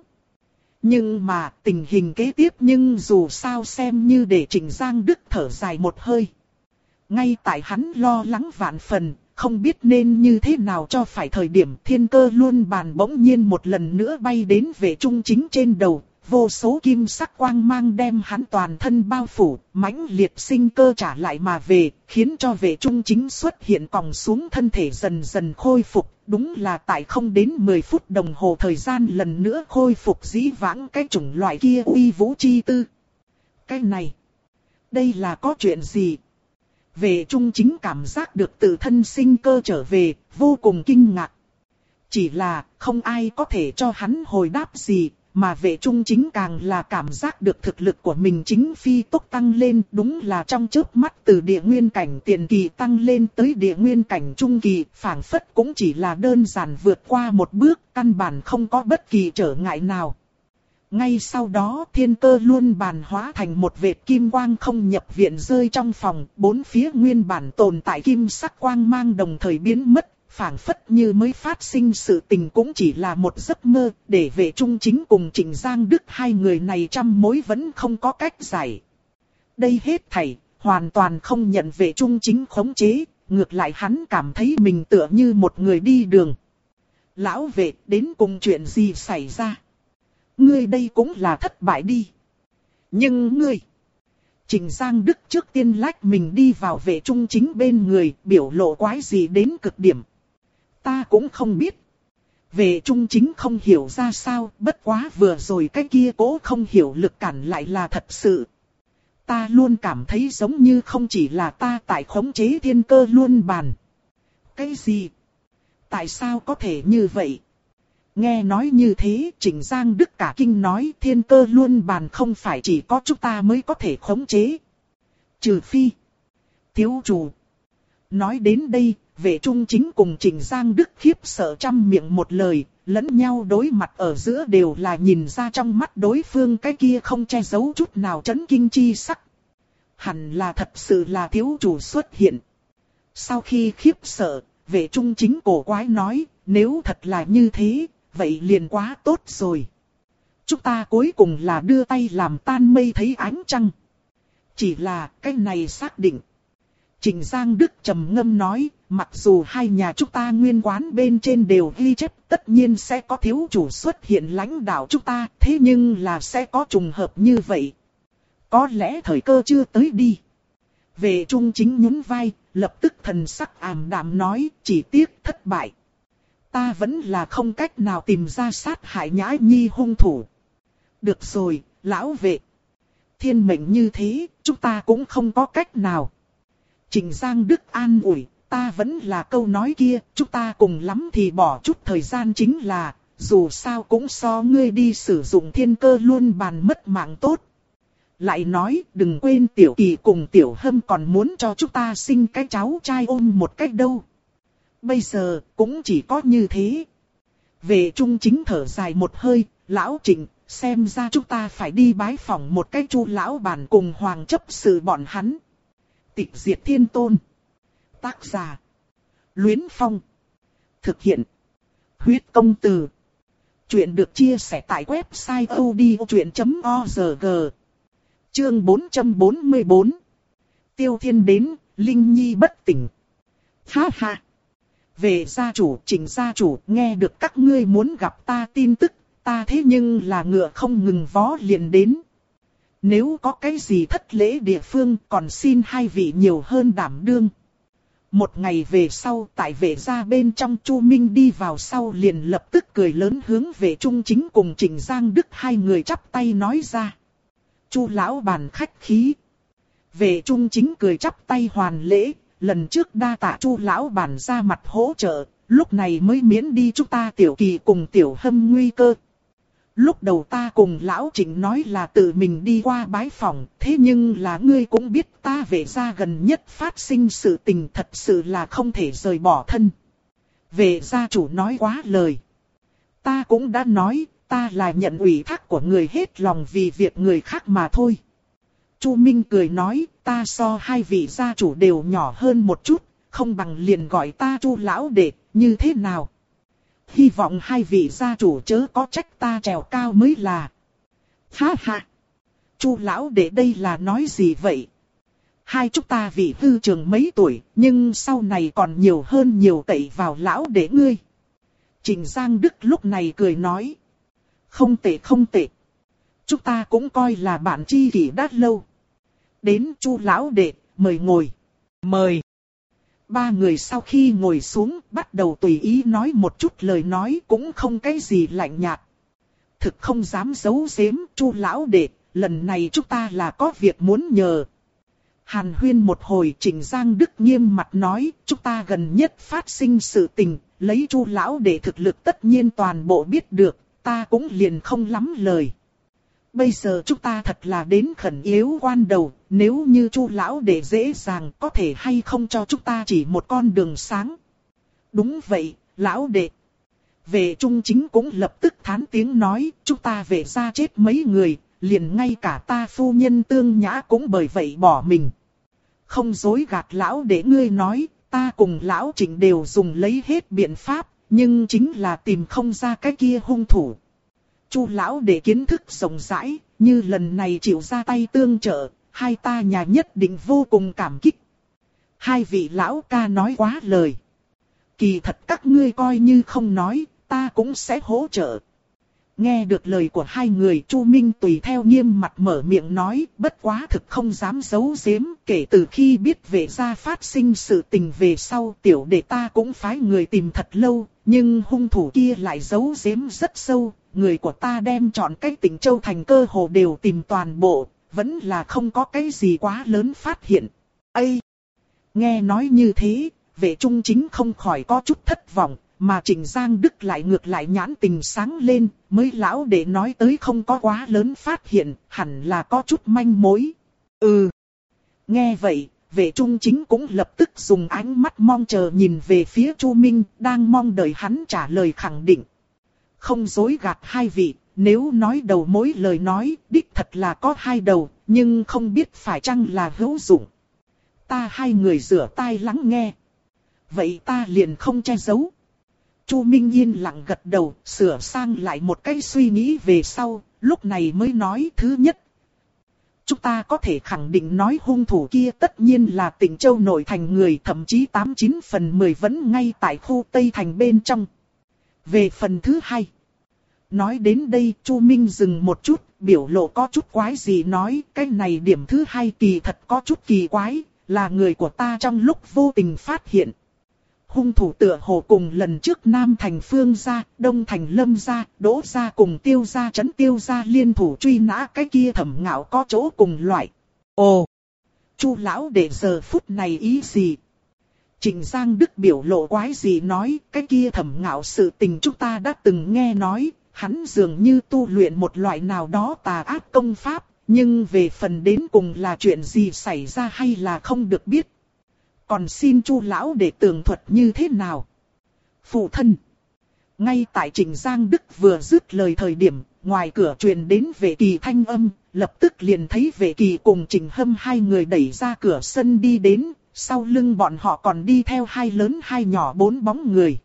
Nhưng mà tình hình kế tiếp nhưng dù sao xem như để Trịnh Giang Đức thở dài một hơi. Ngay tại hắn lo lắng vạn phần, không biết nên như thế nào cho phải thời điểm, thiên cơ luân bàn bỗng nhiên một lần nữa bay đến Vệ Trung Chính trên đầu. Vô số kim sắc quang mang đem hắn toàn thân bao phủ, mãnh liệt sinh cơ trả lại mà về, khiến cho Vệ Trung Chính xuất hiện còng xuống thân thể dần dần khôi phục. Đúng là tại không đến mười phút đồng hồ thời gian lần nữa khôi phục dĩ vãng cái chủng loại kia uy vũ chi tư. Cái này, đây là có chuyện gì? Vệ Trung Chính cảm giác được tự thân sinh cơ trở về, vô cùng kinh ngạc. Chỉ là không ai có thể cho hắn hồi đáp gì. Mà Vệ Trung Chính càng là cảm giác được thực lực của mình chính phi tốc tăng lên, đúng là trong chớp mắt từ địa nguyên cảnh tiền kỳ tăng lên tới địa nguyên cảnh trung kỳ, phảng phất cũng chỉ là đơn giản vượt qua một bước, căn bản không có bất kỳ trở ngại nào. Ngay sau đó thiên cơ luân bàn hóa thành một vệt kim quang không nhập viện rơi trong phòng, bốn phía nguyên bản tồn tại kim sắc quang mang đồng thời biến mất. Phảng phất như mới phát sinh sự tình cũng chỉ là một giấc mơ, để Vệ Trung Chính cùng Trịnh Giang Đức hai người này trăm mối vẫn không có cách giải. Đây hết thảy, hoàn toàn không nhận Vệ Trung Chính khống chế, ngược lại hắn cảm thấy mình tựa như một người đi đường. Lão Vệ, đến cùng chuyện gì xảy ra? Ngươi đây cũng là thất bại đi. Nhưng ngươi... Trịnh Giang Đức trước tiên lách mình đi vào Vệ Trung Chính bên người, biểu lộ quái gì đến cực điểm. Ta cũng không biết. Vệ Trung Chính không hiểu ra sao, bất quá vừa rồi cái kia cố không hiểu lực cản lại là thật sự. Ta luôn cảm thấy giống như không chỉ là ta tại khống chế thiên cơ luân bàn. Cái gì? Tại sao có thể như vậy? Nghe nói như thế, Trịnh Giang Đức cả kinh nói thiên cơ luân bàn không phải chỉ có chúng ta mới có thể khống chế. Trừ phi. Thiếu chủ. Nói đến đây, Vệ Trung Chính cùng Trịnh Giang Đức khiếp sợ trăm miệng một lời, lẫn nhau đối mặt ở giữa đều là nhìn ra trong mắt đối phương cái kia không che giấu chút nào chấn kinh chi sắc. Hẳn là thật sự là thiếu chủ xuất hiện. Sau khi khiếp sợ, Vệ Trung Chính cổ quái nói, nếu thật là như thế, vậy liền quá tốt rồi. Chúng ta cuối cùng là đưa tay làm tan mây thấy ánh trăng. Chỉ là cái này xác định. Trịnh Giang Đức trầm ngâm nói, mặc dù hai nhà chúng ta nguyên quán bên trên đều ghi chép tất nhiên sẽ có thiếu chủ xuất hiện lãnh đạo chúng ta, thế nhưng là sẽ có trùng hợp như vậy. Có lẽ thời cơ chưa tới đi. Vệ Trung Chính nhún vai, lập tức thần sắc ảm đạm nói, chỉ tiếc thất bại. Ta vẫn là không cách nào tìm ra sát hại Nhã Nhi hung thủ. Được rồi, lão Vệ. Thiên mệnh như thế, chúng ta cũng không có cách nào. Trịnh Giang Đức an ủi, ta vẫn là câu nói kia, chúng ta cùng lắm thì bỏ chút thời gian chính là, dù sao cũng so ngươi đi sử dụng thiên cơ luân bàn mất mạng tốt. Lại nói, đừng quên Tiểu Kỳ cùng Tiểu Hâm còn muốn cho chúng ta sinh cái cháu trai ôm một cách đâu. Bây giờ, cũng chỉ có như thế. Vệ Trung Chính thở dài một hơi, lão Trịnh, xem ra chúng ta phải đi bái phỏng một cái Chu lão bản cùng hoàng chấp sự bọn hắn. Tịch diệt thiên tôn. Tác giả. Luyến Phong. Thực hiện. Huyết công từ. Chuyện được chia sẻ tại website odchuyện chấm org. Chương bốn trăm bốn mươi bốn. Tiêu Thiên đến, Linh Nhi bất tỉnh. Ha ha. Về gia chủ, Trịnh gia chủ, nghe được các ngươi muốn gặp ta tin tức, ta thế nhưng là ngựa không ngừng vó liền đến. Nếu có cái gì thất lễ địa phương còn xin hai vị nhiều hơn đảm đương. Một ngày về sau tại vệ gia bên trong Chu Minh đi vào sau liền lập tức cười lớn hướng về Trung Chính cùng Trịnh Giang Đức hai người chắp tay nói ra. Chu lão bản khách khí. Vệ Trung Chính cười chắp tay hoàn lễ, lần trước đa tạ Chu lão bản ra mặt hỗ trợ, lúc này mới miễn đi chúng ta Tiểu Kỳ cùng Tiểu Hâm nguy cơ. Lúc đầu ta cùng lão Trịnh nói là tự mình đi qua bái phòng, thế nhưng là ngươi cũng biết ta về gia gần nhất phát sinh sự tình thật sự là không thể rời bỏ thân. Vệ gia chủ nói quá lời. Ta cũng đã nói, ta là nhận ủy thác của người hết lòng vì việc người khác mà thôi. Chu Minh cười nói, ta so hai vị gia chủ đều nhỏ hơn một chút, không bằng liền gọi ta Chu lão đệ, như thế nào? Hy vọng hai vị gia chủ chớ có trách ta trèo cao mới là. Ha ha! Chu lão đệ đây là nói gì vậy? Hai chúng ta vị hư trường mấy tuổi, nhưng sau này còn nhiều hơn nhiều cậy vào lão đệ ngươi. Trịnh Giang Đức lúc này cười nói. Không tệ không tệ. Chúng ta cũng coi là bạn tri kỷ đã lâu. Đến Chu lão đệ, mời ngồi. Mời. Ba người sau khi ngồi xuống bắt đầu tùy ý nói một chút lời nói cũng không cái gì lạnh nhạt. Thực không dám giấu giếm Chu lão đệ, lần này chúng ta là có việc muốn nhờ. Hàn huyên một hồi Trịnh Giang Đức nghiêm mặt nói, chúng ta gần nhất phát sinh sự tình, lấy Chu lão đệ thực lực tất nhiên toàn bộ biết được, ta cũng liền không lắm lời. Bây giờ chúng ta thật là đến khẩn yếu quan đầu, nếu như Chu lão đệ dễ dàng có thể hay không cho chúng ta chỉ một con đường sáng. Đúng vậy, lão đệ. Vệ Trung Chính cũng lập tức thán tiếng nói, chúng ta về gia chết mấy người, liền ngay cả ta phu nhân Tương Nhã cũng bởi vậy bỏ mình. Không dối gạt lão đệ ngươi nói, ta cùng lão Trịnh đều dùng lấy hết biện pháp, nhưng chính là tìm không ra cái kia hung thủ. Chu lão đệ kiến thức rộng rãi, như lần này chịu ra tay tương trợ, hai ta nhà nhất định vô cùng cảm kích. Hai vị lão ca nói quá lời. Kỳ thật các ngươi coi như không nói, ta cũng sẽ hỗ trợ. Nghe được lời của hai người, Chu Minh tùy theo nghiêm mặt mở miệng nói, bất quá thực không dám giấu giếm, kể từ khi biết về gia phát sinh sự tình về sau, tiểu đệ ta cũng phái người tìm thật lâu, nhưng hung thủ kia lại giấu giếm rất sâu, người của ta đem chọn cái tỉnh Châu Thành cơ hồ đều tìm toàn bộ, vẫn là không có cái gì quá lớn phát hiện. Ây! Nghe nói như thế, Vệ Trung Chính không khỏi có chút thất vọng. Mà Trịnh Giang Đức lại ngược lại nhãn tình sáng lên, mới lão để nói tới không có quá lớn phát hiện, hẳn là có chút manh mối. Ừ. Nghe vậy, Vệ Trung Chính cũng lập tức dùng ánh mắt mong chờ nhìn về phía Chu Minh, đang mong đợi hắn trả lời khẳng định. Không dối gạt hai vị, nếu nói đầu mối lời nói, đích thật là có hai đầu, nhưng không biết phải chăng là hữu dụng. Ta hai người rửa tai lắng nghe. Vậy ta liền không che giấu. Chu Minh yên lặng gật đầu, sửa sang lại một cái suy nghĩ về sau, lúc này mới nói thứ nhất. Chúng ta có thể khẳng định nói hung thủ kia tất nhiên là tỉnh Châu nội thành người, thậm chí tám chín phần mười vẫn ngay tại khu Tây Thành bên trong. Về phần thứ hai. Nói đến đây Chu Minh dừng một chút, biểu lộ có chút quái gì nói, cái này điểm thứ hai kỳ thật có chút kỳ quái, là người của ta trong lúc vô tình phát hiện. Hung thủ tựa hồ cùng lần trước Nam Thành Phương gia, Đông Thành Lâm gia, Đỗ gia cùng Tiêu gia trấn Tiêu gia liên thủ truy nã cái kia Thẩm Ngạo có chỗ cùng loại. Ồ! Chu lão đệ giờ phút này ý gì? Trịnh Giang Đức biểu lộ quái gì nói, cái kia Thẩm Ngạo sự tình chúng ta đã từng nghe nói, hắn dường như tu luyện một loại nào đó tà ác công pháp, nhưng về phần đến cùng là chuyện gì xảy ra hay là không được biết. Còn xin Chu lão để tường thuật như thế nào? Phụ thân. Ngay tại Trịnh Giang Đức vừa dứt lời thời điểm, ngoài cửa truyền đến Vệ Kỳ thanh âm, lập tức liền thấy Vệ Kỳ cùng Trịnh Hâm hai người đẩy ra cửa sân đi đến, sau lưng bọn họ còn đi theo hai lớn hai nhỏ bốn bóng người.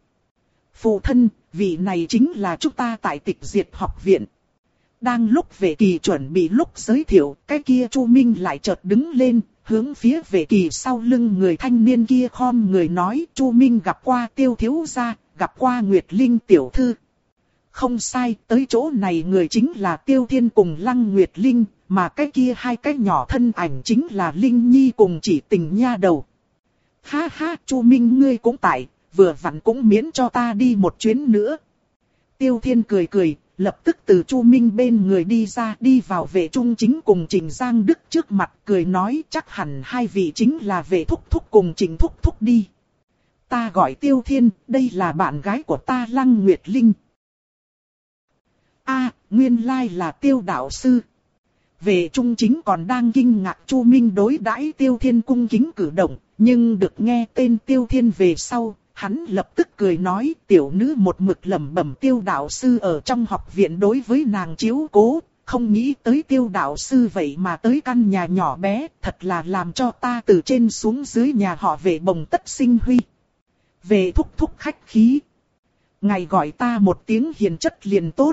Phụ thân, vị này chính là chúng ta tại Tịch Diệt học viện. Đang lúc Vệ Kỳ chuẩn bị lúc giới thiệu, cái kia Chu Minh lại chợt đứng lên, hướng phía Vệ Kỳ sau lưng người thanh niên kia khom người nói, Chu Minh gặp qua Tiêu thiếu gia, gặp qua Nguyệt Linh tiểu thư. không sai, tới chỗ này người chính là Tiêu Thiên cùng Lăng Nguyệt Linh, mà cái kia hai cái nhỏ thân ảnh chính là Linh Nhi cùng Chỉ Tình nha đầu. Ha ha, Chu Minh ngươi cũng tại, vừa vặn cũng miễn cho ta đi một chuyến nữa. Tiêu Thiên cười cười, lập tức từ Chu Minh bên người đi ra, đi vào Vệ Trung Chính cùng Trình Giang Đức trước mặt, cười nói chắc hẳn hai vị chính là Vệ Thúc Thúc cùng Trình Thúc Thúc đi. Ta gọi Tiêu Thiên, đây là bạn gái của ta Lăng Nguyệt Linh. A, à, nguyên lai là Tiêu đạo sư. Vệ Trung Chính còn đang kinh ngạc Chu Minh đối đãi Tiêu Thiên cung kính cử động, nhưng được nghe tên Tiêu Thiên về sau, hắn lập tức cười nói tiểu nữ một mực lẩm bẩm Tiêu đạo sư ở trong học viện đối với nàng chiếu cố, không nghĩ tới Tiêu đạo sư vậy mà tới căn nhà nhỏ bé, thật là làm cho ta từ trên xuống dưới nhà họ Vệ bồng tất sinh huy. Vệ thúc thúc khách khí. Ngài gọi ta một tiếng hiền chất liền tốt.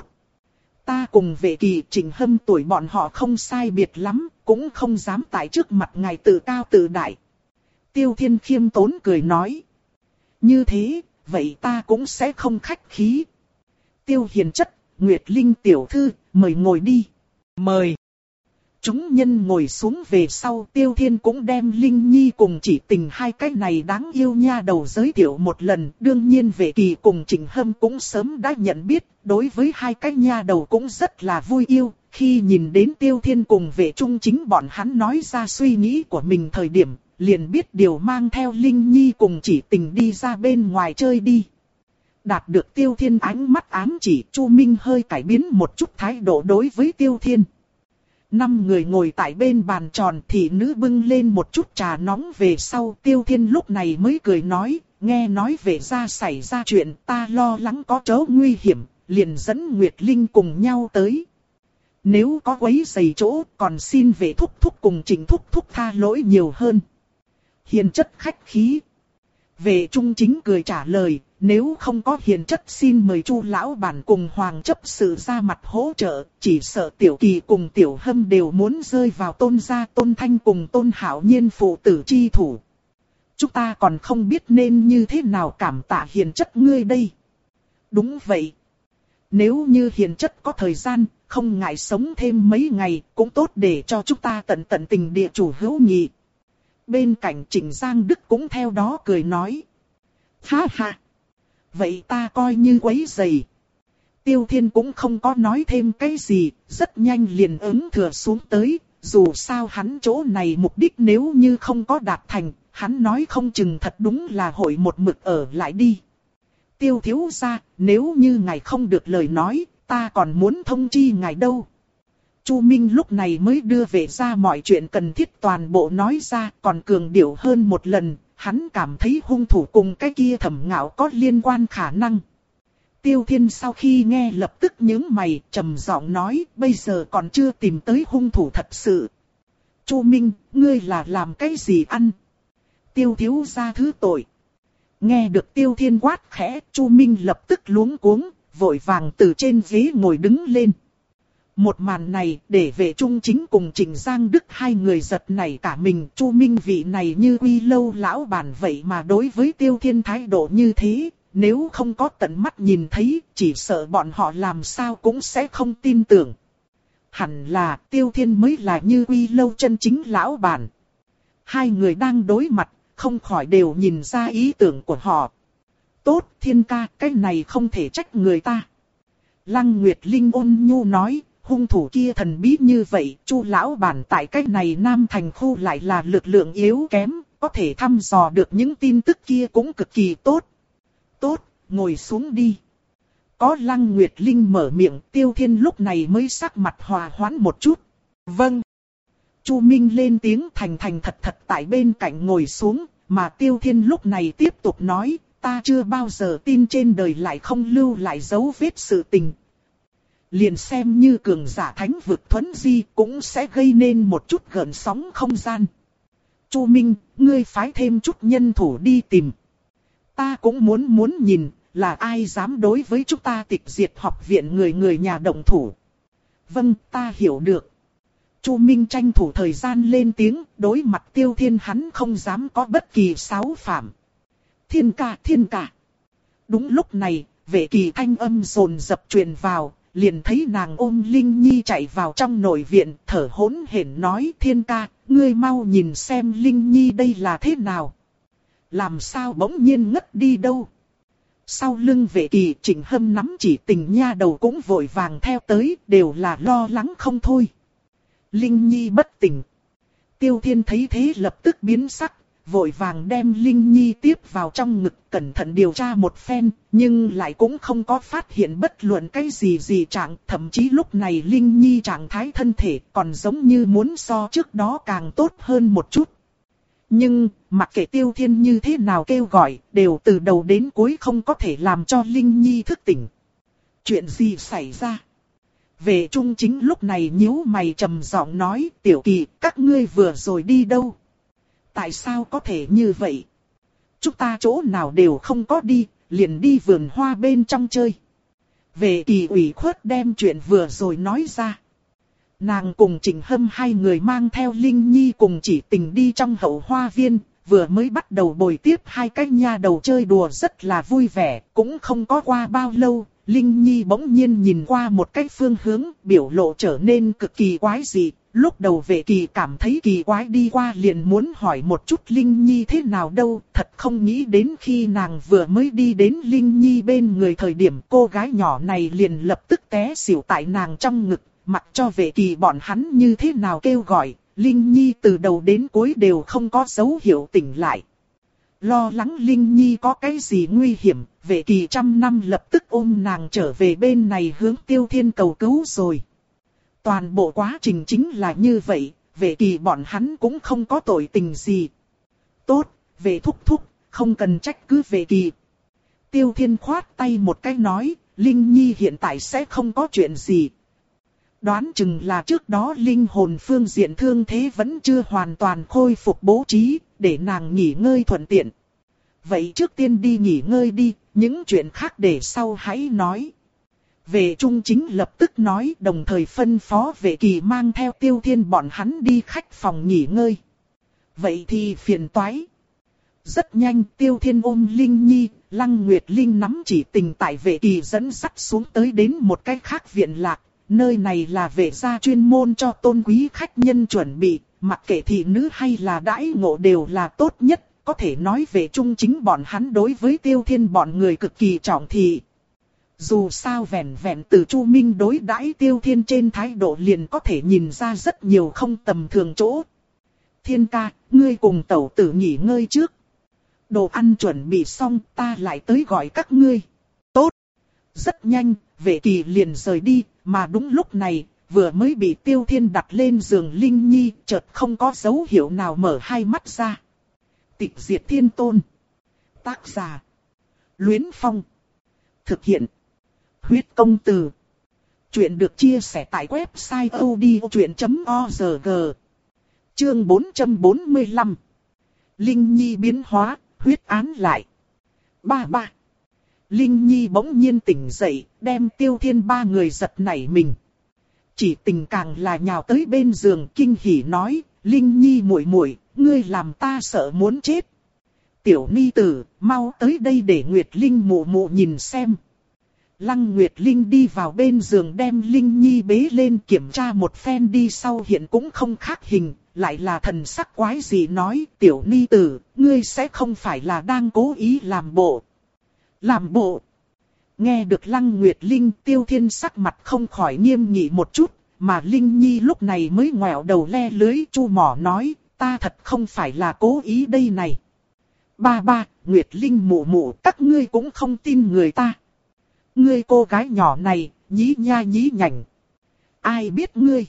Ta cùng Vệ Kỳ Trình Hâm tuổi bọn họ không sai biệt lắm, cũng không dám tại trước mặt ngài tự cao tự đại. Tiêu Thiên khiêm tốn cười nói. Như thế, vậy ta cũng sẽ không khách khí. Tiêu hiền chất, Nguyệt Linh tiểu thư, mời ngồi đi. Mời. Chúng nhân ngồi xuống về sau, Tiêu Thiên cũng đem Linh Nhi cùng Chỉ Tình hai cái này đáng yêu nha đầu giới thiệu một lần. Đương nhiên Vệ Kỳ cùng Trình Hâm cũng sớm đã nhận biết, đối với hai cái nha đầu cũng rất là vui yêu. Khi nhìn đến Tiêu Thiên cùng Vệ Trung Chính bọn hắn nói ra suy nghĩ của mình thời điểm, liền biết điều mang theo Linh Nhi cùng Chỉ Tình đi ra bên ngoài chơi đi. Đạt được Tiêu Thiên ánh mắt ám chỉ, Chu Minh hơi cải biến một chút thái độ đối với Tiêu Thiên. Năm người ngồi tại bên bàn tròn, thị nữ bưng lên một chút trà nóng về sau, Tiêu Thiên lúc này mới cười nói, nghe nói Vệ gia xảy ra chuyện, ta lo lắng có chỗ nguy hiểm, liền dẫn Nguyệt Linh cùng nhau tới. Nếu có quấy rầy chỗ, còn xin Vệ thúc thúc cùng Trình thúc thúc tha lỗi nhiều hơn. Hiền chất khách khí. Vệ Trung Chính cười trả lời, nếu không có hiền chất xin mời Chu lão bản cùng Hoàng chấp sự ra mặt hỗ trợ, chỉ sợ Tiểu Kỳ cùng Tiểu Hâm đều muốn rơi vào Tôn gia Tôn Thanh cùng Tôn Hạo Nhiên phụ tử chi thủ. Chúng ta còn không biết nên như thế nào cảm tạ hiền chất ngươi đây. Đúng vậy. Nếu như hiền chất có thời gian, không ngại sống thêm mấy ngày, cũng tốt để cho chúng ta tận tận tình địa chủ hữu nghị. Bên cạnh Trình Giang Đức cũng theo đó cười nói. Ha ha. Vậy ta coi như quấy rầy. Tiêu Thiên cũng không có nói thêm cái gì, rất nhanh liền ứng thừa xuống tới. Dù sao hắn chỗ này mục đích nếu như không có đạt thành, hắn nói không chừng thật đúng là hội một mực ở lại đi. Tiêu thiếu gia, nếu như ngài không được lời nói, ta còn muốn thông chi ngài đâu. Chu Minh lúc này mới đưa về ra mọi chuyện cần thiết toàn bộ nói ra, còn cường điệu hơn một lần, hắn cảm thấy hung thủ cùng cái kia Thẩm Ngạo có liên quan khả năng. Tiêu Thiên sau khi nghe lập tức nhướng mày, trầm giọng nói, bây giờ còn chưa tìm tới hung thủ thật sự. Chu Minh, ngươi là làm cái gì ăn? Tiêu thiếu gia thứ tội. Nghe được Tiêu Thiên quát khẽ, Chu Minh lập tức luống cuống, vội vàng từ trên ghế ngồi đứng lên. Một màn này để Vệ Trung Chính cùng Trình Giang Đức hai người giật nảy cả mình. Chu Minh vị này như Quy Lâu lão bản vậy mà đối với Tiêu Thiên thái độ như thế. Nếu không có tận mắt nhìn thấy, chỉ sợ bọn họ làm sao cũng sẽ không tin tưởng. Hẳn là Tiêu Thiên mới là như Quy Lâu chân chính lão bản. Hai người đang đối mặt, không khỏi đều nhìn ra ý tưởng của họ. Tốt Thiên ca, cái này không thể trách người ta. Lăng Nguyệt Linh ôn nhu nói. Hung thủ kia thần bí như vậy, Chu lão bản tại cách này Nam Thành khu lại là lực lượng yếu kém, có thể thăm dò được những tin tức kia cũng cực kỳ tốt. Tốt, ngồi xuống đi. Có Lăng Nguyệt Linh mở miệng, Tiêu Thiên lúc này mới sắc mặt hòa hoãn một chút. Vâng. Chu Minh lên tiếng thành thành thật thật tại bên cạnh ngồi xuống, mà Tiêu Thiên lúc này tiếp tục nói, ta chưa bao giờ tin trên đời lại không lưu lại dấu vết sự tình. Liền xem như cường giả thánh vực thuấn di cũng sẽ gây nên một chút gợn sóng không gian. Chu Minh, ngươi phái thêm chút nhân thủ đi tìm. Ta cũng muốn muốn nhìn là ai dám đối với chúng ta tịch diệt học viện người người nhà động thủ. Vâng, ta hiểu được. Chu Minh tranh thủ thời gian lên tiếng, đối mặt Tiêu Thiên hắn không dám có bất kỳ sáo phạm. Thiên ca, thiên ca. Đúng lúc này, Vệ Kỳ thanh âm dồn dập truyền vào, liền thấy nàng ôm Linh Nhi chạy vào trong nội viện, thở hổn hển nói: Thiên ca, ngươi mau nhìn xem Linh Nhi đây là thế nào. Làm sao bỗng nhiên ngất đi đâu. Sau lưng Vệ Kỳ, Trịnh Hâm nắm Chỉ Tình nha đầu cũng vội vàng theo tới, đều là lo lắng không thôi. Linh Nhi bất tỉnh. Tiêu Thiên thấy thế lập tức biến sắc, vội vàng đem Linh Nhi tiếp vào trong ngực, cẩn thận điều tra một phen, nhưng lại cũng không có phát hiện bất luận cái gì gì trạng, thậm chí lúc này Linh Nhi trạng thái thân thể còn giống như muốn so trước đó càng tốt hơn một chút. Nhưng, mặc kệ Tiêu Thiên như thế nào kêu gọi, đều từ đầu đến cuối không có thể làm cho Linh Nhi thức tỉnh. Chuyện gì xảy ra? Vệ Trung Chính lúc này nhíu mày trầm giọng nói: Tiểu Kỳ, các ngươi vừa rồi đi đâu? Tại sao có thể như vậy? Chúng ta chỗ nào đều không có đi, liền đi vườn hoa bên trong chơi. Vệ Kỳ ủy khuất đem chuyện vừa rồi nói ra. Nàng cùng Trịnh Hâm hai người mang theo Linh Nhi cùng Chỉ Tình đi trong hậu hoa viên, vừa mới bắt đầu bồi tiếp hai cái nha đầu chơi đùa rất là vui vẻ, cũng không có qua bao lâu, Linh Nhi bỗng nhiên nhìn qua một cái phương hướng, biểu lộ trở nên cực kỳ quái dị. Lúc đầu Vệ Kỳ cảm thấy kỳ quái, đi qua liền muốn hỏi một chút Linh Nhi thế nào đâu, thật không nghĩ đến khi nàng vừa mới đi đến Linh Nhi bên người thời điểm, cô gái nhỏ này liền lập tức té xỉu tại nàng trong ngực, mặc cho Vệ Kỳ bọn hắn như thế nào kêu gọi, Linh Nhi từ đầu đến cuối đều không có dấu hiệu tỉnh lại. Lo lắng Linh Nhi có cái gì nguy hiểm, Vệ Kỳ trăm năm lập tức ôm nàng trở về bên này hướng Tiêu Thiên cầu cứu rồi. Toàn bộ quá trình chính là như vậy, Vệ Kỳ bọn hắn cũng không có tội tình gì. Tốt, Vệ thúc thúc, không cần trách cứ Vệ Kỳ. Tiêu Thiên khoát tay một cái nói, Linh Nhi hiện tại sẽ không có chuyện gì. Đoán chừng là trước đó linh hồn phương diện thương thế vẫn chưa hoàn toàn khôi phục bố trí, để nàng nghỉ ngơi thuận tiện. Vậy trước tiên đi nghỉ ngơi đi, những chuyện khác để sau hãy nói. Vệ Trung Chính lập tức nói, đồng thời phân phó Vệ Kỳ mang theo Tiêu Thiên bọn hắn đi khách phòng nghỉ ngơi. Vậy thì phiền toái. Rất nhanh Tiêu Thiên ôm Linh Nhi, Lăng Nguyệt Linh nắm Chỉ Tình tại Vệ Kỳ dẫn dắt xuống tới đến một cái khác viện lạc. Nơi này là Vệ gia chuyên môn cho tôn quý khách nhân chuẩn bị, mặc kệ thị nữ hay là đãi ngộ đều là tốt nhất. Có thể nói Vệ Trung Chính bọn hắn đối với Tiêu Thiên bọn người cực kỳ trọng thị. Dù sao vẹn vẹn từ Chu Minh đối đãi Tiêu Thiên trên thái độ liền có thể nhìn ra rất nhiều không tầm thường chỗ. Thiên ca, ngươi cùng tẩu tử nghỉ ngơi trước. Đồ ăn chuẩn bị xong, ta lại tới gọi các ngươi. Tốt. Rất nhanh, Vệ Kỳ liền rời đi, mà đúng lúc này, vừa mới bị Tiêu Thiên đặt lên giường Linh Nhi, chợt không có dấu hiệu nào mở hai mắt ra. Tịch Diệt Thiên Tôn. Tác giả: Luyến Phong. Thực hiện: Huyết Công Từ. Chuyện được chia sẻ tại website odchuyện chấm org. Chương bốn trăm bốn mươi lăm. Linh Nhi biến hóa, huyết án lại. Ba ba. Linh Nhi bỗng nhiên tỉnh dậy, đem Tiêu Thiên ba người giật nảy mình. Chỉ Tình càng là nhào tới bên giường kinh hỉ nói, Linh Nhi muội muội, ngươi làm ta sợ muốn chết. Tiểu ni tử, mau tới đây để Nguyệt Linh mụ mụ nhìn xem. Lăng Nguyệt Linh đi vào bên giường đem Linh Nhi bế lên kiểm tra một phen đi sau hiện cũng không khác hình, lại là thần sắc quái gì nói, tiểu ni tử, ngươi sẽ không phải là đang cố ý làm bộ. Làm bộ. Nghe được Lăng Nguyệt Linh, Tiêu Thiên sắc mặt không khỏi nghiêm nghị một chút, mà Linh Nhi lúc này mới ngoẹo đầu le lưới chu mỏ nói, ta thật không phải là cố ý đây này. Ba ba, Nguyệt Linh mụ mụ, các ngươi cũng không tin người ta. Ngươi cô gái nhỏ này, nhí nha nhí nhảnh. Ai biết ngươi?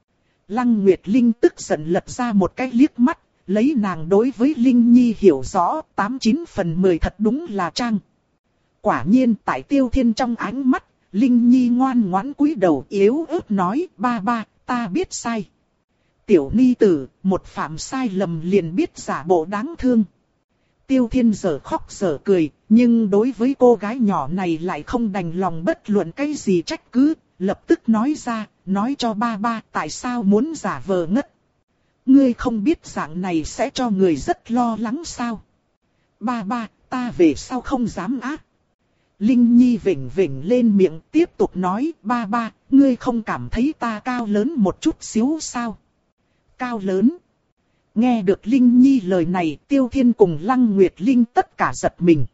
Lăng Nguyệt Linh tức giận lật ra một cái liếc mắt, lấy nàng đối với Linh Nhi hiểu rõ, tám chín phần mười thật đúng là trang. Quả nhiên tại Tiêu Thiên trong ánh mắt, Linh Nhi ngoan ngoãn cúi đầu yếu ớt nói, ba ba, ta biết sai. Tiểu ni tử, một phạm sai lầm liền biết giả bộ đáng thương. Tiêu Thiên giờ khóc giờ cười, nhưng đối với cô gái nhỏ này lại không đành lòng bất luận cái gì trách cứ, lập tức nói ra, nói cho ba ba tại sao muốn giả vờ ngất. Ngươi không biết dạng này sẽ cho người rất lo lắng sao? Ba ba, ta về sau không dám á. Linh Nhi vểnh vểnh lên miệng tiếp tục nói, ba ba, ngươi không cảm thấy ta cao lớn một chút xíu sao? Cao lớn. Nghe được Linh Nhi lời này, Tiêu Thiên cùng Lăng Nguyệt Linh tất cả giật mình.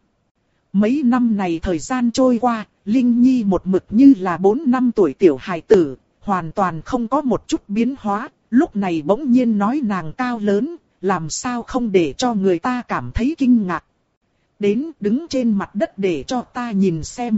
Mấy năm này thời gian trôi qua, Linh Nhi một mực như là bốn năm tuổi tiểu hài tử, hoàn toàn không có một chút biến hóa, lúc này bỗng nhiên nói nàng cao lớn, làm sao không để cho người ta cảm thấy kinh ngạc. Đến đứng trên mặt đất để cho ta nhìn xem.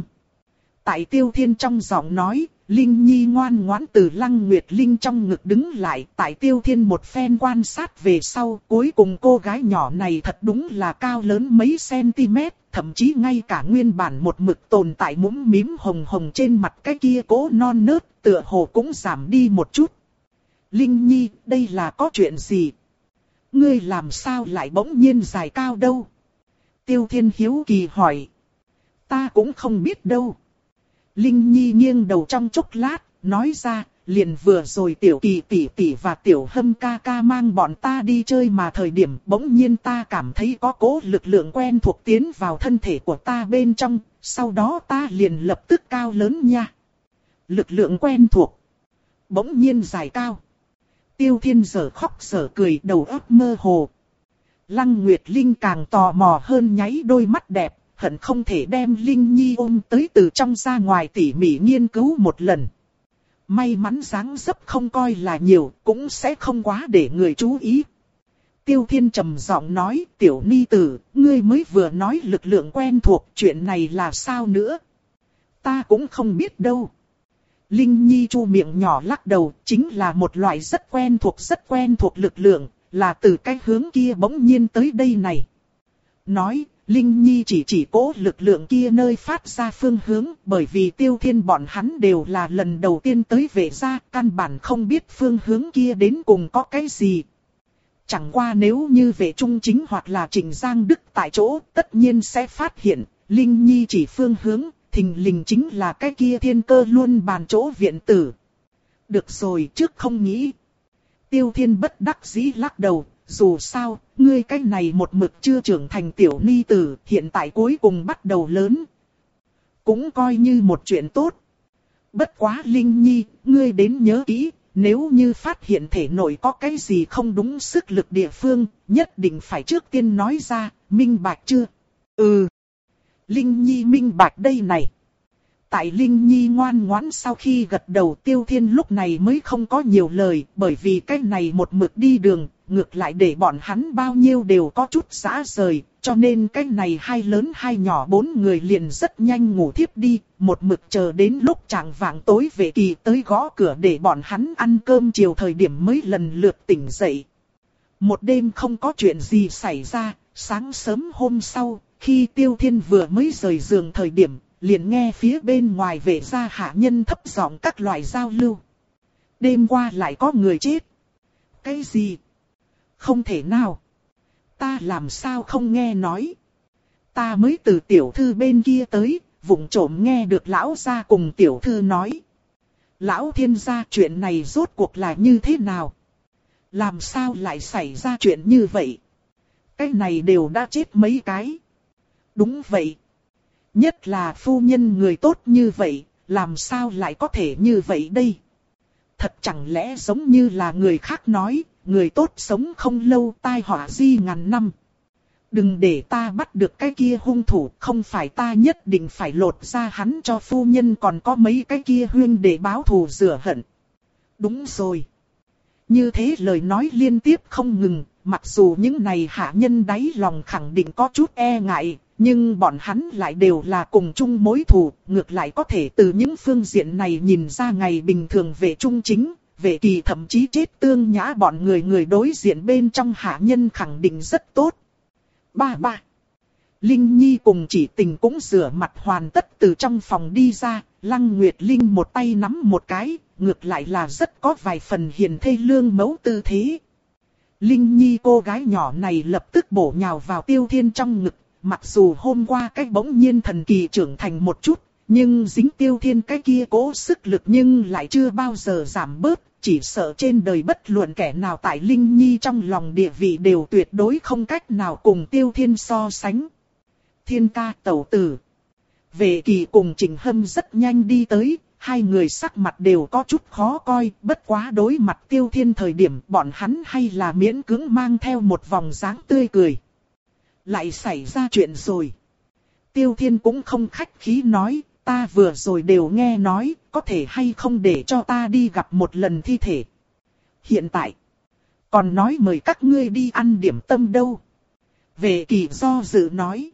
Tại Tiêu Thiên trong giọng nói, Linh Nhi ngoan ngoãn từ Lăng Nguyệt Linh trong ngực đứng lại. Tại Tiêu Thiên một phen quan sát về sau, cuối cùng cô gái nhỏ này thật đúng là cao lớn mấy cm, thậm chí ngay cả nguyên bản một mực tồn tại mũm mím hồng hồng trên mặt cái kia cố non nớt, tựa hồ cũng giảm đi một chút. Linh Nhi, đây là có chuyện gì? Ngươi làm sao lại bỗng nhiên dài cao đâu? Tiêu Thiên hiếu kỳ hỏi. Ta cũng không biết đâu. Linh Nhi nghiêng đầu trong chốc lát, nói ra, liền vừa rồi Tiểu Kỳ tỷ tỷ và Tiểu Hâm ca ca mang bọn ta đi chơi mà thời điểm bỗng nhiên ta cảm thấy có cố lực lượng quen thuộc tiến vào thân thể của ta bên trong, sau đó ta liền lập tức cao lớn nha. Lực lượng quen thuộc. Bỗng nhiên dài cao. Tiêu Thiên giờ khóc giờ cười, đầu óc mơ hồ. Lăng Nguyệt Linh càng tò mò hơn, nháy đôi mắt đẹp, hận không thể đem Linh Nhi ôm tới từ trong ra ngoài tỉ mỉ nghiên cứu một lần. May mắn dáng dấp không coi là nhiều, cũng sẽ không quá để người chú ý. Tiêu Thiên trầm giọng nói, tiểu ni tử, ngươi mới vừa nói lực lượng quen thuộc, chuyện này là sao nữa? Ta cũng không biết đâu. Linh Nhi chu miệng nhỏ lắc đầu, chính là một loại rất quen thuộc rất quen thuộc lực lượng, là từ cái hướng kia bỗng nhiên tới đây này. Nói, Linh Nhi chỉ chỉ cố lực lượng kia nơi phát ra phương hướng, bởi vì Tiêu Thiên bọn hắn đều là lần đầu tiên tới Vệ gia, căn bản không biết phương hướng kia đến cùng có cái gì. Chẳng qua nếu như Vệ Trung Chính hoặc là Trịnh Giang Đức tại chỗ, tất nhiên sẽ phát hiện, Linh Nhi chỉ phương hướng, thình lình chính là cái kia Thiên Cơ Luân bàn chỗ viện tử. Được rồi, trước không nghĩ. Tiêu Thiên bất đắc dĩ lắc đầu, dù sao, ngươi cái này một mực chưa trưởng thành tiểu ni tử, hiện tại cuối cùng bắt đầu lớn. Cũng coi như một chuyện tốt. Bất quá Linh Nhi, ngươi đến nhớ kỹ, nếu như phát hiện thể nội có cái gì không đúng sức lực địa phương, nhất định phải trước tiên nói ra, minh bạch chưa? Ừ. Linh Nhi minh bạch đây này. Tại Linh Nhi ngoan ngoãn sau khi gật đầu, Tiêu Thiên lúc này mới không có nhiều lời, bởi vì cái này một mực đi đường, ngược lại để bọn hắn bao nhiêu đều có chút rã rời, cho nên cái này hai lớn hai nhỏ bốn người liền rất nhanh ngủ thiếp đi, một mực chờ đến lúc chạng vạng tối Vệ Kỳ tới gõ cửa để bọn hắn ăn cơm chiều thời điểm mới lần lượt tỉnh dậy. Một đêm không có chuyện gì xảy ra, sáng sớm hôm sau, khi Tiêu Thiên vừa mới rời giường thời điểm, liền nghe phía bên ngoài Vệ gia hạ nhân thấp giọng các loại giao lưu. Đêm qua lại có người chết. Cái gì? Không thể nào. Ta làm sao không nghe nói. Ta mới từ tiểu thư bên kia tới, vụng trộm nghe được lão gia cùng tiểu thư nói. Lão Thiên gia, chuyện này rốt cuộc là như thế nào? Làm sao lại xảy ra chuyện như vậy? Cái này đều đã chết mấy cái. Đúng vậy. Nhất là phu nhân người tốt như vậy, làm sao lại có thể như vậy đây? Thật chẳng lẽ giống như là người khác nói, người tốt sống không lâu, tai họa di ngàn năm. Đừng để ta bắt được cái kia hung thủ, không phải ta nhất định phải lột ra hắn cho phu nhân, còn có mấy cái kia huyên để báo thù rửa hận. Đúng rồi. Như thế lời nói liên tiếp không ngừng, mặc dù những này hạ nhân đáy lòng khẳng định có chút e ngại, nhưng bọn hắn lại đều là cùng chung mối thù, ngược lại có thể từ những phương diện này nhìn ra ngày bình thường Vệ Trung Chính, Vệ Kỳ thậm chí chết tương nhã bọn người người đối diện bên trong hạ nhân khẳng định rất tốt. Ba ba. Linh Nhi cùng Chỉ Tình cũng rửa mặt hoàn tất từ trong phòng đi ra, Lăng Nguyệt Linh một tay nắm một cái, ngược lại là rất có vài phần hiền thê lương mẫu tư thế. Linh Nhi cô gái nhỏ này lập tức bổ nhào vào Tiêu Thiên trong ngực, mặc dù hôm qua cái bỗng nhiên thần kỳ trưởng thành một chút, nhưng dính Tiêu Thiên cái kia cố sức lực nhưng lại chưa bao giờ giảm bớt, chỉ sợ trên đời bất luận kẻ nào tại Linh Nhi trong lòng địa vị đều tuyệt đối không cách nào cùng Tiêu Thiên so sánh. Thiên ca tẩu tử. Vệ Kỳ cùng Trình Hâm rất nhanh đi tới, hai người sắc mặt đều có chút khó coi, bất quá đối mặt Tiêu Thiên thời điểm bọn hắn hay là miễn cưỡng mang theo một vòng dáng tươi cười. Lại xảy ra chuyện rồi. Tiêu Thiên cũng không khách khí nói, ta vừa rồi đều nghe nói, có thể hay không để cho ta đi gặp một lần thi thể. Hiện tại, còn nói mời các ngươi đi ăn điểm tâm đâu. Vệ Kỳ do dự nói.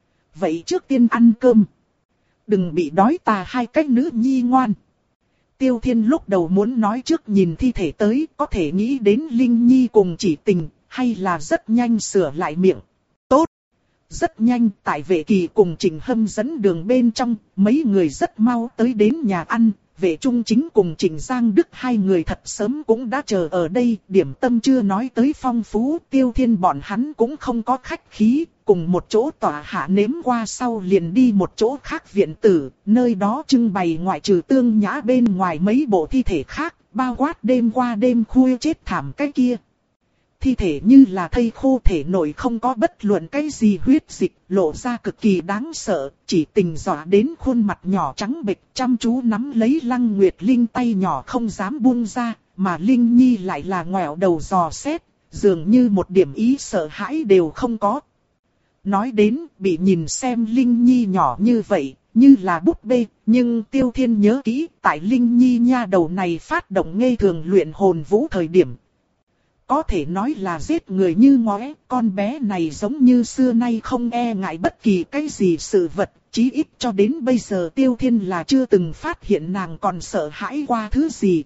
Vậy trước tiên ăn cơm. Đừng bị đói ta hai cách nữ nhi ngoan. Tiêu Thiên lúc đầu muốn nói trước nhìn thi thể tới, có thể nghĩ đến Linh Nhi cùng Chỉ Tình, hay là rất nhanh sửa lại miệng. Tốt. Rất nhanh, tại Vệ Kỳ cùng Trình Hâm dẫn đường bên trong, mấy người rất mau tới đến nhà ăn. Vệ Trung Chính cùng Trình Giang Đức hai người thật sớm cũng đã chờ ở đây, điểm tâm chưa nói tới phong phú, Tiêu Thiên bọn hắn cũng không có khách khí, cùng một chỗ tỏa hạ nếm qua sau liền đi một chỗ khác viện tử, nơi đó trưng bày ngoại trừ Tương Nhã bên ngoài mấy bộ thi thể khác, bao quát đêm qua đêm khuya chết thảm cái kia. Thi thể như là thây khô, thể nội không có bất luận cái gì huyết dịch, lộ ra cực kỳ đáng sợ, Chỉ Tình dọa đến khuôn mặt nhỏ trắng bệch, chăm chú nắm lấy Lăng Nguyệt Linh tay nhỏ không dám buông ra, mà Linh Nhi lại là ngoẹo đầu dò xét, dường như một điểm ý sợ hãi đều không có. Nói đến, bị nhìn xem Linh Nhi nhỏ như vậy, như là búp bê, nhưng Tiêu Thiên nhớ kỹ, tại Linh Nhi nha đầu này phát động ngây thường luyện hồn vũ thời điểm. Có thể nói là giết người như ngóe, con bé này giống như xưa nay không e ngại bất kỳ cái gì sự vật, chí ít cho đến bây giờ Tiêu Thiên là chưa từng phát hiện nàng còn sợ hãi qua thứ gì.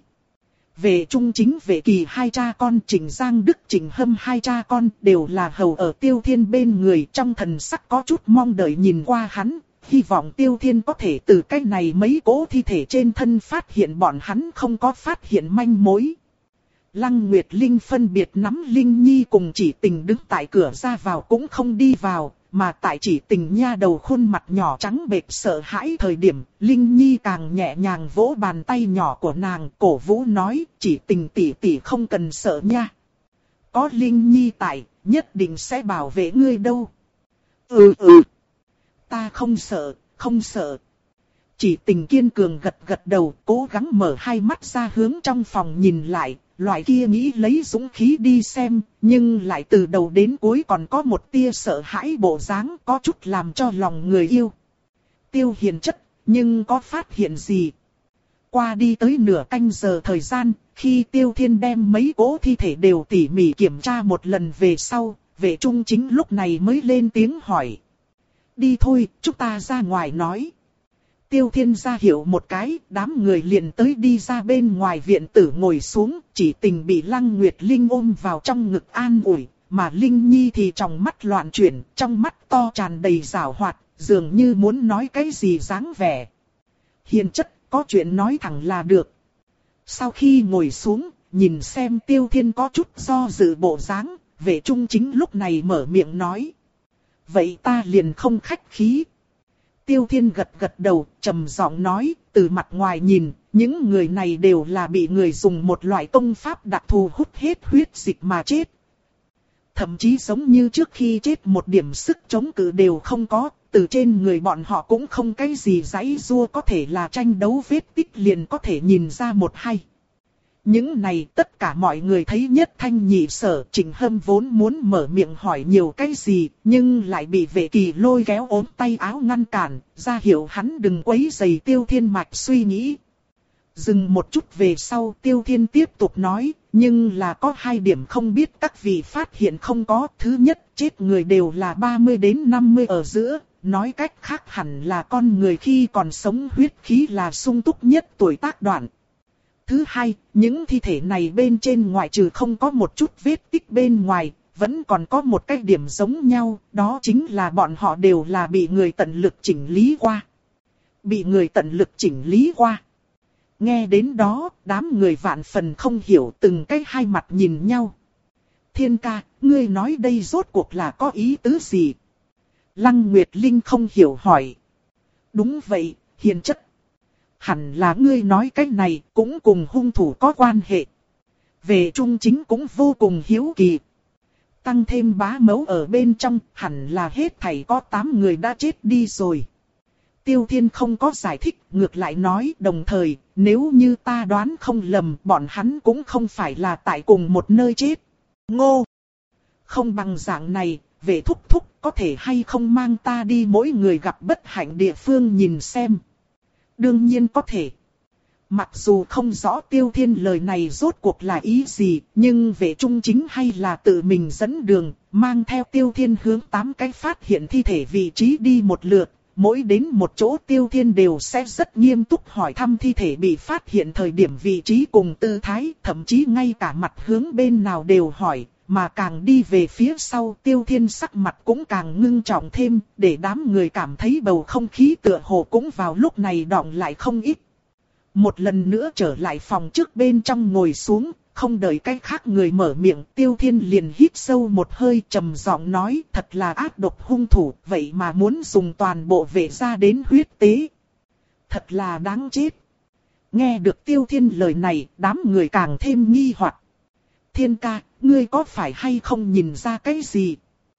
Về Trung Chính Vệ Kỳ hai cha con, Trình Giang Đức Trình Hâm hai cha con đều là hầu ở Tiêu Thiên bên người, trong thần sắc có chút mong đợi nhìn qua hắn, hy vọng Tiêu Thiên có thể từ cái này mấy cỗ thi thể trên thân phát hiện bọn hắn không có phát hiện manh mối. Lăng Nguyệt Linh phân biệt nắm Linh Nhi cùng Chỉ Tình đứng tại cửa ra vào cũng không đi vào, mà tại Chỉ Tình nha đầu khuôn mặt nhỏ trắng bệch sợ hãi thời điểm, Linh Nhi càng nhẹ nhàng vỗ bàn tay nhỏ của nàng, cổ vũ nói, Chỉ Tình tỷ tỷ không cần sợ nha. Có Linh Nhi tại, nhất định sẽ bảo vệ ngươi đâu. Ừ ừ, ta không sợ, không sợ. Chỉ Tình kiên cường gật gật đầu, cố gắng mở hai mắt ra hướng trong phòng nhìn lại. Loại kia nghĩ lấy dũng khí đi xem, nhưng lại từ đầu đến cuối còn có một tia sợ hãi bộ dáng, có chút làm cho lòng người yêu. Tiêu Hiền chất, nhưng có phát hiện gì? Qua đi tới nửa canh giờ thời gian, khi Tiêu Thiên đem mấy cỗ thi thể đều tỉ mỉ kiểm tra một lần về sau, Vệ Trung Chính lúc này mới lên tiếng hỏi. Đi thôi, chúng ta ra ngoài nói. Tiêu Thiên ra hiệu một cái, đám người liền tới đi ra bên ngoài viện tử ngồi xuống, Chỉ Tình bị Lăng Nguyệt Linh ôm vào trong ngực an ủi, mà Linh Nhi thì trong mắt loạn chuyển, trong mắt to tràn đầy giảo hoạt, dường như muốn nói cái gì dáng vẻ. Hiền chất, có chuyện nói thẳng là được. Sau khi ngồi xuống, nhìn xem Tiêu Thiên có chút do dự bộ dáng, Vệ Trung Chính lúc này mở miệng nói. Vậy ta liền không khách khí. Tiêu Thiên gật gật đầu, trầm giọng nói, từ mặt ngoài nhìn, những người này đều là bị người dùng một loại công pháp đặc thù hút hết huyết dịch mà chết. Thậm chí giống như trước khi chết một điểm sức chống cự đều không có, từ trên người bọn họ cũng không cái gì giãy giụa có thể là tranh đấu vết tích liền có thể nhìn ra một hay. Những này tất cả mọi người thấy nhất thanh nhị sở, Trình Hâm vốn muốn mở miệng hỏi nhiều cái gì, nhưng lại bị Vệ Kỳ lôi kéo ốm tay áo ngăn cản, ra hiệu hắn đừng quấy rầy Tiêu Thiên mạch suy nghĩ. Dừng một chút về sau Tiêu Thiên tiếp tục nói, nhưng là có hai điểm không biết các vị phát hiện không có. Thứ nhất, chết người đều là ba mươi đến năm mươi ở giữa, nói cách khác hẳn là con người khi còn sống huyết khí là sung túc nhất tuổi tác đoạn. Thứ hai, những thi thể này bên trên ngoại trừ không có một chút vết tích bên ngoài, vẫn còn có một cái điểm giống nhau, đó chính là bọn họ đều là bị người tận lực chỉnh lý qua. Bị người tận lực chỉnh lý qua. Nghe đến đó, đám người vạn phần không hiểu, từng cái hai mặt nhìn nhau. Thiên ca, ngươi nói đây rốt cuộc là có ý tứ gì? Lăng Nguyệt Linh không hiểu hỏi. Đúng vậy, hiền chất. Hẳn là ngươi nói cái này cũng cùng hung thủ có quan hệ. Vệ Trung Chính cũng vô cùng hiếu kỳ. Tăng thêm bá mẫu ở bên trong, hẳn là hết thảy có tám người đã chết đi rồi. Tiêu Thiên không có giải thích, ngược lại nói đồng thời, nếu như ta đoán không lầm, bọn hắn cũng không phải là tại cùng một nơi chết. Ngô! Không bằng dạng này, vệ thúc thúc có thể hay không mang ta đi mỗi người gặp bất hạnh địa phương nhìn xem. Đương nhiên có thể. Mặc dù không rõ Tiêu Thiên lời này rốt cuộc là ý gì, nhưng vệ trung chính hay là tự mình dẫn đường, mang theo Tiêu Thiên hướng tám cái phát hiện thi thể vị trí đi một lượt. Mỗi đến một chỗ Tiêu Thiên đều sẽ rất nghiêm túc hỏi thăm thi thể bị phát hiện thời điểm vị trí cùng tư thái, thậm chí ngay cả mặt hướng bên nào đều hỏi, mà càng đi về phía sau Tiêu Thiên sắc mặt cũng càng ngưng trọng thêm, để đám người cảm thấy bầu không khí tựa hồ cũng vào lúc này đọng lại không ít. Một lần nữa trở lại phòng trước bên trong ngồi xuống, không đợi cái khác người mở miệng, Tiêu Thiên liền hít sâu một hơi trầm giọng nói, thật là ác độc hung thủ, vậy mà muốn dùng toàn bộ vệ gia đến huyết tế. Thật là đáng chết. Nghe được Tiêu Thiên lời này, đám người càng thêm nghi hoặc. Thiên ca, ngươi có phải hay không nhìn ra cái gì?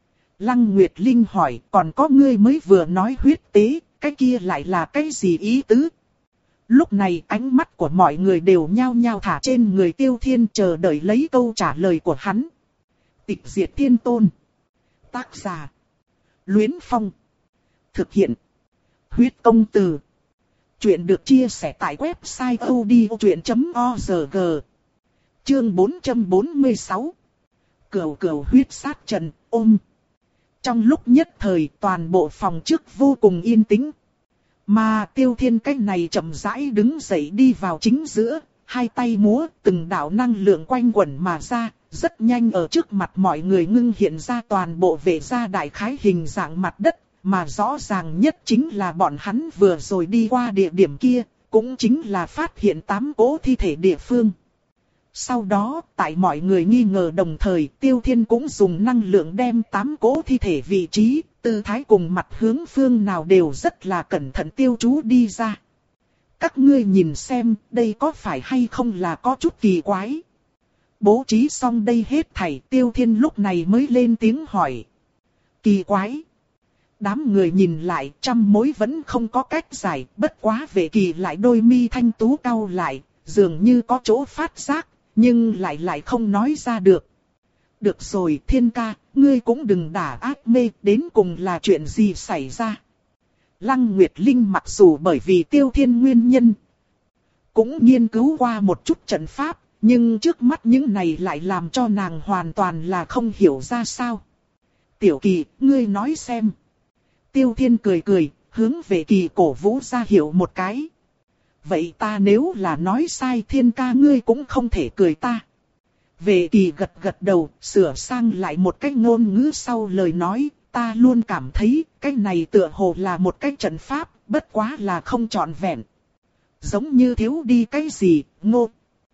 Lăng Nguyệt Linh hỏi, còn có ngươi mới vừa nói huyết tế, cái kia lại là cái gì ý tứ? Lúc này ánh mắt của mọi người đều nhao nhao thả trên người Tiêu Thiên chờ đợi lấy câu trả lời của hắn. Tịch diệt tiên tôn. Tác giả. Luyến Phong. Thực hiện. Huyết công từ. Chuyện được chia sẻ tại website odchuyện chấm org. Chương bốn trăm bốn mươi sáu. Cửu cửu huyết sát trận, ôm. Trong lúc nhất thời toàn bộ phòng trước vô cùng yên tĩnh. Mà Tiêu Thiên cách này chậm rãi đứng dậy đi vào chính giữa, hai tay múa, từng đạo năng lượng quanh quẩn mà ra, rất nhanh ở trước mặt mọi người ngưng hiện ra toàn bộ vệ gia đại khái hình dạng mặt đất, mà rõ ràng nhất chính là bọn hắn vừa rồi đi qua địa điểm kia, cũng chính là phát hiện tám cỗ thi thể địa phương. Sau đó, tại mọi người nghi ngờ đồng thời, Tiêu Thiên cũng dùng năng lượng đem tám cỗ thi thể vị trí, tư thái cùng mặt hướng phương nào đều rất là cẩn thận tiêu chú đi ra. Các ngươi nhìn xem, đây có phải hay không là có chút kỳ quái. Bố trí xong đây hết thảy, Tiêu Thiên lúc này mới lên tiếng hỏi. Kỳ quái. Đám người nhìn lại, trăm mối vẫn không có cách giải, bất quá Vệ Kỳ lại đôi mi thanh tú cau lại, dường như có chỗ phát giác, nhưng lại lại không nói ra được. Được rồi Thiên ca, ngươi cũng đừng đả ác mê, đến cùng là chuyện gì xảy ra. Lăng Nguyệt Linh mặc dù bởi vì Tiêu Thiên nguyên nhân, cũng nghiên cứu qua một chút trận pháp, nhưng trước mắt những này lại làm cho nàng hoàn toàn là không hiểu ra sao. Tiểu Kỳ, ngươi nói xem. Tiêu Thiên cười cười, hướng về Kỳ cổ vũ ra hiểu một cái. Vậy ta nếu là nói sai Thiên ca ngươi cũng không thể cười ta. Vệ Kỳ gật gật đầu, sửa sang lại một cách ngôn ngữ sau lời nói, ta luôn cảm thấy cái này tựa hồ là một cái trận pháp, bất quá là không trọn vẹn. Giống như thiếu đi cái gì, Ngô.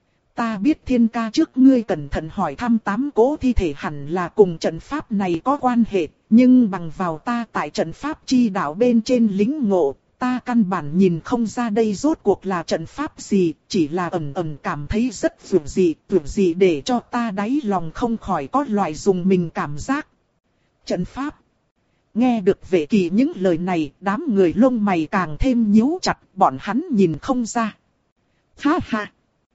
Ta biết Thiên ca trước ngươi cẩn thận hỏi thăm tám cỗ thi thể hẳn là cùng trận pháp này có quan hệ, nhưng bằng vào ta tại trận pháp chi đạo bên trên lĩnh ngộ, ta căn bản nhìn không ra đây rốt cuộc là trận pháp gì, chỉ là ẩn ẩn cảm thấy rất vượt dị, vượt dị để cho ta đáy lòng không khỏi có loại dùng mình cảm giác. Trận pháp. Nghe được Vệ Kỳ những lời này, đám người lông mày càng thêm nhíu chặt, bọn hắn nhìn không ra. Ha ha.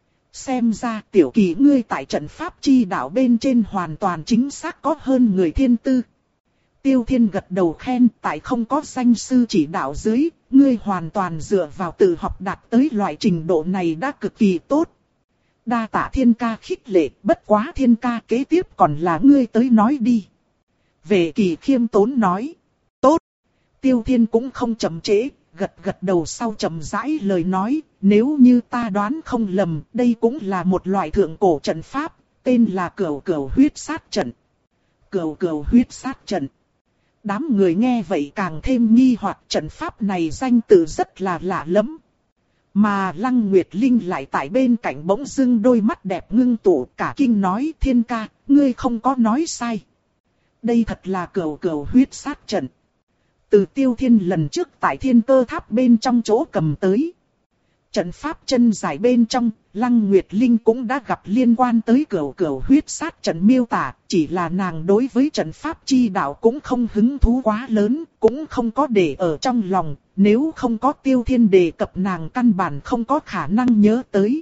Xem ra Tiểu Kỳ ngươi tại trận pháp chi đạo bên trên hoàn toàn chính xác có hơn người thiên tư. Tiêu Thiên gật đầu khen, tại không có danh sư chỉ đạo dưới, ngươi hoàn toàn dựa vào tự học đạt tới loại trình độ này đã cực kỳ tốt. Đa tạ Thiên ca khích lệ, bất quá Thiên ca kế tiếp còn là ngươi tới nói đi. Vệ Kỳ khiêm tốn nói. Tốt. Tiêu Thiên cũng không chậm trễ, gật gật đầu sau chậm rãi lời nói, nếu như ta đoán không lầm, đây cũng là một loại thượng cổ trận pháp, tên là Cửu Cửu huyết sát trận. Cửu Cửu huyết sát trận. Đám người nghe vậy càng thêm nghi hoặc, trận pháp này danh tự rất là lạ lẫm. Mà Lăng Nguyệt Linh lại tại bên cạnh bỗng dưng đôi mắt đẹp ngưng tụ, cả kinh nói Thiên ca, ngươi không có nói sai. Đây thật là Cửu Cửu huyết sát trận. Từ Tiêu Thiên lần trước tại Thiên Cơ Tháp bên trong chỗ cầm tới. Trận pháp chân giải bên trong, Lăng Nguyệt Linh cũng đã gặp liên quan tới cửu cửu huyết sát trận miêu tả, chỉ là nàng đối với trận pháp chi đạo cũng không hứng thú quá lớn, cũng không có để ở trong lòng, nếu không có Tiêu Thiên đề cập nàng căn bản không có khả năng nhớ tới.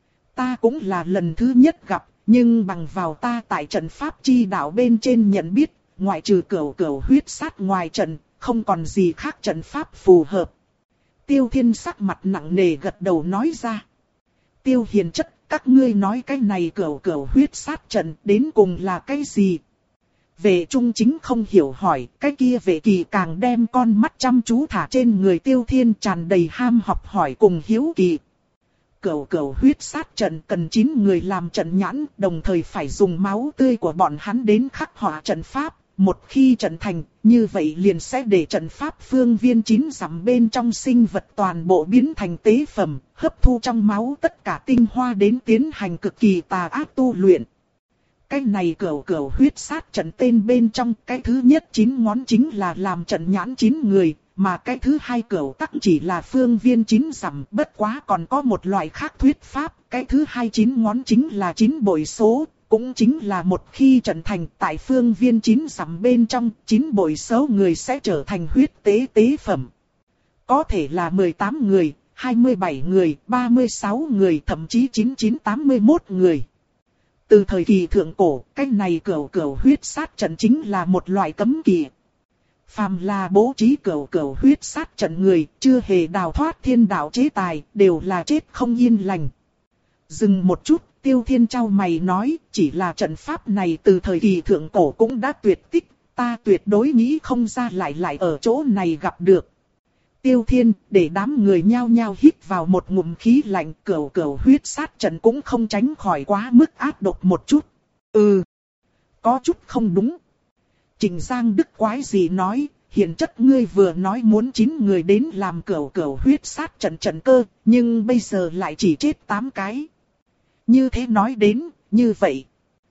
Ta cũng là lần thứ nhất gặp, nhưng bằng vào ta tại trận pháp chi đạo bên trên nhận biết, ngoại trừ cửu cửu huyết sát ngoài trận, không còn gì khác trận pháp phù hợp. Tiêu Thiên sắc mặt nặng nề gật đầu nói ra. Tiêu hiền chất, các ngươi nói cái này cửu cửu huyết sát trận đến cùng là cái gì? Vệ Trung Chính không hiểu hỏi, cái kia Vệ Kỳ càng đem con mắt chăm chú thả trên người Tiêu Thiên, tràn đầy ham học hỏi cùng hiếu kỳ. Cửu cửu huyết sát trận cần chín người làm trận nhãn, đồng thời phải dùng máu tươi của bọn hắn đến khắc họa trận pháp. Một khi trận thành, như vậy liền sẽ để trận pháp phương viên chín dặm bên trong sinh vật toàn bộ biến thành tế phẩm, hấp thu trong máu tất cả tinh hoa đến tiến hành cực kỳ tà ác tu luyện. Cái này cửu cửu huyết sát trận tên bên trong, cái thứ nhất chín ngón chính là làm trận nhãn chín người, mà cái thứ hai cửu tắc chỉ là phương viên chín dặm, bất quá còn có một loại khác thuyết pháp, cái thứ hai chín ngón chính là chín bội số. Cũng chính là một khi trận thành tại phương viên chín dặm bên trong, chín bội số người sẽ trở thành huyết tế tế phẩm. Có thể là mười tám người, hai mươi bảy người, ba mươi sáu người, thậm chí chín chín tám mươi mốt người. Từ thời kỳ thượng cổ, cái này cửu cửu huyết sát trận chính là một loại cấm kỵ. Phàm là bố trí cửu cửu huyết sát trận người, chưa hề đào thoát thiên đạo chế tài, đều là chết không yên lành. Dừng một chút. Tiêu Thiên chau mày nói, chỉ là trận pháp này từ thời kỳ thượng cổ cũng đã tuyệt tích, ta tuyệt đối nghĩ không ra lại lại ở chỗ này gặp được. Tiêu Thiên, để đám người nhao nhao hít vào một ngụm khí lạnh, cửu cửu huyết sát trận cũng không tránh khỏi quá mức ác độc một chút. Ừ, có chút không đúng. Trình Giang Đức quái gì nói, hiền chất ngươi vừa nói muốn chín người đến làm cửu cửu huyết sát trận trận cơ, nhưng bây giờ lại chỉ chết tám cái. Như thế nói đến, như vậy.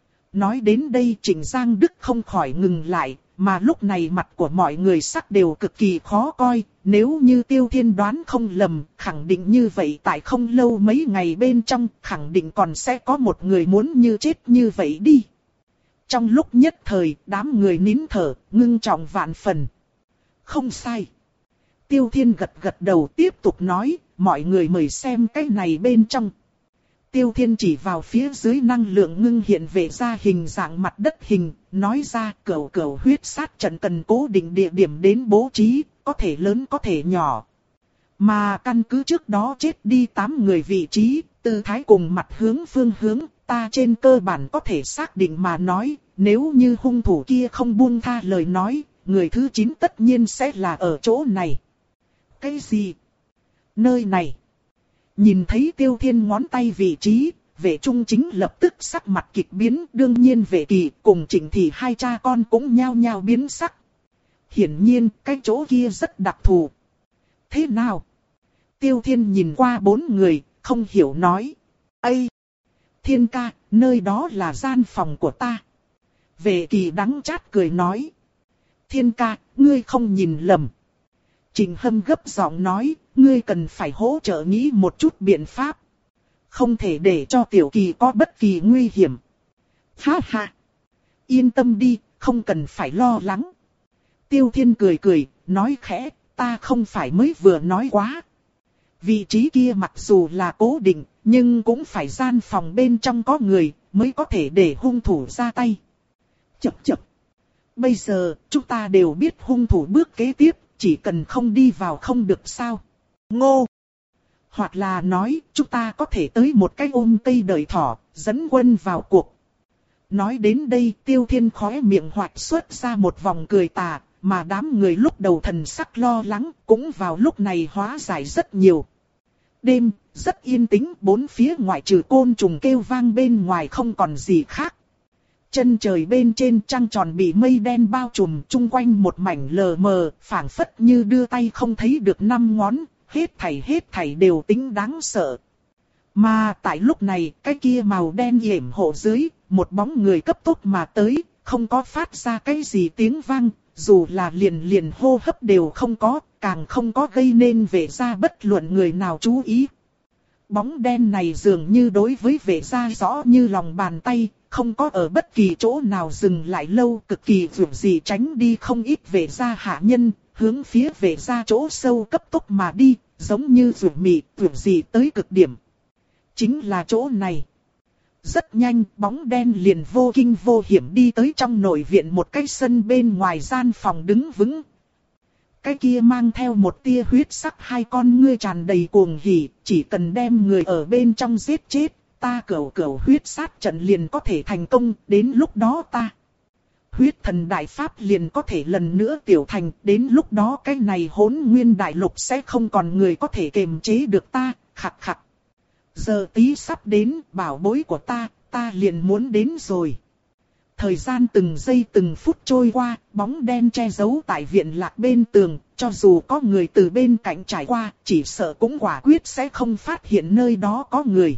Nói đến đây Trịnh Giang Đức không khỏi ngừng lại, mà lúc này mặt của mọi người sắc đều cực kỳ khó coi. Nếu như Tiêu Thiên đoán không lầm, khẳng định như vậy tại không lâu mấy ngày bên trong, khẳng định còn sẽ có một người muốn như chết như vậy đi. Trong lúc nhất thời, đám người nín thở, ngưng trọng vạn phần. Không sai. Tiêu Thiên gật gật đầu tiếp tục nói, mọi người mời xem cái này bên trong. Tiêu Thiên chỉ vào phía dưới năng lượng ngưng hiện về ra hình dạng mặt đất hình, nói ra cửu cửu huyết sát trận cần cố định địa điểm đến bố trí, có thể lớn có thể nhỏ. Mà căn cứ trước đó chết đi tám người vị trí, tư thái cùng mặt hướng phương hướng, ta trên cơ bản có thể xác định mà nói, nếu như hung thủ kia không buông tha lời nói, người thứ chín tất nhiên sẽ là ở chỗ này. Cái gì? Nơi này. Nhìn thấy Tiêu Thiên ngón tay vị trí, Vệ Trung Chính lập tức sắc mặt kịch biến, đương nhiên Vệ Kỳ cùng Trịnh Thị hai cha con cũng nhao nhao biến sắc. Hiển nhiên, cái chỗ kia rất đặc thù. Thế nào? Tiêu Thiên nhìn qua bốn người, không hiểu nói. Ây! Thiên ca, nơi đó là gian phòng của ta. Vệ Kỳ đắng chát cười nói. Thiên ca, ngươi không nhìn lầm. Trình Hâm gấp giọng nói, ngươi cần phải hỗ trợ nghĩ một chút biện pháp. Không thể để cho Tiểu Kỳ có bất kỳ nguy hiểm. Ha ha! Yên tâm đi, không cần phải lo lắng. Tiêu Thiên cười cười, nói khẽ, ta không phải mới vừa nói quá. Vị trí kia mặc dù là cố định, nhưng cũng phải gian phòng bên trong có người, mới có thể để hung thủ ra tay. Chậc chậc! Bây giờ, chúng ta đều biết hung thủ bước kế tiếp. Chỉ cần không đi vào không được sao. Ngô. Hoặc là nói, chúng ta có thể tới một cái ôm cây đời thỏ, dẫn quân vào cuộc. Nói đến đây, Tiêu Thiên khóe miệng hoạt xuất ra một vòng cười tà, mà đám người lúc đầu thần sắc lo lắng, cũng vào lúc này hóa giải rất nhiều. Đêm, rất yên tĩnh, bốn phía ngoại trừ côn trùng kêu vang bên ngoài không còn gì khác. Chân trời bên trên trăng tròn bị mây đen bao trùm, chung quanh một mảnh lờ mờ, phảng phất như đưa tay không thấy được năm ngón, hết thảy hết thảy đều tính đáng sợ. Mà tại lúc này, cái kia màu đen yểm hộ dưới, một bóng người cấp tốc mà tới, không có phát ra cái gì tiếng vang, dù là liền liền hô hấp đều không có, càng không có gây nên về ra bất luận người nào chú ý. Bóng đen này dường như đối với vệ gia rõ như lòng bàn tay, không có ở bất kỳ chỗ nào dừng lại lâu, cực kỳ vượt gì tránh đi không ít vệ gia hạ nhân, hướng phía vệ gia chỗ sâu cấp tốc mà đi, giống như vượt mị, vượt gì tới cực điểm. Chính là chỗ này. Rất nhanh, bóng đen liền vô kinh vô hiểm đi tới trong nội viện một cái sân bên ngoài gian phòng đứng vững. Cái kia mang theo một tia huyết sắc hai con ngươi tràn đầy cuồng hỉ, chỉ cần đem người ở bên trong giết chết, ta cửu cửu huyết sát trận liền có thể thành công, đến lúc đó ta. Huyết thần đại pháp liền có thể lần nữa tiểu thành, đến lúc đó cái này hỗn nguyên đại lục sẽ không còn người có thể kiềm chế được ta, khặt khặt. Giờ tí sắp đến, bảo bối của ta, ta liền muốn đến rồi. Thời gian từng giây từng phút trôi qua, bóng đen che giấu tại viện lạc bên tường, cho dù có người từ bên cạnh trải qua, chỉ sợ cũng quả quyết sẽ không phát hiện nơi đó có người.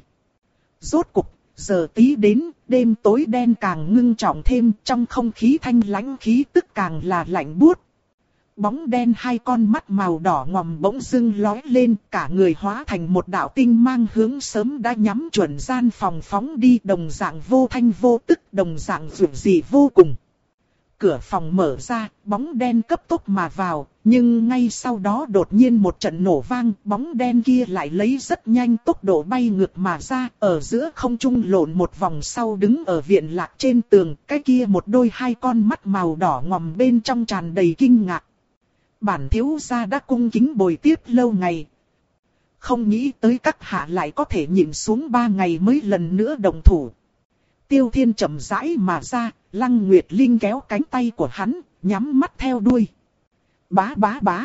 Rốt cục, giờ tí đến, đêm tối đen càng ngưng trọng thêm, trong không khí thanh lãnh khí tức càng là lạnh buốt. Bóng đen hai con mắt màu đỏ ngòm bỗng dưng lóe lên, cả người hóa thành một đạo tinh mang hướng sớm đã nhắm chuẩn gian phòng phóng đi, đồng dạng vô thanh vô tức, đồng dạng dữ dị vô cùng. Cửa phòng mở ra, bóng đen cấp tốc mà vào, nhưng ngay sau đó đột nhiên một trận nổ vang, bóng đen kia lại lấy rất nhanh tốc độ bay ngược mà ra, ở giữa không trung lộn một vòng sau đứng ở viện lạc trên tường, cái kia một đôi hai con mắt màu đỏ ngòm bên trong tràn đầy kinh ngạc. Bản thiếu gia đã cung kính bồi tiếp lâu ngày. Không nghĩ tới các hạ lại có thể nhịn xuống ba ngày mới lần nữa động thủ. Tiêu Thiên chậm rãi mà ra, Lăng Nguyệt Linh kéo cánh tay của hắn, nhắm mắt theo đuôi. Bá bá bá.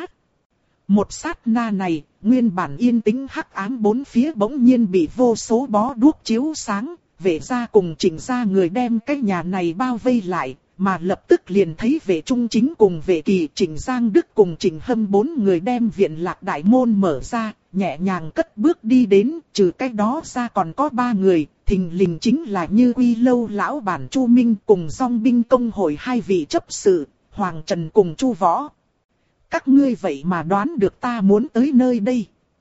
Một sát na này, nguyên bản yên tĩnh hắc ám bốn phía bỗng nhiên bị vô số bó đuốc chiếu sáng, vệ gia cùng Trịnh gia người đem cái nhà này bao vây lại. Mà lập tức liền thấy vệ trung chính cùng vệ kỳ, Trịnh Giang Đức cùng Trịnh Hâm bốn người đem viện lạc đại môn mở ra, nhẹ nhàng cất bước đi đến, trừ cái đó ra còn có ba người, thình lình chính là Như Quy Lâu lão bản Chu Minh cùng Dòng binh công hội hai vị chấp sự, Hoàng Trần cùng Chu Võ. Các ngươi vậy mà đoán được ta muốn tới nơi đây.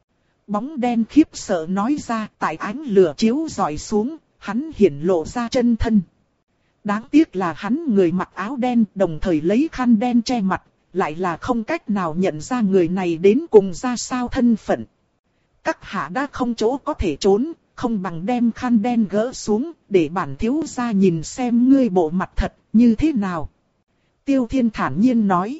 Bóng đen khiếp sợ nói ra, tại ánh lửa chiếu rọi xuống, hắn hiển lộ ra chân thân. Đáng tiếc là hắn người mặc áo đen, đồng thời lấy khăn đen che mặt, lại là không cách nào nhận ra người này đến cùng ra sao thân phận. Các hạ đã không chỗ có thể trốn, không bằng đem khăn đen gỡ xuống, để bản thiếu gia nhìn xem ngươi bộ mặt thật như thế nào. Tiêu Thiên thản nhiên nói.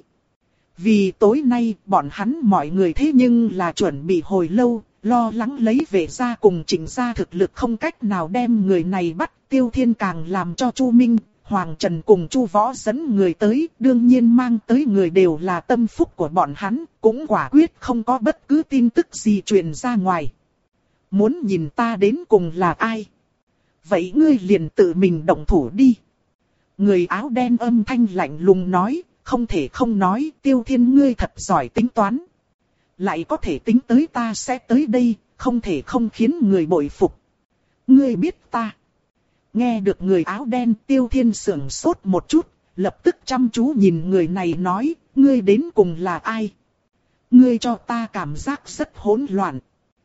Vì tối nay bọn hắn mọi người thế nhưng là chuẩn bị hồi lâu, lo lắng lấy vệ gia cùng Trịnh gia thực lực không cách nào đem người này bắt. Tiêu Thiên càng làm cho Chu Minh, Hoàng Trần cùng Chu Võ dẫn người tới, đương nhiên mang tới người đều là tâm phúc của bọn hắn, cũng quả quyết không có bất cứ tin tức gì truyền ra ngoài. Muốn nhìn ta đến cùng là ai? Vậy ngươi liền tự mình động thủ đi. Người áo đen âm thanh lạnh lùng nói, không thể không nói, Tiêu Thiên ngươi thật giỏi tính toán. Lại có thể tính tới ta sẽ tới đây, không thể không khiến người bội phục. Ngươi biết ta. Nghe được người áo đen, Tiêu Thiên sững sốt một chút, lập tức chăm chú nhìn người này nói, ngươi đến cùng là ai? Ngươi cho ta cảm giác rất hỗn loạn.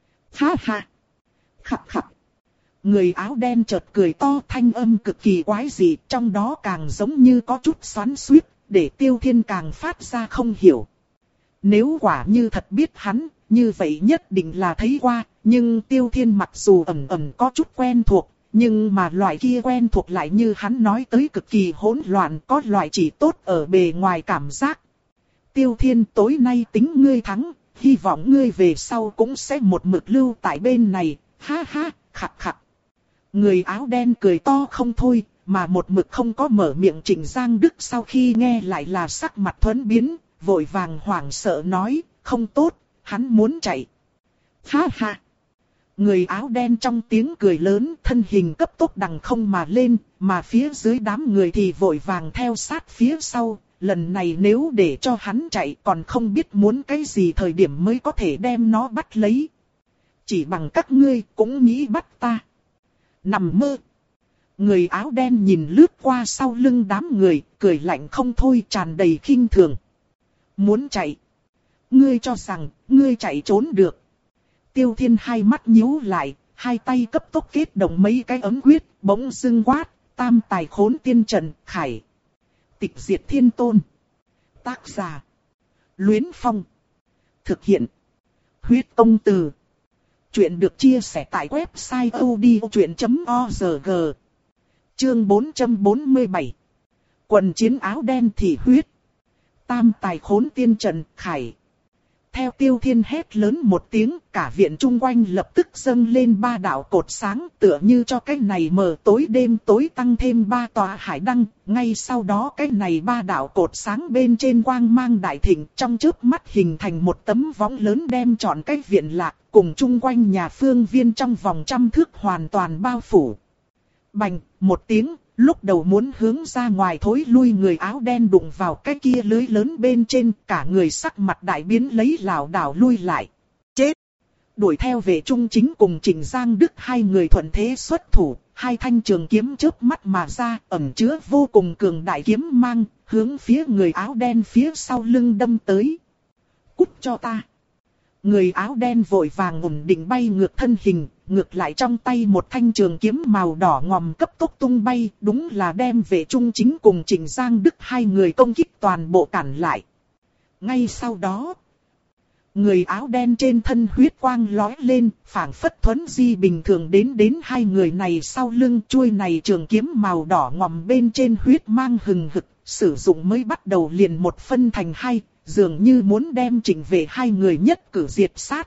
Ha ha. Khập khập. Người áo đen chợt cười to, thanh âm cực kỳ quái dị, trong đó càng giống như có chút xoắn xuýt, để Tiêu Thiên càng phát ra không hiểu. Nếu quả như thật biết hắn, như vậy nhất định là thấy qua, nhưng Tiêu Thiên mặc dù ẩn ẩn có chút quen thuộc, nhưng mà loại kia quen thuộc lại như hắn nói tới cực kỳ hỗn loạn, có loại chỉ tốt ở bề ngoài cảm giác. Tiêu Thiên, tối nay tính ngươi thắng, hy vọng ngươi về sau cũng sẽ một mực lưu tại bên này, ha ha, khặt khặt. Người áo đen cười to không thôi, mà một mực không có mở miệng Trịnh Giang Đức sau khi nghe lại là sắc mặt thuẫn biến, vội vàng hoảng sợ nói, không tốt, hắn muốn chạy. Ha ha. Người áo đen trong tiếng cười lớn, thân hình cấp tốc đằng không mà lên, mà phía dưới đám người thì vội vàng theo sát phía sau. Lần này nếu để cho hắn chạy còn không biết muốn cái gì thời điểm mới có thể đem nó bắt lấy. Chỉ bằng các ngươi cũng nghĩ bắt ta. Nằm mơ. Người áo đen nhìn lướt qua sau lưng đám người, cười lạnh không thôi, tràn đầy khinh thường. Muốn chạy. Ngươi cho rằng, ngươi chạy trốn được. Tiêu Thiên hai mắt nhíu lại, hai tay cấp tốc kết động mấy cái ấm quyết, bỗng dưng quát, tam tài khốn tiên trận, khải. Tịch diệt thiên tôn. Tác giả. Luyến Phong. Thực hiện. Huyết Công Từ. Chuyện được chia sẻ tại website odchuyện chấm org. Chương bốn trăm bốn mươi bảy. Quần chiến áo đen thị huyết. Tam tài khốn tiên trận, khải. Theo Tiêu Thiên hét lớn một tiếng, cả viện chung quanh lập tức dâng lên ba đạo cột sáng, tựa như cho cái này mờ tối đêm tối tăng thêm ba tòa hải đăng. Ngay sau đó cái này ba đạo cột sáng bên trên quang mang đại thịnh, trong chớp mắt hình thành một tấm võng lớn đem trọn cái viện lạc, cùng chung quanh nhà phương viên trong vòng trăm thước hoàn toàn bao phủ. Bành, một tiếng. Lúc đầu muốn hướng ra ngoài thối lui người áo đen đụng vào cái kia lưới lớn bên trên, cả người sắc mặt đại biến lấy lảo đảo lui lại. Chết! Đuổi theo vệ trung chính cùng Trịnh Giang Đức hai người thuận thế xuất thủ, hai thanh trường kiếm chớp mắt mà ra, ẩn chứa vô cùng cường đại kiếm mang, hướng phía người áo đen phía sau lưng đâm tới. Cút cho ta! Người áo đen vội vàng ổn định bay ngược thân hình, ngược lại trong tay một thanh trường kiếm màu đỏ ngòm cấp tốc tung bay, đúng là đem vệ trung chính cùng Trịnh Giang Đức hai người công kích toàn bộ cản lại. Ngay sau đó, người áo đen trên thân huyết quang lóe lên, phảng phất thuấn di bình thường đến đến hai người này sau lưng, chuôi này trường kiếm màu đỏ ngòm bên trên huyết mang hừng hực, sử dụng mới bắt đầu liền một phân thành hai, dường như muốn đem Trịnh Vệ hai người nhất cử diệt sát.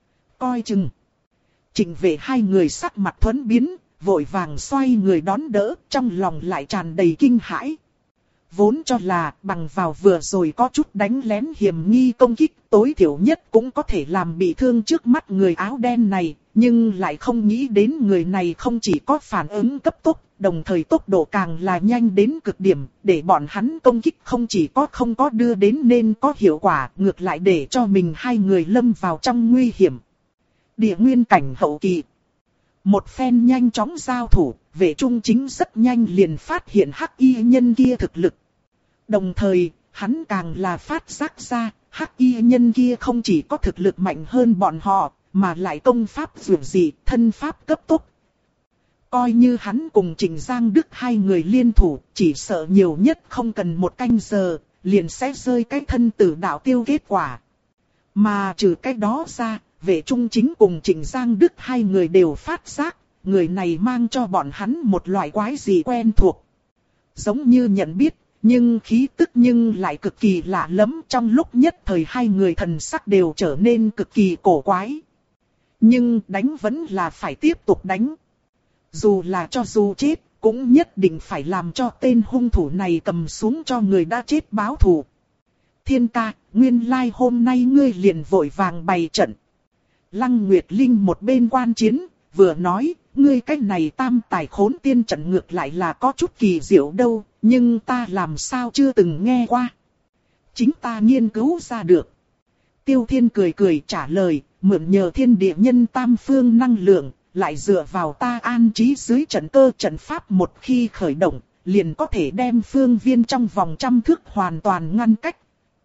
Coi chừng. Trịnh Vệ hai người sắc mặt thuấn biến, vội vàng xoay người đón đỡ, trong lòng lại tràn đầy kinh hãi. Vốn cho là bằng vào vừa rồi có chút đánh lén hiểm nghi công kích, tối thiểu nhất cũng có thể làm bị thương trước mắt người áo đen này, nhưng lại không nghĩ đến người này không chỉ có phản ứng cấp tốc, đồng thời tốc độ càng là nhanh đến cực điểm, để bọn hắn công kích không chỉ có không có đưa đến nên có hiệu quả, ngược lại để cho mình hai người lâm vào trong nguy hiểm. Địa nguyên cảnh hậu kỳ. Một phen nhanh chóng giao thủ, vệ trung chính rất nhanh liền phát hiện hắc y nhân kia thực lực. Đồng thời, hắn càng là phát giác ra, hắc y nhân kia không chỉ có thực lực mạnh hơn bọn họ, mà lại công pháp vượt dị, thân pháp cấp tốc. Coi như hắn cùng Trịnh Giang Đức hai người liên thủ, chỉ sợ nhiều nhất không cần một canh giờ, liền sẽ rơi cái thân tử đạo tiêu kết quả. Mà trừ cái đó ra, vệ trung chính cùng Trịnh Giang Đức hai người đều phát giác, người này mang cho bọn hắn một loại quái gì quen thuộc. Giống như nhận biết, nhưng khí tức nhưng lại cực kỳ lạ lẫm, trong lúc nhất thời hai người thần sắc đều trở nên cực kỳ cổ quái. Nhưng đánh vẫn là phải tiếp tục đánh. Dù là cho dù chết, cũng nhất định phải làm cho tên hung thủ này cầm xuống cho người đã chết báo thù. Thiên ca, nguyên lai like hôm nay ngươi liền vội vàng bày trận. Lăng Nguyệt Linh một bên quan chiến, vừa nói, ngươi cách này tam tài khốn tiên trận ngược lại là có chút kỳ diệu đâu, nhưng ta làm sao chưa từng nghe qua. Chính ta nghiên cứu ra được. Tiêu Thiên cười cười trả lời, mượn nhờ thiên địa nhân tam phương năng lượng, lại dựa vào ta an trí dưới trận cơ trận pháp một khi khởi động, liền có thể đem phương viên trong vòng trăm thước hoàn toàn ngăn cách.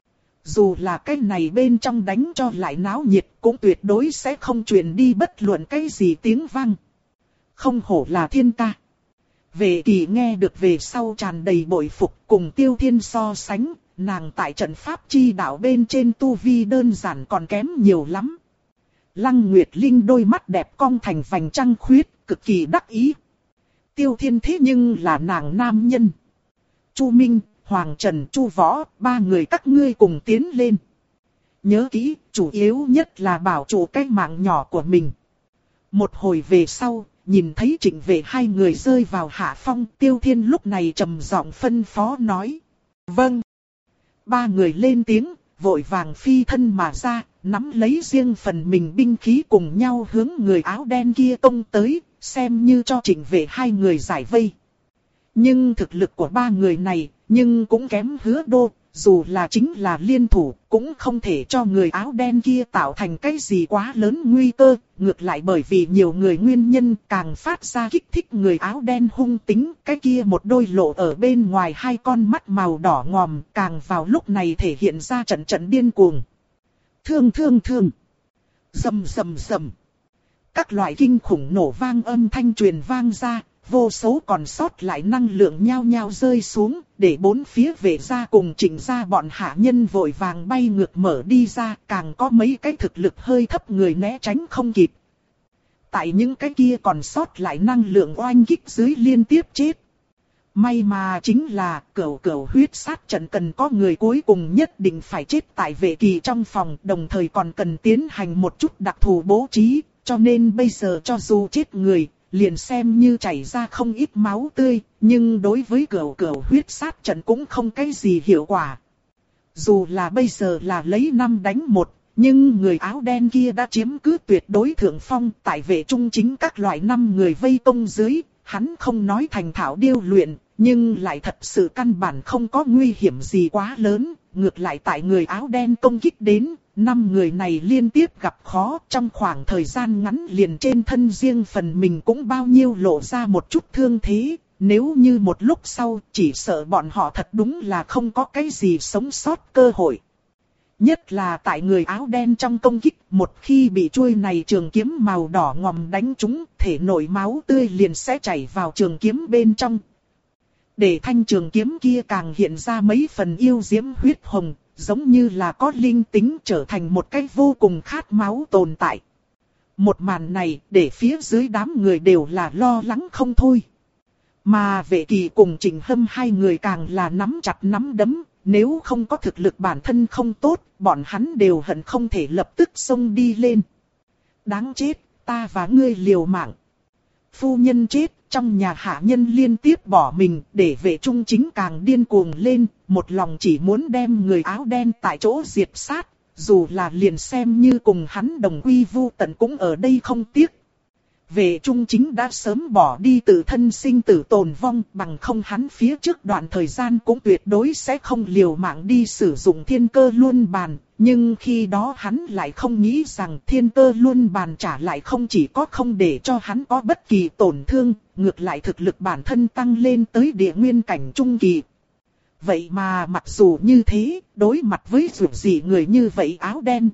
Dù là cái này bên trong đánh cho lại náo nhiệt, cũng tuyệt đối sẽ không truyền đi bất luận cái gì tiếng vang. Không hổ là thiên ca. Vệ Kỳ nghe được về sau tràn đầy bội phục, cùng Tiêu Thiên so sánh, nàng tại trận pháp chi đạo bên trên tu vi đơn giản còn kém nhiều lắm. Lăng Nguyệt Linh đôi mắt đẹp cong thành vành trăng khuyết, cực kỳ đắc ý. Tiêu Thiên thế nhưng là nàng nam nhân. Chu Minh, Hoàng Trần, Chu Võ, ba người các ngươi cùng tiến lên. Nhớ kỹ, chủ yếu nhất là bảo trụ cái mạng nhỏ của mình. Một hồi về sau, nhìn thấy Trịnh Vệ hai người rơi vào hạ phong, Tiêu Thiên lúc này trầm giọng phân phó nói. Vâng. Ba người lên tiếng, vội vàng phi thân mà ra, nắm lấy riêng phần mình binh khí cùng nhau hướng người áo đen kia công tới, xem như cho Trịnh Vệ hai người giải vây. Nhưng thực lực của ba người này, nhưng cũng kém Hứa Đô, dù là chính là liên thủ, cũng không thể cho người áo đen kia tạo thành cái gì quá lớn nguy cơ, ngược lại bởi vì nhiều người nguyên nhân càng phát ra kích thích người áo đen hung tính, cái kia một đôi lộ ở bên ngoài hai con mắt màu đỏ ngòm, càng vào lúc này thể hiện ra trận trận điên cuồng. Thương thương thương. Rầm rầm rầm. Các loại kinh khủng nổ vang âm thanh truyền vang ra, vô số còn sót lại năng lượng nhao nhao rơi xuống, để bốn phía vệ gia cùng Trịnh gia bọn hạ nhân vội vàng bay ngược mở đi ra, càng có mấy cái thực lực hơi thấp người né tránh không kịp. Tại những cái kia còn sót lại năng lượng oanh kích dưới liên tiếp chết. May mà chính là cửu cửu huyết sát trận cần có người cuối cùng nhất định phải chết tại vệ kỳ trong phòng, đồng thời còn cần tiến hành một chút đặc thù bố trí, cho nên bây giờ cho dù chết người, liền xem như chảy ra không ít máu tươi, nhưng đối với cửu cửu huyết sát trận cũng không cái gì hiệu quả. Dù là bây giờ là lấy năm đánh một, nhưng người áo đen kia đã chiếm cứ tuyệt đối thượng phong, tại vệ trung chính các loại năm người vây công dưới, hắn không nói thành thạo điêu luyện, nhưng lại thật sự căn bản không có nguy hiểm gì quá lớn, ngược lại tại người áo đen công kích đến, năm người này liên tiếp gặp khó, trong khoảng thời gian ngắn liền trên thân riêng phần mình cũng bao nhiêu lộ ra một chút thương thế, nếu như một lúc sau chỉ sợ bọn họ thật đúng là không có cái gì sống sót cơ hội. Nhất là tại người áo đen trong công kích, một khi bị chuôi này trường kiếm màu đỏ ngòm đánh trúng, thể nội máu tươi liền sẽ chảy vào trường kiếm bên trong. Để thanh trường kiếm kia càng hiện ra mấy phần yêu diễm huyết hồng, giống như là có linh tính trở thành một cái vô cùng khát máu tồn tại. Một màn này để phía dưới đám người đều là lo lắng không thôi. Mà vệ kỳ cùng Trịnh Hâm hai người càng là nắm chặt nắm đấm, nếu không có thực lực bản thân không tốt, bọn hắn đều hận không thể lập tức xông đi lên. Đáng chết, ta và ngươi liều mạng. Phu nhân chết, trong nhà hạ nhân liên tiếp bỏ mình, để vệ trung chính càng điên cuồng lên, một lòng chỉ muốn đem người áo đen tại chỗ diệt sát, dù là liền xem như cùng hắn đồng quy vu tận cũng ở đây không tiếc. Vệ trung chính đã sớm bỏ đi tự thân sinh tử tồn vong, bằng không hắn phía trước đoạn thời gian cũng tuyệt đối sẽ không liều mạng đi sử dụng thiên cơ luân bàn. Nhưng khi đó hắn lại không nghĩ rằng thiên cơ luân bàn trả lại không chỉ có không để cho hắn có bất kỳ tổn thương, ngược lại thực lực bản thân tăng lên tới địa nguyên cảnh trung kỳ. Vậy mà mặc dù như thế, đối mặt với dù gì người như vậy áo đen,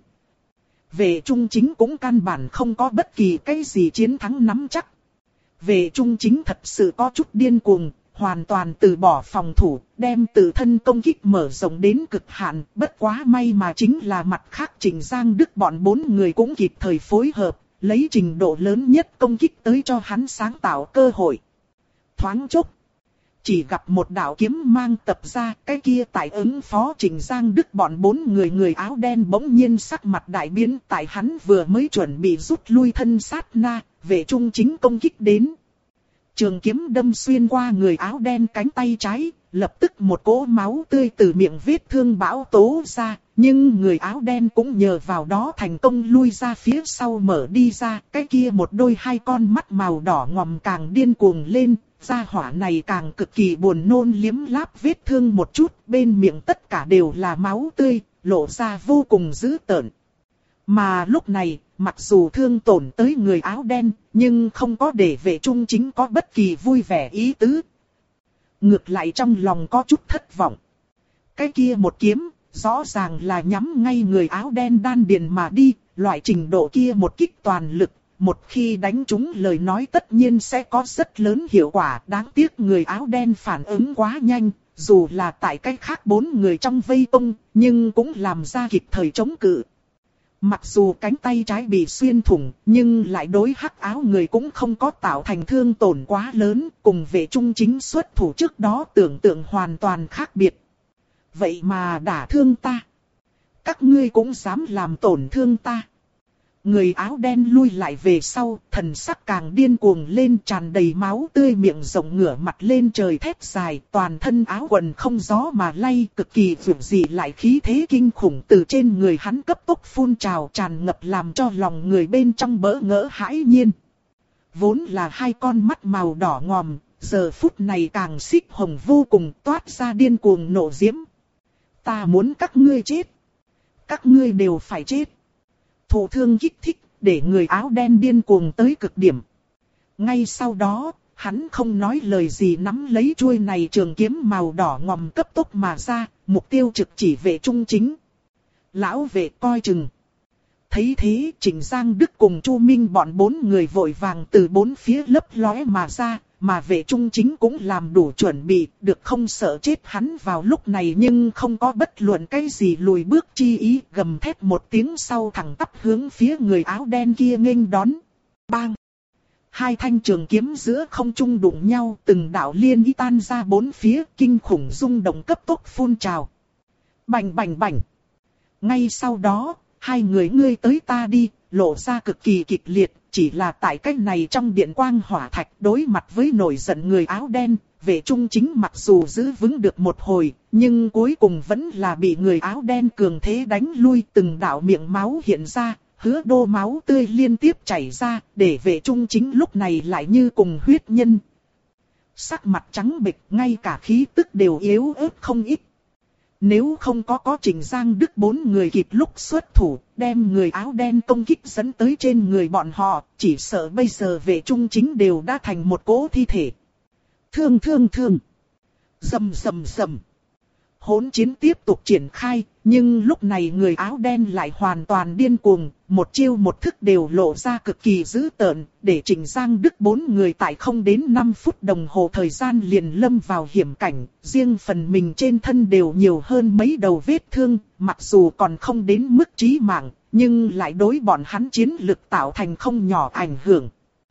vệ trung chính cũng căn bản không có bất kỳ cái gì chiến thắng nắm chắc. Vệ trung chính thật sự có chút điên cuồng, hoàn toàn từ bỏ phòng thủ, đem tự thân công kích mở rộng đến cực hạn. Bất quá may mà chính là mặt khác Trịnh Giang Đức bọn bốn người cũng kịp thời phối hợp, lấy trình độ lớn nhất công kích tới cho hắn sáng tạo cơ hội. Thoáng chốc, chỉ gặp một đạo kiếm mang tập ra, cái kia tại ứng phó Trịnh Giang Đức bọn bốn người người áo đen bỗng nhiên sắc mặt đại biến, tại hắn vừa mới chuẩn bị rút lui thân sát na, vệ trung chính công kích đến. Trường kiếm đâm xuyên qua người áo đen cánh tay trái, lập tức một cỗ máu tươi từ miệng vết thương bão tố ra, nhưng người áo đen cũng nhờ vào đó thành công lui ra phía sau mở đi ra, cái kia một đôi hai con mắt màu đỏ ngòm càng điên cuồng lên. Gia hỏa này càng cực kỳ buồn nôn liếm láp vết thương một chút, bên miệng tất cả đều là máu tươi, lộ ra vô cùng dữ tợn. Mà lúc này, mặc dù thương tổn tới người áo đen, nhưng không có để vệ trung chính có bất kỳ vui vẻ ý tứ. Ngược lại trong lòng có chút thất vọng. Cái kia một kiếm, rõ ràng là nhắm ngay người áo đen đan điền mà đi, loại trình độ kia một kích toàn lực. Một khi đánh trúng lời nói tất nhiên sẽ có rất lớn hiệu quả, đáng tiếc người áo đen phản ứng quá nhanh, dù là tại cách khác bốn người trong vây công, nhưng cũng làm ra kịp thời chống cự. Mặc dù cánh tay trái bị xuyên thủng, nhưng lại đối hắc áo người cũng không có tạo thành thương tổn quá lớn, cùng vệ trung chính xuất thủ trước đó tưởng tượng hoàn toàn khác biệt. Vậy mà đả thương ta. Các ngươi cũng dám làm tổn thương ta. Người áo đen lui lại về sau, thần sắc càng điên cuồng lên, tràn đầy máu tươi, miệng rộng ngửa mặt lên trời thét dài, toàn thân áo quần không gió mà lay, cực kỳ vượt dị lại khí thế kinh khủng từ trên người hắn cấp tốc phun trào, tràn ngập làm cho lòng người bên trong bỡ ngỡ hãi nhiên. Vốn là hai con mắt màu đỏ ngòm, giờ phút này càng xích hồng vô cùng, toát ra điên cuồng nộ diễm. Ta muốn các ngươi chết. Các ngươi đều phải chết. Thổ thương kích thích, để người áo đen điên cuồng tới cực điểm. Ngay sau đó, hắn không nói lời gì nắm lấy chuôi này trường kiếm màu đỏ ngòm cấp tốc mà ra, mục tiêu trực chỉ vệ trung chính. Lão vệ coi chừng. Thấy thế, Trịnh Giang Đức cùng Chu Minh bọn bốn người vội vàng từ bốn phía lấp lóe mà ra, mà vệ trung chính cũng làm đủ chuẩn bị, được không sợ chết hắn vào lúc này nhưng không có bất luận cái gì lùi bước chi ý, gầm thét một tiếng sau thẳng tắp hướng phía người áo đen kia nghênh đón. Bang! Hai thanh trường kiếm giữa không trung đụng nhau, từng đạo liên ý tan ra bốn phía, kinh khủng rung động cấp tốc phun trào. Bành bành bành! Ngay sau đó, hai người ngươi tới ta đi, lộ ra cực kỳ kịch liệt, chỉ là tại cách này trong điện quang hỏa thạch đối mặt với nổi giận người áo đen, vệ trung chính mặc dù giữ vững được một hồi, nhưng cuối cùng vẫn là bị người áo đen cường thế đánh lui, từng đạo miệng máu hiện ra, hứa đô máu tươi liên tiếp chảy ra, để vệ trung chính lúc này lại như cùng huyết nhân. Sắc mặt trắng bệch, ngay cả khí tức đều yếu ớt không ít. Nếu không có có Trịnh Giang Đức bốn người kịp lúc xuất thủ, đem người áo đen công kích dẫn tới trên người bọn họ, chỉ sợ bây giờ vệ trung chính đều đã thành một cỗ thi thể. Thương thương thương. Rầm rầm rầm. Hỗn chiến tiếp tục triển khai, nhưng lúc này người áo đen lại hoàn toàn điên cuồng, một chiêu một thức đều lộ ra cực kỳ dữ tợn, để Trịnh Giang Đức bốn người tại không đến năm phút đồng hồ thời gian liền lâm vào hiểm cảnh, riêng phần mình trên thân đều nhiều hơn mấy đầu vết thương, mặc dù còn không đến mức chí mạng, nhưng lại đối bọn hắn chiến lực tạo thành không nhỏ ảnh hưởng.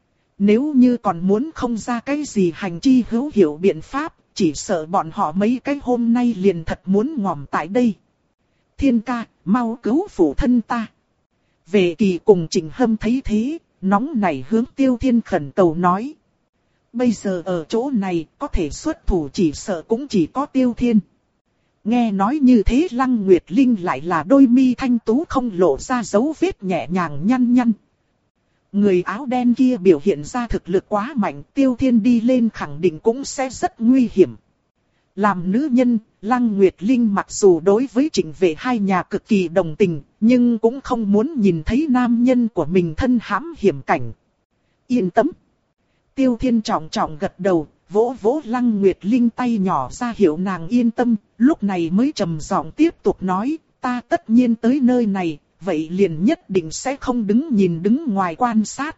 Nếu như còn muốn không ra cái gì hành chi hữu hiệu biện pháp, chỉ sợ bọn họ mấy cái hôm nay liền thật muốn ngòm tại đây. Thiên ca, mau cứu phụ thân ta. Vệ Kỳ cùng Trịnh Hâm thấy thế, nóng nảy hướng Tiêu Thiên khẩn cầu nói. Bây giờ ở chỗ này, có thể xuất thủ chỉ sợ cũng chỉ có Tiêu Thiên. Nghe nói như thế Lăng Nguyệt Linh lại là đôi mi thanh tú không lộ ra dấu vết nhẹ nhàng nhăn nhăn. Người áo đen kia biểu hiện ra thực lực quá mạnh, Tiêu Thiên đi lên khẳng định cũng sẽ rất nguy hiểm. Làm nữ nhân, Lăng Nguyệt Linh mặc dù đối với Trịnh Vệ hai nhà cực kỳ đồng tình, nhưng cũng không muốn nhìn thấy nam nhân của mình thân hãm hiểm cảnh. Yên tâm. Tiêu Thiên trọng trọng gật đầu, vỗ vỗ Lăng Nguyệt Linh tay nhỏ ra hiệu nàng yên tâm, lúc này mới trầm giọng tiếp tục nói, ta tất nhiên tới nơi này, vậy liền nhất định sẽ không đứng nhìn đứng ngoài quan sát.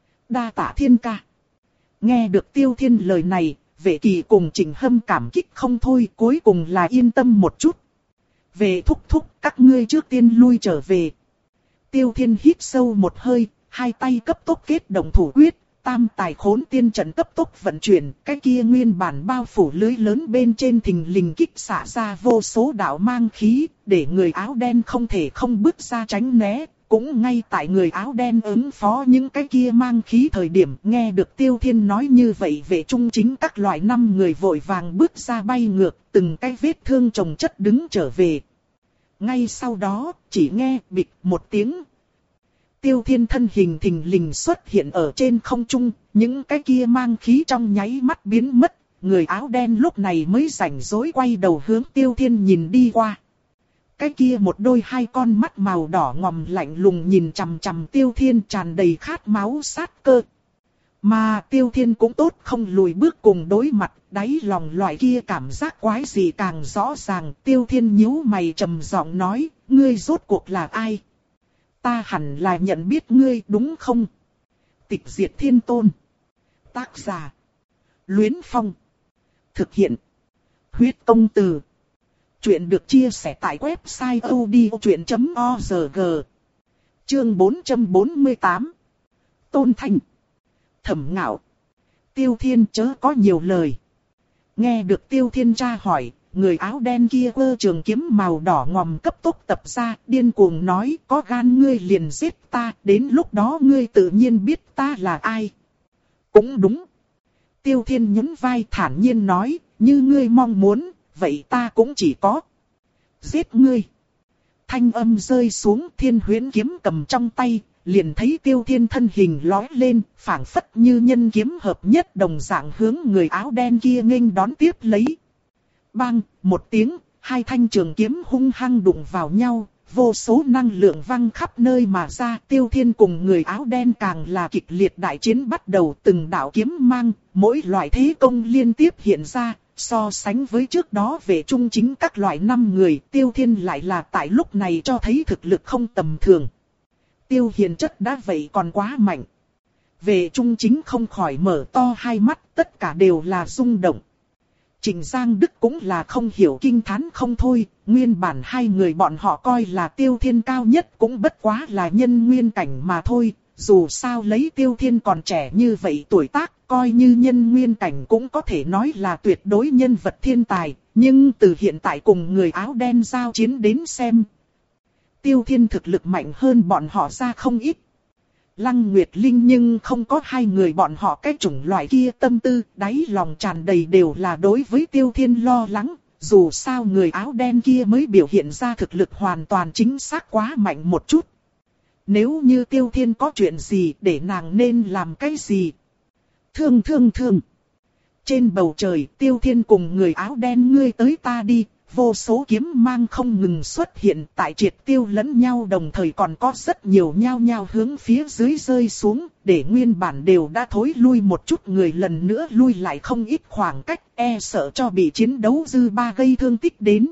Đa tạ Thiên ca. Nghe được Tiêu Thiên lời này, Vệ Kỳ cùng Trịnh Hâm cảm kích không thôi, cuối cùng là yên tâm một chút. Về thúc thúc, các ngươi trước tiên lui trở về. Tiêu Thiên hít sâu một hơi, hai tay cấp tốc kết động thủ quyết, tam tài khốn tiên trận cấp tốc vận chuyển, cái kia nguyên bản bao phủ lưới lớn bên trên thình lình kích xả ra vô số đạo mang khí, để người áo đen không thể không bước ra tránh né. Cũng ngay tại người áo đen ứng phó những cái kia mang khí thời điểm nghe được Tiêu Thiên nói như vậy, vệ trung chính các loại năm người vội vàng bước ra bay ngược, từng cái vết thương chồng chất đứng trở về. Ngay sau đó, chỉ nghe bịch một tiếng. Tiêu Thiên thân hình thình lình xuất hiện ở trên không trung, những cái kia mang khí trong nháy mắt biến mất, người áo đen lúc này mới rảnh rỗi quay đầu hướng Tiêu Thiên nhìn đi qua. Cái kia một đôi hai con mắt màu đỏ ngòm lạnh lùng nhìn chằm chằm Tiêu Thiên tràn đầy khát máu sát cơ. Mà Tiêu Thiên cũng tốt không lùi bước cùng đối mặt, đáy lòng loại kia cảm giác quái gì càng rõ ràng. Tiêu Thiên nhíu mày trầm giọng nói, ngươi rốt cuộc là ai? Ta hẳn là nhận biết ngươi đúng không? Tịch Diệt Thiên Tôn. Tác giả. Luyến Phong. Thực hiện. Huyết Công Từ. Chuyện được chia sẻ tại website odchuyện chấm org. Chương bốn trăm bốn mươi tám. Tôn Thành. Thẩm Ngạo. Tiêu Thiên chớ có nhiều lời. Nghe được Tiêu Thiên tra hỏi, người áo đen kia quơ trường kiếm màu đỏ ngòm cấp tốc tập ra, điên cuồng nói, có gan ngươi liền giết ta, đến lúc đó ngươi tự nhiên biết ta là ai. Cũng đúng. Tiêu Thiên nhún vai thản nhiên nói, như ngươi mong muốn, vậy ta cũng chỉ có giết ngươi. Thanh âm rơi xuống, Thiên Huyễn kiếm cầm trong tay, liền thấy Tiêu Thiên thân hình lói lên, phảng phất như nhân kiếm hợp nhất đồng dạng hướng người áo đen kia nghênh đón tiếp lấy. Bang, một tiếng, hai thanh trường kiếm hung hăng đụng vào nhau, vô số năng lượng văng khắp nơi mà ra. Tiêu Thiên cùng người áo đen càng là kịch liệt đại chiến bắt đầu, từng đạo kiếm mang, mỗi loại thế công liên tiếp hiện ra. So sánh với trước đó về trung chính các loại năm người, Tiêu Thiên lại là tại lúc này cho thấy thực lực không tầm thường. Tiêu Hiền chất đã vậy còn quá mạnh. Vệ Trung Chính không khỏi mở to hai mắt, tất cả đều là rung động. Trịnh Giang Đức cũng là không hiểu kinh thán không thôi, nguyên bản hai người bọn họ coi là Tiêu Thiên cao nhất cũng bất quá là nhân nguyên cảnh mà thôi, dù sao lấy Tiêu Thiên còn trẻ như vậy tuổi tác, coi như nhân nguyên cảnh cũng có thể nói là tuyệt đối nhân vật thiên tài, nhưng từ hiện tại cùng người áo đen giao chiến đến xem. Tiêu Thiên thực lực mạnh hơn bọn họ ra không ít. Lăng Nguyệt Linh nhưng không có hai người bọn họ cái chủng loại kia tâm tư, đáy lòng tràn đầy đều là đối với Tiêu Thiên lo lắng, dù sao người áo đen kia mới biểu hiện ra thực lực hoàn toàn chính xác quá mạnh một chút. Nếu như Tiêu Thiên có chuyện gì để nàng nên làm cái gì? Thương thương thương. Trên bầu trời Tiêu Thiên cùng người áo đen ngươi tới ta đi. Vô số kiếm mang không ngừng xuất hiện tại triệt tiêu lẫn nhau, đồng thời còn có rất nhiều nhao nhao hướng phía dưới rơi xuống, để nguyên bản đều đã thối lui một chút người lần nữa lui lại không ít khoảng cách, e sợ cho bị chiến đấu dư ba gây thương tích đến.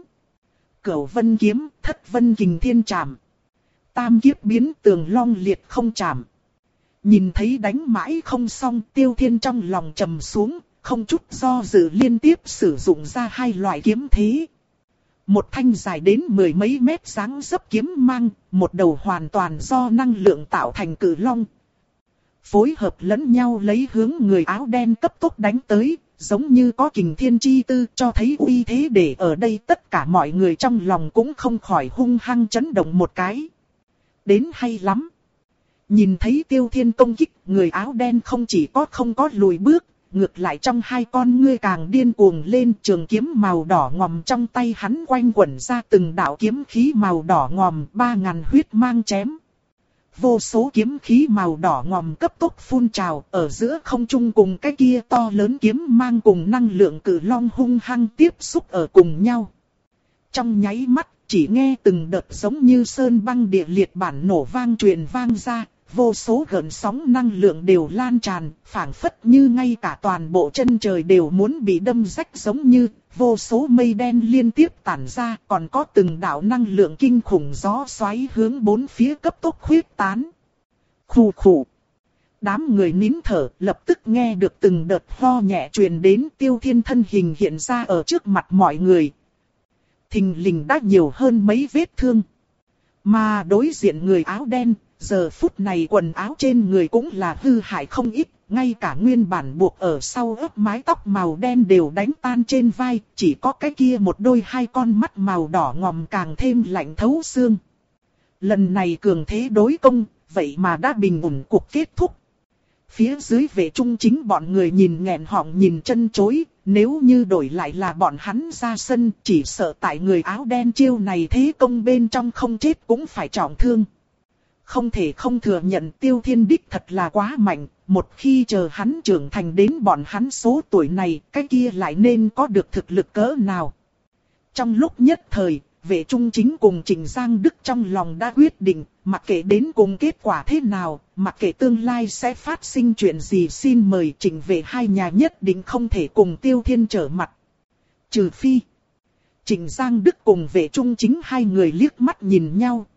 Cửu vân kiếm, thất vân kình thiên trảm. Tam kiếp biến tường long liệt không trảm. Nhìn thấy đánh mãi không xong, Tiêu Thiên trong lòng trầm xuống, không chút do dự liên tiếp sử dụng ra hai loại kiếm thế. Một thanh dài đến mười mấy mét dáng dấp kiếm mang, một đầu hoàn toàn do năng lượng tạo thành cự long. Phối hợp lẫn nhau lấy hướng người áo đen cấp tốc đánh tới, giống như có kình thiên chi tư cho thấy uy thế, để ở đây tất cả mọi người trong lòng cũng không khỏi hung hăng chấn động một cái. Đến hay lắm. Nhìn thấy Tiêu Thiên công kích, người áo đen không chỉ có không có lùi bước, ngược lại trong hai con ngươi càng điên cuồng lên, trường kiếm màu đỏ ngòm trong tay hắn quanh quẩn ra từng đạo kiếm khí màu đỏ ngòm, ba ngàn huyết mang chém. Vô số kiếm khí màu đỏ ngòm cấp tốc phun trào, ở giữa không trung cùng cái kia to lớn kiếm mang cùng năng lượng cự long hung hăng tiếp xúc ở cùng nhau. Trong nháy mắt, chỉ nghe từng đợt giống như sơn băng địa liệt bản nổ vang truyền vang ra. Vô số gợn sóng năng lượng đều lan tràn, phảng phất như ngay cả toàn bộ chân trời đều muốn bị đâm rách, giống như vô số mây đen liên tiếp tản ra, còn có từng đạo năng lượng kinh khủng gió xoáy hướng bốn phía cấp tốc khuyết tán. Khù khù. Đám người nín thở, lập tức nghe được từng đợt ho nhẹ truyền đến. Tiêu Thiên thân hình hiện ra ở trước mặt mọi người. Thình lình đã nhiều hơn mấy vết thương. Mà đối diện người áo đen, giờ phút này quần áo trên người cũng là hư hại không ít, ngay cả nguyên bản buộc ở sau ớt mái tóc màu đen đều đánh tan trên vai, chỉ có cái kia một đôi hai con mắt màu đỏ ngòm càng thêm lạnh thấu xương. Lần này cường thế đối công, vậy mà đã bình ổn cuộc kết thúc. Phía dưới Vệ Trung Chính bọn người nhìn nghẹn họng nhìn chân chối, nếu như đổi lại là bọn hắn ra sân, chỉ sợ tại người áo đen chiêu này thế công bên trong không chết cũng phải trọng thương. Không thể không thừa nhận Tiêu Thiên đích thật là quá mạnh, một khi chờ hắn trưởng thành đến bọn hắn số tuổi này, cái kia lại nên có được thực lực cỡ nào. Trong lúc nhất thời, Vệ Trung Chính cùng Trịnh Giang Đức trong lòng đã quyết định, mặc kệ đến cùng kết quả thế nào, mặc kệ tương lai sẽ phát sinh chuyện gì, xin mời Trịnh Vệ hai nhà nhất định không thể cùng Tiêu Thiên trở mặt. Trừ phi, Trịnh Giang Đức cùng Vệ Trung Chính hai người liếc mắt nhìn nhau.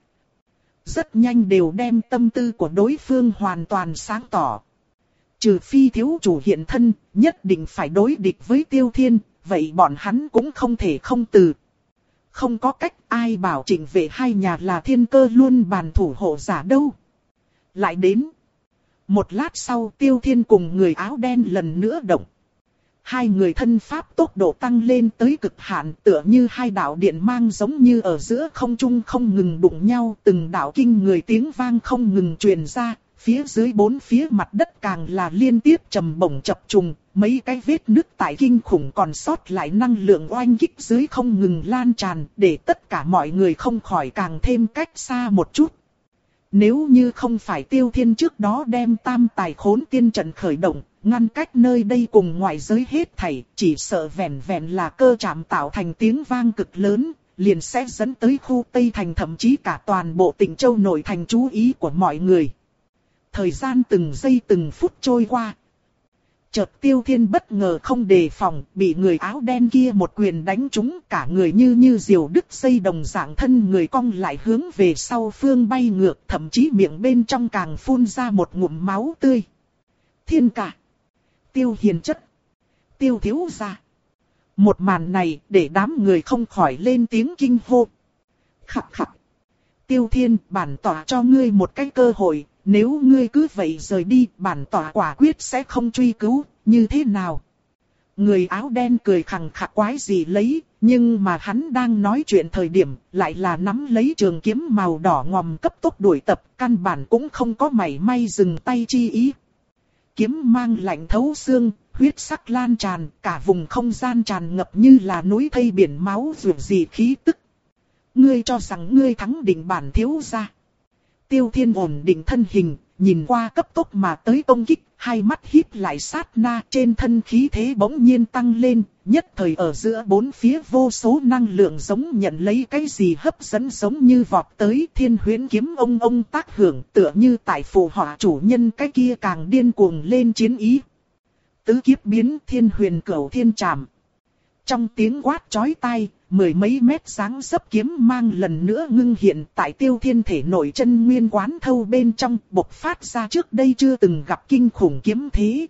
Rất nhanh đều đem tâm tư của đối phương hoàn toàn sáng tỏ. Trừ phi thiếu chủ hiện thân, nhất định phải đối địch với Tiêu Thiên, vậy bọn hắn cũng không thể không từ. Không có cách, ai bảo Trịnh Vệ hai nhà là thiên cơ luôn bàn thủ hộ giả đâu. Lại đến. Một lát sau Tiêu Thiên cùng người áo đen lần nữa động. Hai người thân pháp tốc độ tăng lên tới cực hạn, tựa như hai đạo điện mang giống như ở giữa không trung không ngừng đụng nhau, từng đạo kinh người tiếng vang không ngừng truyền ra, phía dưới bốn phía mặt đất càng là liên tiếp trầm bổng chập trùng, mấy cái vết nứt tại kinh khủng còn sót lại năng lượng oanh kích dưới không ngừng lan tràn, để tất cả mọi người không khỏi càng thêm cách xa một chút. Nếu như không phải Tiêu Thiên trước đó đem tam tài khốn tiên trận khởi động, ngăn cách nơi đây cùng ngoại giới hết thảy, chỉ sợ vẹn vẹn là cơ trạm tạo thành tiếng vang cực lớn, liền sẽ dẫn tới khu Tây Thành, thậm chí cả toàn bộ Tịnh Châu nội thành chú ý của mọi người. Thời gian từng giây từng phút trôi qua. Chợt Tiêu Thiên bất ngờ không đề phòng, bị người áo đen kia một quyền đánh trúng, cả người như như diều đứt dây đồng dạng, thân người cong lại hướng về sau phương bay ngược, thậm chí miệng bên trong càng phun ra một ngụm máu tươi. Thiên cả! Tiêu hiền chất! Tiêu thiếu gia! Một màn này để đám người không khỏi lên tiếng kinh hô. Khập khập! Tiêu Thiên, bản tỏa cho ngươi một cái cơ hội, nếu ngươi cứ vậy rời đi, bản tỏa quả quyết sẽ không truy cứu, như thế nào? Người áo đen cười khằng khặc quái gì lấy, nhưng mà hắn đang nói chuyện thời điểm, lại là nắm lấy trường kiếm màu đỏ ngòm cấp tốc đuổi tập, căn bản cũng không có mảy may dừng tay chi ý. Kiếm mang lạnh thấu xương, huyết sắc lan tràn, cả vùng không gian tràn ngập như là núi thây biển máu dù gì khí tức. Ngươi cho rằng ngươi thắng định bản thiếu gia. Tiêu Thiên ổn định thân hình, nhìn qua cấp tốc mà tới công kích, hai mắt híp lại sát na, trên thân khí thế bỗng nhiên tăng lên, nhất thời ở giữa bốn phía vô số năng lượng giống nhận lấy cái gì hấp dẫn giống như vọt tới, thiên huyễn kiếm ông ông tác hưởng, tựa như tại phù họa chủ nhân cái kia càng điên cuồng lên chiến ý. Tứ kiếp biến, thiên huyền cửu thiên trảm. Trong tiếng quát chói tai, mười mấy mét dáng dấp kiếm mang lần nữa ngưng hiện tại Tiêu Thiên thể nội chân nguyên quán thâu bên trong, bộc phát ra trước đây chưa từng gặp kinh khủng kiếm thế.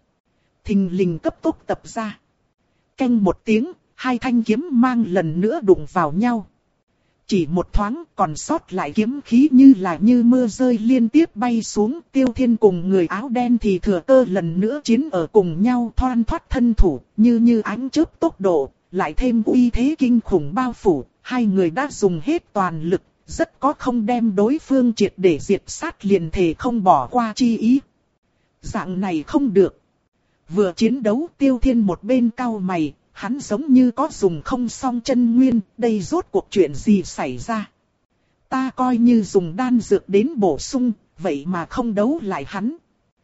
Thình lình cấp tốc tập ra. Canh một tiếng, hai thanh kiếm mang lần nữa đụng vào nhau. Chỉ một thoáng còn sót lại kiếm khí như là như mưa rơi liên tiếp bay xuống. Tiêu Thiên cùng người áo đen thì thừa cơ lần nữa chiến ở cùng nhau, thoăn thoắt thân thủ, như như ánh chớp tốc độ, lại thêm uy thế kinh khủng bao phủ. Hai người đã dùng hết toàn lực, rất có không đem đối phương triệt để diệt sát liền thể không bỏ qua chi ý. Dạng này không được. Vừa chiến đấu Tiêu Thiên một bên cau mày. Hắn giống như có dùng không xong chân nguyên, đây rốt cuộc chuyện gì xảy ra. Ta coi như dùng đan dược đến bổ sung, vậy mà không đấu lại hắn.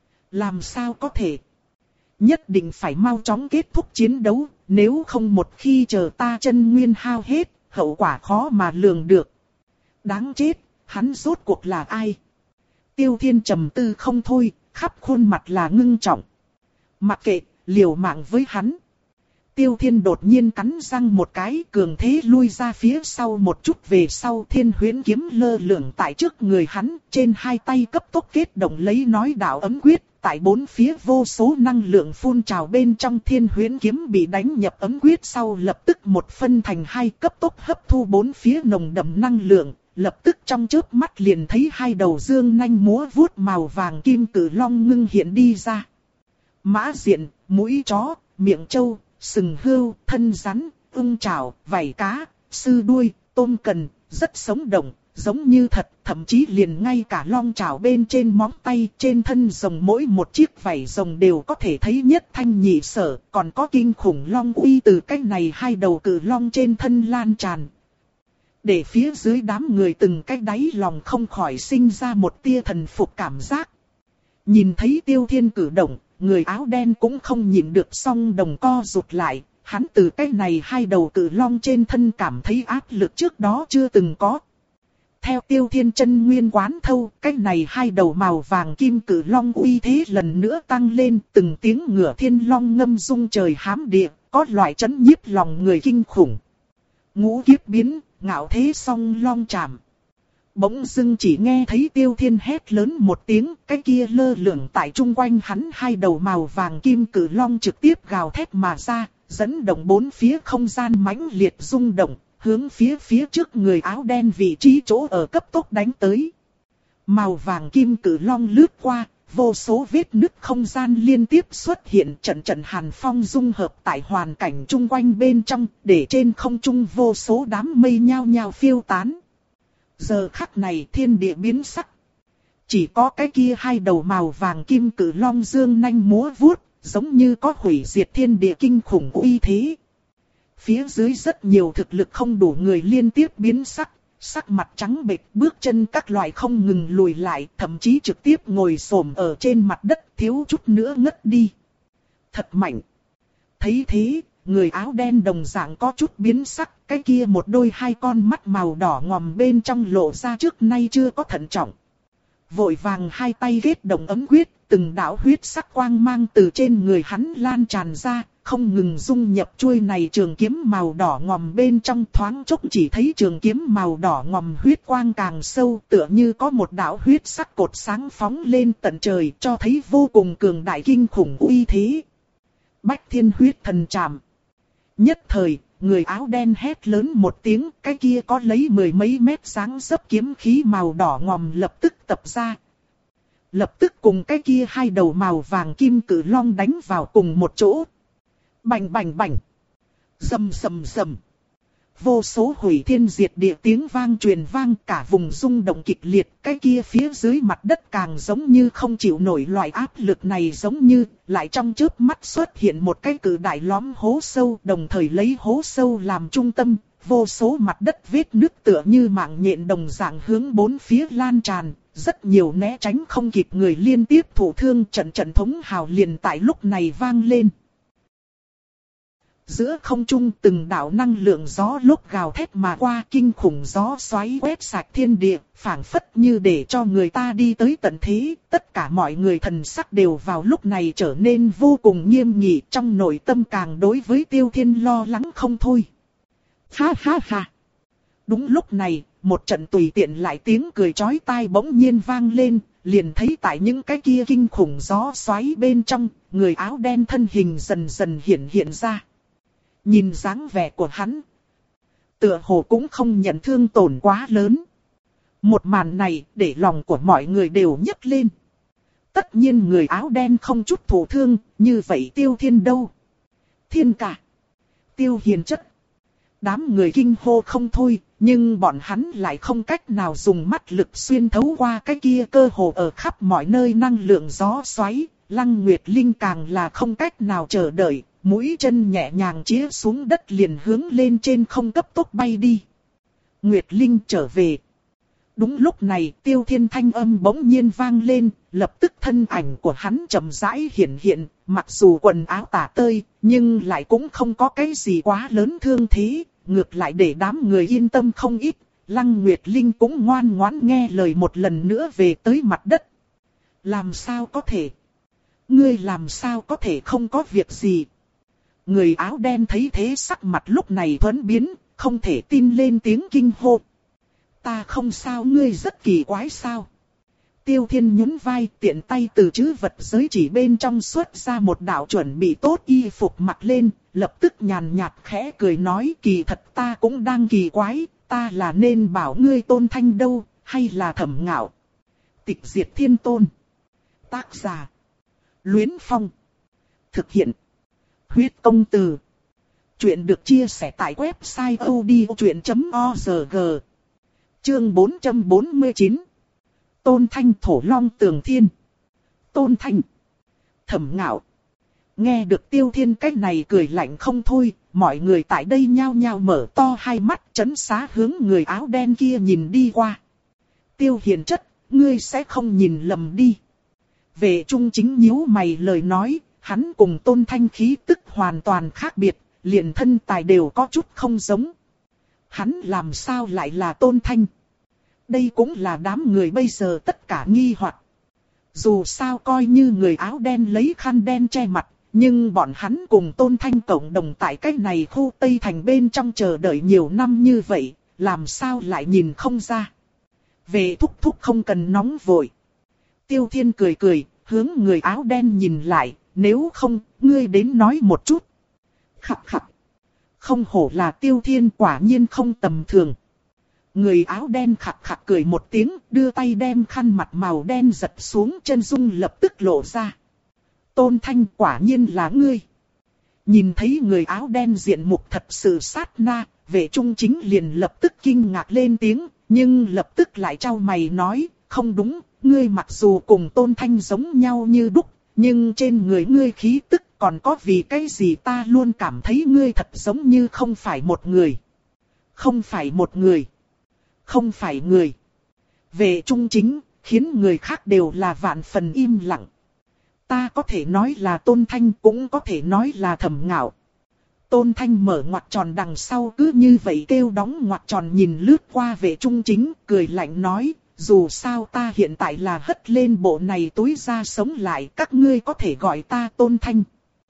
Làm sao có thể? Nhất định phải mau chóng kết thúc chiến đấu, nếu không một khi chờ ta chân nguyên hao hết, hậu quả khó mà lường được. Đáng chết, hắn rốt cuộc là ai? Tiêu Thiên trầm tư không thôi, khắp khuôn mặt là ngưng trọng. Mặc kệ, liều mạng với hắn. Tiêu Thiên đột nhiên cắn răng một cái, cường thế lui ra phía sau một chút, về sau thiên huyễn kiếm lơ lửng tại trước người hắn, trên hai tay cấp tốc kết động lấy nói đạo ấm quyết, tại bốn phía vô số năng lượng phun trào bên trong, thiên huyễn kiếm bị đánh nhập ấm quyết sau lập tức một phân thành hai, cấp tốc hấp thu bốn phía nồng đậm năng lượng, lập tức trong chớp mắt liền thấy hai đầu dương nanh múa vuốt màu vàng kim cử long ngưng hiện đi ra. Mã diện, mũi chó, miệng trâu, sừng hươu, thân rắn, ưng chảo, vảy cá, sư đuôi, tôm cần, rất sống động, giống như thật, thậm chí liền ngay cả long chảo bên trên móng tay, trên thân rồng mỗi một chiếc vảy rồng đều có thể thấy nhất thanh nhị sở, còn có kinh khủng long uy từ cái này hai đầu cử long trên thân lan tràn. Để phía dưới đám người từng cái đáy lòng không khỏi sinh ra một tia thần phục cảm giác. Nhìn thấy Tiêu Thiên cử động, người áo đen cũng không nhịn được song đồng co rụt lại, hắn từ cái này hai đầu cử long trên thân cảm thấy áp lực trước đó chưa từng có. Theo Tiêu Thiên chân nguyên quán thâu, cái này hai đầu màu vàng kim cử long uy thế lần nữa tăng lên, từng tiếng ngửa thiên long ngâm rung trời hám địa, có loại chấn nhiếp lòng người kinh khủng. Ngũ kiếp biến, ngạo thế song long chạm. Bỗng dưng chỉ nghe thấy Tiêu Thiên hét lớn một tiếng, cái kia lơ lửng tại chung quanh hắn hai đầu màu vàng kim cử long trực tiếp gào thét mà ra, dẫn động bốn phía không gian mãnh liệt rung động, hướng phía phía trước người áo đen vị trí chỗ ở cấp tốc đánh tới. Màu vàng kim cử long lướt qua, vô số vết nứt không gian liên tiếp xuất hiện, trận trận hàn phong dung hợp tại hoàn cảnh chung quanh bên trong, để trên không trung vô số đám mây nhao nhao phiêu tán. Giờ khắc này thiên địa biến sắc. Chỉ có cái kia hai đầu màu vàng kim cử long dương nanh múa vuốt, giống như có hủy diệt thiên địa kinh khủng uy thế. Phía dưới rất nhiều thực lực không đủ người liên tiếp biến sắc, sắc mặt trắng bệch, bước chân các loại không ngừng lùi lại, thậm chí trực tiếp ngồi xổm ở trên mặt đất, thiếu chút nữa ngất đi. Thật mạnh. Thấy thế, người áo đen đồng dạng có chút biến sắc, cái kia một đôi hai con mắt màu đỏ ngòm bên trong lộ ra trước nay chưa có thận trọng. Vội vàng hai tay kết động ấm quyết, từng đạo huyết sắc quang mang từ trên người hắn lan tràn ra, không ngừng dung nhập chuôi này trường kiếm màu đỏ ngòm bên trong. Thoáng chốc chỉ thấy trường kiếm màu đỏ ngòm huyết quang càng sâu, tựa như có một đạo huyết sắc cột sáng phóng lên tận trời, cho thấy vô cùng cường đại kinh khủng uy thế. Bách Thiên Huyết Thần Trảm. Nhất thời, người áo đen hét lớn một tiếng, cái kia có lấy mười mấy mét dáng dấp kiếm khí màu đỏ ngòm lập tức tập ra. Lập tức cùng cái kia hai đầu màu vàng kim cử long đánh vào cùng một chỗ. Bành bành bành. Rầm rầm rầm. Vô số hủy thiên diệt địa tiếng vang truyền vang, cả vùng rung động kịch liệt. Cái kia phía dưới mặt đất càng giống như không chịu nổi loại áp lực này, giống như lại trong chớp mắt xuất hiện một cái cự đại lõm hố sâu, đồng thời lấy hố sâu làm trung tâm. Vô số mặt đất vết nứt tựa như mạng nhện đồng dạng hướng bốn phía lan tràn. Rất nhiều né tránh không kịp người liên tiếp thụ thương, trận trận thống hào liền tại lúc này vang lên. Giữa không trung từng đạo năng lượng gió lúc gào thét mà qua, kinh khủng gió xoáy quét sạch thiên địa, phảng phất như để cho người ta đi tới tận thế. Tất cả mọi người thần sắc đều vào lúc này trở nên vô cùng nghiêm nghị, trong nội tâm càng đối với Tiêu Thiên lo lắng không thôi. Ha ha ha! Đúng lúc này, một trận tùy tiện lại tiếng cười chói tai bỗng nhiên vang lên, liền thấy tại những cái kia kinh khủng gió xoáy bên trong, người áo đen thân hình dần dần hiện hiện ra. Nhìn dáng vẻ của hắn, tựa hồ cũng không nhận thương tổn quá lớn. Một màn này để lòng của mọi người đều nhấc lên. Tất nhiên người áo đen không chút thụ thương, như vậy Tiêu Thiên đâu? Thiên cả! Tiêu Hiền chất! Đám người kinh hô không thôi, nhưng bọn hắn lại không cách nào dùng mắt lực xuyên thấu qua cái kia cơ hồ ở khắp mọi nơi năng lượng gió xoáy. Lăng Nguyệt Linh càng là không cách nào chờ đợi, mũi chân nhẹ nhàng chĩa xuống đất liền hướng lên trên không cấp tốc bay đi. Nguyệt Linh trở về. Đúng lúc này Tiêu Thiên thanh âm bỗng nhiên vang lên, lập tức thân ảnh của hắn chậm rãi hiện hiện, mặc dù quần áo tả tơi, nhưng lại cũng không có cái gì quá lớn thương thế, ngược lại để đám người yên tâm không ít. Lăng Nguyệt Linh cũng ngoan ngoãn nghe lời một lần nữa về tới mặt đất. Làm sao có thể? Ngươi làm sao có thể không có việc gì? Người áo đen thấy thế sắc mặt lúc này thuẫn biến, không thể tin lên tiếng kinh hô. Ta không sao, ngươi rất kỳ quái sao? Tiêu Thiên nhún vai, tiện tay từ chữ vật giới chỉ bên trong xuất ra một đạo chuẩn bị tốt y phục mặc lên, lập tức nhàn nhạt khẽ cười nói, kỳ thật ta cũng đang kỳ quái, ta là nên bảo ngươi Tôn Thanh đâu, hay là Thẩm Ngạo? Tịch Diệt Thiên Tôn. Tác giả: Luyến Phong. Thực hiện: Huyết Công Từ. Chuyện được chia sẻ tại website odchuyện chấm org. Chương bốn trăm bốn mươi chín. Tôn Thanh Thổ Long Tường Thiên. Tôn Thanh. Thẩm Ngạo. Nghe được Tiêu Thiên cách này cười lạnh không thôi, mọi người tại đây nhao nhao mở to hai mắt trấn xá hướng người áo đen kia nhìn đi qua. Tiêu Hiền chất, ngươi sẽ không nhìn lầm đi. Vệ Trung Chính nhíu mày lời nói, hắn cùng Tôn Thanh khí tức hoàn toàn khác biệt, liền thân tài đều có chút không giống. Hắn làm sao lại là Tôn Thanh? Đây cũng là đám người bây giờ tất cả nghi hoặc. Dù sao coi như người áo đen lấy khăn đen che mặt, nhưng bọn hắn cùng Tôn Thanh cộng đồng tại cái này khu Tây Thành bên trong chờ đợi nhiều năm như vậy, làm sao lại nhìn không ra. Về thúc thúc không cần nóng vội. Tiêu Thiên cười cười, hướng người áo đen nhìn lại, nếu không, ngươi đến nói một chút. Khập khập. Không hổ là Tiêu Thiên, quả nhiên không tầm thường. Người áo đen khặt khặt cười một tiếng, đưa tay đem khăn mặt màu đen giật xuống, chân dung lập tức lộ ra. Tôn Thanh, quả nhiên là ngươi. Nhìn thấy người áo đen diện mục thật sự sát na, Vệ Trung Chính liền lập tức kinh ngạc lên tiếng, nhưng lập tức lại trao mày nói, không đúng, ngươi mặc dù cùng Tôn Thanh giống nhau như đúc, nhưng trên người ngươi khí tức còn có vì cái gì ta luôn cảm thấy ngươi thật giống như không phải một người. Không phải một người. Không phải người. Vệ Trung Chính, khiến người khác đều là vạn phần im lặng. Ta có thể nói là Tôn Thanh, cũng có thể nói là Thẩm Ngạo. Tôn Thanh mở ngoặc tròn đằng sau cứ như vậy kêu đóng ngoặc tròn nhìn lướt qua Vệ Trung Chính, cười lạnh nói, dù sao ta hiện tại là hất lên bộ này túi ra sống lại, các ngươi có thể gọi ta Tôn Thanh.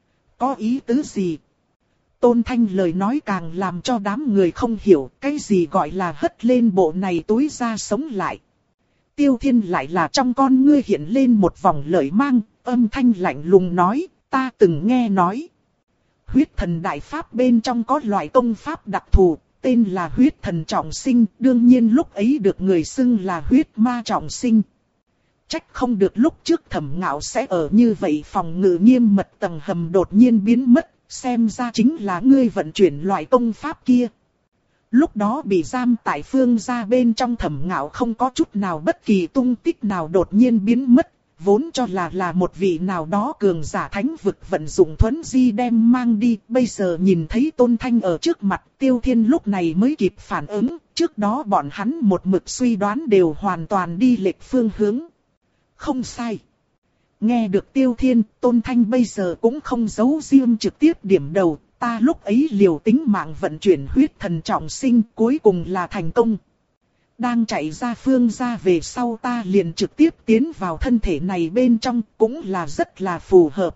Có ý tứ gì? Tôn Thanh lời nói càng làm cho đám người không hiểu cái gì gọi là hất lên bộ này túi ra sống lại. Tiêu Thiên lại là trong con ngươi hiện lên một vòng lợi mang, âm thanh lạnh lùng nói, ta từng nghe nói. Huyết thần đại pháp bên trong có loại công pháp đặc thù, tên là huyết thần trọng sinh, đương nhiên lúc ấy được người xưng là huyết ma trọng sinh. Trách không được lúc trước Thẩm Ngạo sẽ ở như vậy phòng ngự nghiêm mật tầng hầm đột nhiên biến mất, xem ra chính là ngươi vận chuyển loại công pháp kia. Lúc đó bị giam tại Phương gia bên trong Thẩm Ngạo không có chút nào bất kỳ tung tích nào đột nhiên biến mất, vốn cho là là một vị nào đó cường giả thánh vực vận dụng thuấn di đem mang đi, bây giờ nhìn thấy Tôn Thanh ở trước mặt, Tiêu Thiên lúc này mới kịp phản ứng, trước đó bọn hắn một mực suy đoán đều hoàn toàn đi lệch phương hướng. Không sai. Nghe được Tiêu Thiên, Tôn Thanh bây giờ cũng không giấu riêng trực tiếp điểm đầu, ta lúc ấy liều tính mạng vận chuyển huyết thần trọng sinh, cuối cùng là thành công. Đang chạy ra Phương gia về sau ta liền trực tiếp tiến vào thân thể này bên trong, cũng là rất là phù hợp.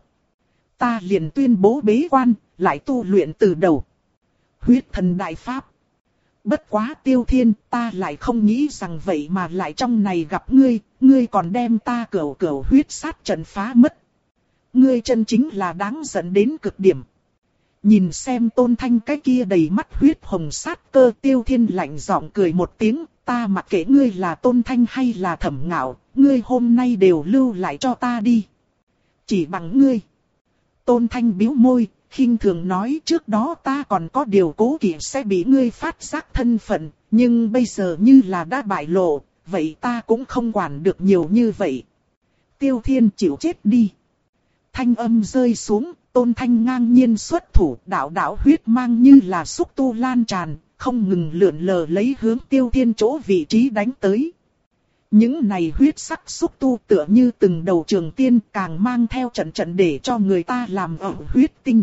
Ta liền tuyên bố bế quan, lại tu luyện từ đầu. Huyết thần đại pháp. Bất quá Tiêu Thiên, ta lại không nghĩ rằng vậy mà lại trong này gặp ngươi, ngươi còn đem ta cửu cửu huyết sát trận phá mất. Ngươi chân chính là đáng giận đến cực điểm. Nhìn xem Tôn Thanh cái kia đầy mắt huyết hồng sát cơ, Tiêu Thiên lạnh giọng cười một tiếng, ta mặc kệ ngươi là Tôn Thanh hay là Thẩm Ngạo, ngươi hôm nay đều lưu lại cho ta đi. Chỉ bằng ngươi. Tôn Thanh bĩu môi, khinh thường nói, trước đó ta còn có điều cố kỵ sẽ bị ngươi phát giác thân phận, nhưng bây giờ như là đã bại lộ, vậy ta cũng không quản được nhiều như vậy. Tiêu Thiên chịu chết đi. Thanh âm rơi xuống, Tôn Thanh ngang nhiên xuất thủ, đạo đạo huyết mang như là xúc tu lan tràn, không ngừng lượn lờ lấy hướng Tiêu Thiên chỗ vị trí đánh tới. Những này huyết sắc xúc tu tựa như từng đầu trường tiên, càng mang theo trận trận để cho người ta làm ẩu huyết tinh.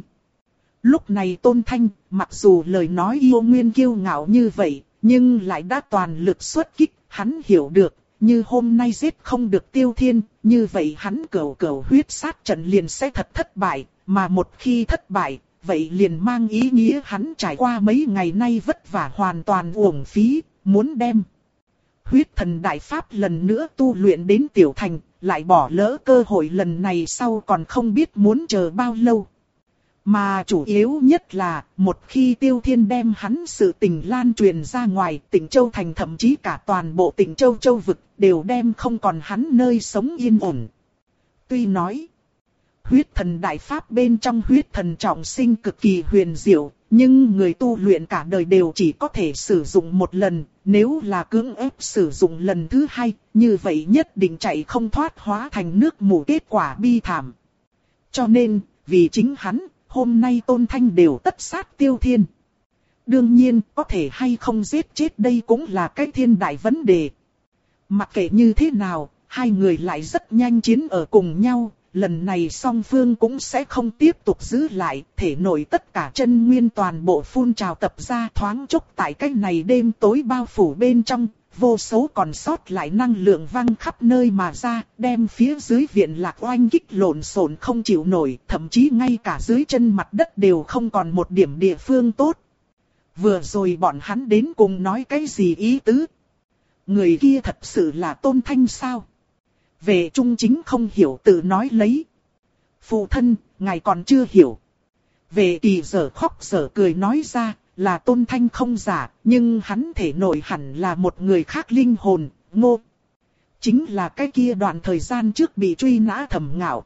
Lúc này Tôn Thanh, mặc dù lời nói yêu nguyên kiêu ngạo như vậy, nhưng lại đã toàn lực xuất kích, hắn hiểu được, như hôm nay giết không được Tiêu Thiên, như vậy hắn cửu cửu huyết sát trận liền sẽ thật thất bại, mà một khi thất bại, vậy liền mang ý nghĩa hắn trải qua mấy ngày nay vất vả hoàn toàn uổng phí, muốn đem huyết thần đại pháp lần nữa tu luyện đến tiểu thành, lại bỏ lỡ cơ hội lần này sau còn không biết muốn chờ bao lâu. Mà chủ yếu nhất là, một khi Tiêu Thiên đem hắn sự tình lan truyền ra ngoài, Tịnh Châu Thành thậm chí cả toàn bộ Tịnh Châu Châu vực, đều đem không còn hắn nơi sống yên ổn. Tuy nói, huyết thần đại pháp bên trong huyết thần trọng sinh cực kỳ huyền diệu, nhưng người tu luyện cả đời đều chỉ có thể sử dụng một lần, nếu là cưỡng ép sử dụng lần thứ hai, như vậy nhất định chạy không thoát hóa thành nước mù kết quả bi thảm. Cho nên, vì chính hắn, hôm nay Tôn Thanh đều tất sát Tiêu Thiên. Đương nhiên, có thể hay không giết chết đây cũng là cái thiên đại vấn đề. Mặc kệ như thế nào, hai người lại rất nhanh chiến ở cùng nhau, lần này song phương cũng sẽ không tiếp tục giữ lại, thể nội tất cả chân nguyên toàn bộ phun trào tập ra thoáng chốc tại cái này đêm tối bao phủ bên trong, vô số còn sót lại năng lượng văng khắp nơi mà ra, đem phía dưới viện lạc oanh kích lộn xộn không chịu nổi, thậm chí ngay cả dưới chân mặt đất đều không còn một điểm địa phương tốt. Vừa rồi bọn hắn đến cùng nói cái gì ý tứ? Người kia thật sự là Tôn Thanh sao? Vệ Trung Chính không hiểu tự nói lấy. Phụ thân, ngài còn chưa hiểu. Vệ Kỳ giờ khóc giờ cười nói ra, là Tôn Thanh không giả, nhưng hắn thể nội hẳn là một người khác linh hồn, Ngô. Chính là cái kia đoạn thời gian trước bị truy nã Thẩm Ngạo.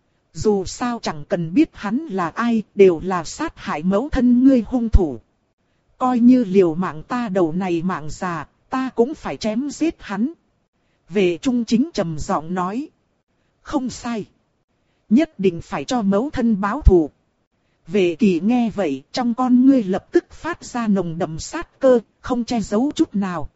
Dù sao chẳng cần biết hắn là ai, đều là sát hại mẫu thân ngươi hung thủ. Coi như liều mạng ta đầu này mạng già, ta cũng phải chém giết hắn. Vệ Trung Chính trầm giọng nói. Không sai. Nhất định phải cho mẫu thân báo thù. Vệ Kỳ nghe vậy, trong con ngươi lập tức phát ra nồng đậm sát cơ, không che giấu chút nào.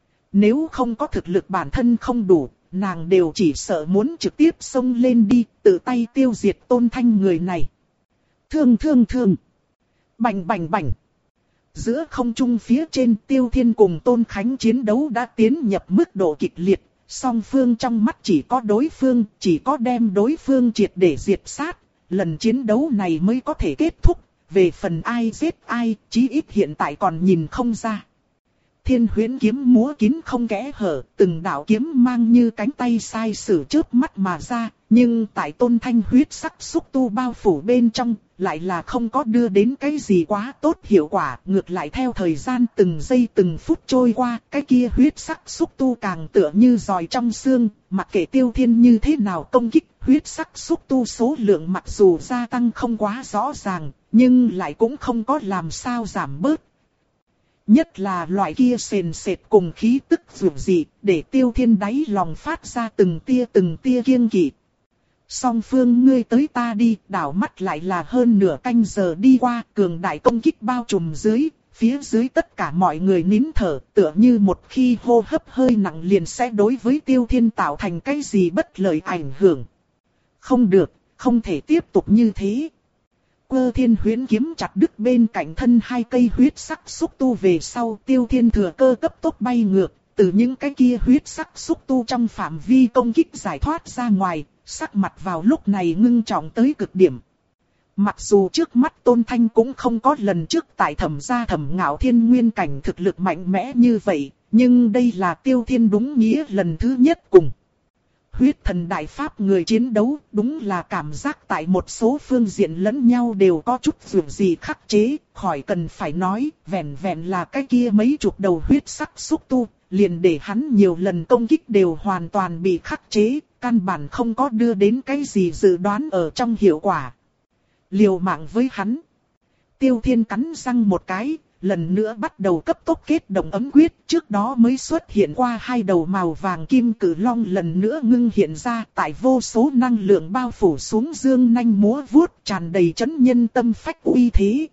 Nếu không có thực lực bản thân không đủ, nàng đều chỉ sợ muốn trực tiếp xông lên đi, tự tay tiêu diệt Tôn Thanh người này. Thương thương thương. Bành bành bành. Giữa không trung phía trên, Tiêu Thiên cùng Tôn Khánh chiến đấu đã tiến nhập mức độ kịch liệt, song phương trong mắt chỉ có đối phương, chỉ có đem đối phương triệt để diệt sát, lần chiến đấu này mới có thể kết thúc, về phần ai giết ai, chí ít hiện tại còn nhìn không ra. Thiên Huyễn kiếm múa kín không kẽ hở, từng đạo kiếm mang như cánh tay sai sử chớp mắt mà ra, nhưng tại Tôn Thanh huyết sắc xúc tu bao phủ bên trong, lại là không có đưa đến cái gì quá tốt hiệu quả, ngược lại theo thời gian từng giây từng phút trôi qua, cái kia huyết sắc xúc tu càng tựa như giòi trong xương, mặc kệ Tiêu Thiên như thế nào công kích, huyết sắc xúc tu số lượng mặc dù gia tăng không quá rõ ràng, nhưng lại cũng không có làm sao giảm bớt. Nhất là loại kia sền sệt cùng khí tức dường dị, để Tiêu Thiên đáy lòng phát ra từng tia từng tia kiêng kỵ. Song phương ngươi tới ta đi, đảo mắt lại là hơn nửa canh giờ đi qua, cường đại công kích bao trùm dưới, phía dưới tất cả mọi người nín thở, tựa như một khi hô hấp hơi nặng liền sẽ đối với Tiêu Thiên tạo thành cái gì bất lợi ảnh hưởng. Không được, không thể tiếp tục như thế. Cơ Thiên Huyễn kiếm chặt đứt bên cạnh thân hai cây huyết sắc xúc tu về sau, Tiêu Thiên thừa cơ cấp tốc bay ngược, từ những cái kia huyết sắc xúc tu trong phạm vi công kích giải thoát ra ngoài, sắc mặt vào lúc này ngưng trọng tới cực điểm. Mặc dù trước mắt Tôn Thanh cũng không có lần trước tại Thẩm gia Thẩm Ngạo Thiên nguyên cảnh thực lực mạnh mẽ như vậy, nhưng đây là Tiêu Thiên đúng nghĩa lần thứ nhất cùng huyết thần đại pháp người chiến đấu, đúng là cảm giác tại một số phương diện lẫn nhau đều có chút dường gì khắc chế, khỏi cần phải nói, vẹn vẹn là cái kia mấy chục đầu huyết sắc xúc tu, liền để hắn nhiều lần công kích đều hoàn toàn bị khắc chế, căn bản không có đưa đến cái gì dự đoán ở trong hiệu quả. Liều mạng với hắn. Tiêu Thiên cắn răng một cái, lần nữa bắt đầu cấp tốc kết động ấm quyết, trước đó mới xuất hiện qua hai đầu màu vàng kim cử long lần nữa ngưng hiện ra, tại vô số năng lượng bao phủ xuống dương nanh múa vuốt, tràn đầy chấn nhân tâm phách uy thế.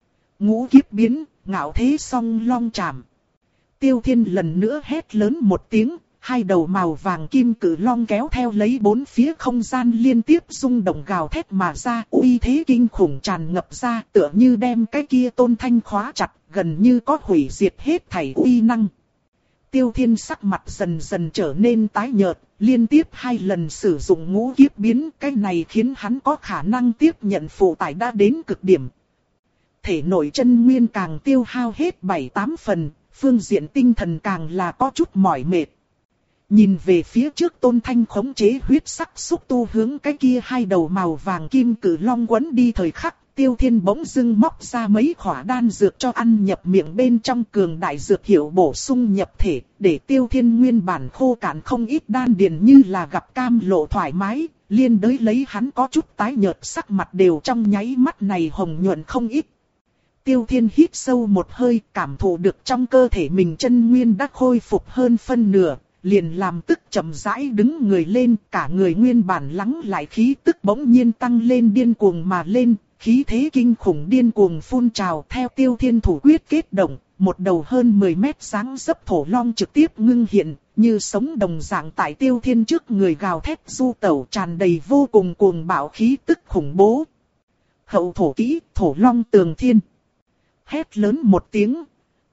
Ngũ kiếp biến, ngạo thế song long chạm. Tiêu Thiên lần nữa hét lớn một tiếng, hai đầu màu vàng kim cử long kéo theo lấy bốn phía không gian liên tiếp rung động gào thét mà ra, uy thế kinh khủng tràn ngập ra, tựa như đem cái kia Tôn Thanh khóa chặt, gần như có hủy diệt hết thảy uy năng. Tiêu Thiên sắc mặt dần dần trở nên tái nhợt, liên tiếp hai lần sử dụng ngũ kiếp biến, cái này khiến hắn có khả năng tiếp nhận phụ tải đã đến cực điểm. Thể nội chân nguyên càng tiêu hao hết bảy tám phần, phương diện tinh thần càng là có chút mỏi mệt. Nhìn về phía trước Tôn Thanh khống chế huyết sắc xúc tu hướng cái kia hai đầu màu vàng kim cử long quấn đi thời khắc, Tiêu Thiên bỗng dưng móc ra mấy khỏa đan dược cho ăn nhập miệng bên trong, cường đại dược hiệu bổ sung nhập thể, để Tiêu Thiên nguyên bản khô cạn không ít đan điền như là gặp cam lộ thoải mái, liên đới lấy hắn có chút tái nhợt sắc mặt đều trong nháy mắt này hồng nhuận không ít. Tiêu Thiên hít sâu một hơi, cảm thụ được trong cơ thể mình chân nguyên đã khôi phục hơn phân nửa, liền làm tức chậm rãi đứng người lên, cả người nguyên bản lắng lại khí tức bỗng nhiên tăng lên điên cuồng mà lên, khí thế kinh khủng điên cuồng phun trào theo Tiêu Thiên thủ quyết kết động, một đầu hơn mười mét dáng dấp thổ long trực tiếp ngưng hiện, như sống đồng dạng tại Tiêu Thiên trước người gào thét du tẩu, tràn đầy vô cùng cuồng bạo khí tức khủng bố. Hậu thổ kỹ, thổ long tường thiên. Hét lớn một tiếng.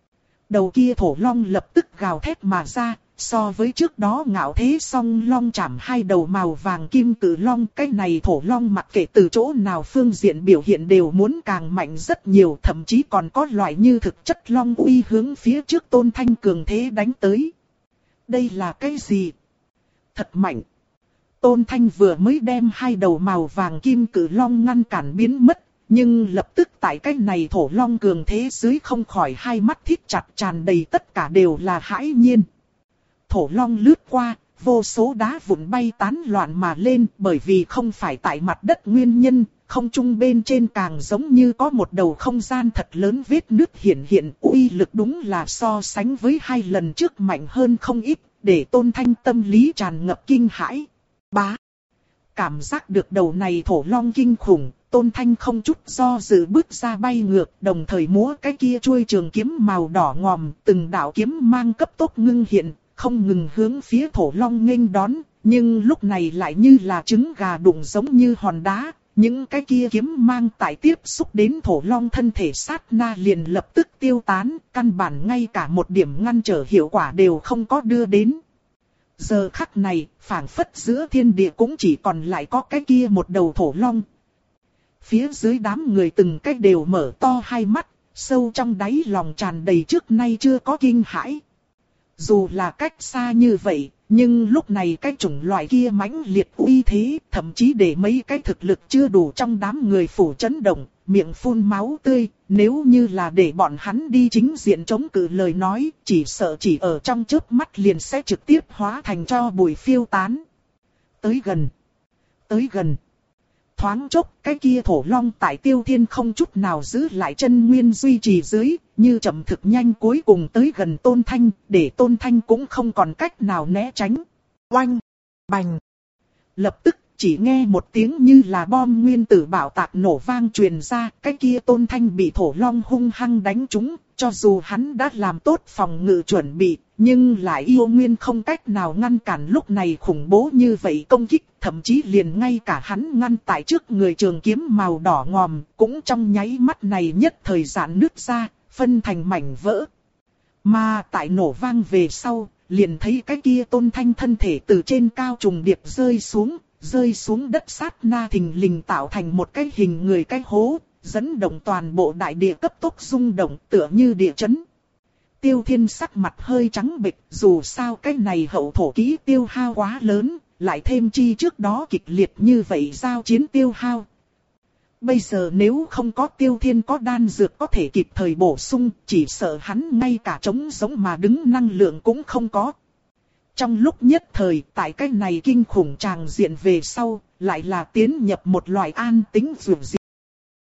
Đầu kia thổ long lập tức gào thét mà ra. So với trước đó ngạo thế song long chạm hai đầu màu vàng kim cử long, cái này thổ long mặc kệ từ chỗ nào phương diện biểu hiện đều muốn càng mạnh rất nhiều, thậm chí còn có loại như thực chất long uy hướng phía trước Tôn Thanh cường thế đánh tới. Đây là cái gì? Thật mạnh. Tôn Thanh vừa mới đem hai đầu màu vàng kim cử long ngăn cản biến mất, nhưng lập tức tại cái này thổ long cường thế dưới không khỏi hai mắt thít chặt, tràn đầy tất cả đều là hãi nhiên. Thổ long lướt qua, vô số đá vụn bay tán loạn mà lên, bởi vì không phải tại mặt đất nguyên nhân, không trung bên trên càng giống như có một đầu không gian thật lớn vết nứt hiện hiện, uy lực đúng là so sánh với hai lần trước mạnh hơn không ít, để Tôn Thanh tâm lý tràn ngập kinh hãi. Bá! Cảm giác được đầu này thổ long kinh khủng, Tôn Thanh không chút do dự bước ra bay ngược, đồng thời múa cái kia chuôi trường kiếm màu đỏ ngòm, từng đạo kiếm mang cấp tốc ngưng hiện, không ngừng hướng phía thổ long nghênh đón, nhưng lúc này lại như là trứng gà đụng giống như hòn đá, những cái kia kiếm mang tại tiếp xúc đến thổ long thân thể sát na liền lập tức tiêu tán, căn bản ngay cả một điểm ngăn trở hiệu quả đều không có đưa đến. Giờ khắc này, phảng phất giữa thiên địa cũng chỉ còn lại có cái kia một đầu thổ long. Phía dưới đám người từng cái đều mở to hai mắt, sâu trong đáy lòng tràn đầy trước nay chưa có kinh hãi. Dù là cách xa như vậy, nhưng lúc này cái chủng loại kia mãnh liệt uy thế, thậm chí để mấy cái thực lực chưa đủ trong đám người phủ chấn động, miệng phun máu tươi, nếu như là để bọn hắn đi chính diện chống cự lời nói, chỉ sợ chỉ ở trong chớp mắt liền sẽ trực tiếp hóa thành tro bụi phiêu tán. Tới gần, tới gần. Thoáng chốc, cái kia thổ long tại Tiêu Thiên không chút nào giữ lại chân nguyên duy trì dưới, như chậm thực nhanh cuối cùng tới gần Tôn Thanh, để Tôn Thanh cũng không còn cách nào né tránh. Oanh! Bành! Lập tức, chỉ nghe một tiếng như là bom nguyên tử bạo tạc nổ vang truyền ra, cái kia Tôn Thanh bị thổ long hung hăng đánh trúng, cho dù hắn đã làm tốt phòng ngự chuẩn bị, nhưng lại yêu nguyên không cách nào ngăn cản lúc này khủng bố như vậy công kích, thậm chí liền ngay cả hắn ngăn tại trước người trường kiếm màu đỏ ngòm, cũng trong nháy mắt này nhất thời giãn nứt ra, phân thành mảnh vỡ. Mà tại nổ vang về sau, liền thấy cái kia Tôn Thanh thân thể từ trên cao trùng điệp rơi xuống, rơi xuống đất sát na thình lình tạo thành một cái hình người cái hố, dẫn động toàn bộ đại địa cấp tốc rung động tựa như địa chấn. Tiêu Thiên sắc mặt hơi trắng bệch, dù sao cái này hậu thổ kỹ tiêu hao quá lớn, lại thêm chi trước đó kịch liệt như vậy giao chiến tiêu hao. Bây giờ nếu không có Tiêu Thiên có đan dược có thể kịp thời bổ sung, chỉ sợ hắn ngay cả trống giống mà đứng năng lượng cũng không có. Trong lúc nhất thời, tại cái này kinh khủng tràng diện về sau, lại là tiến nhập một loại an tĩnh dường dị.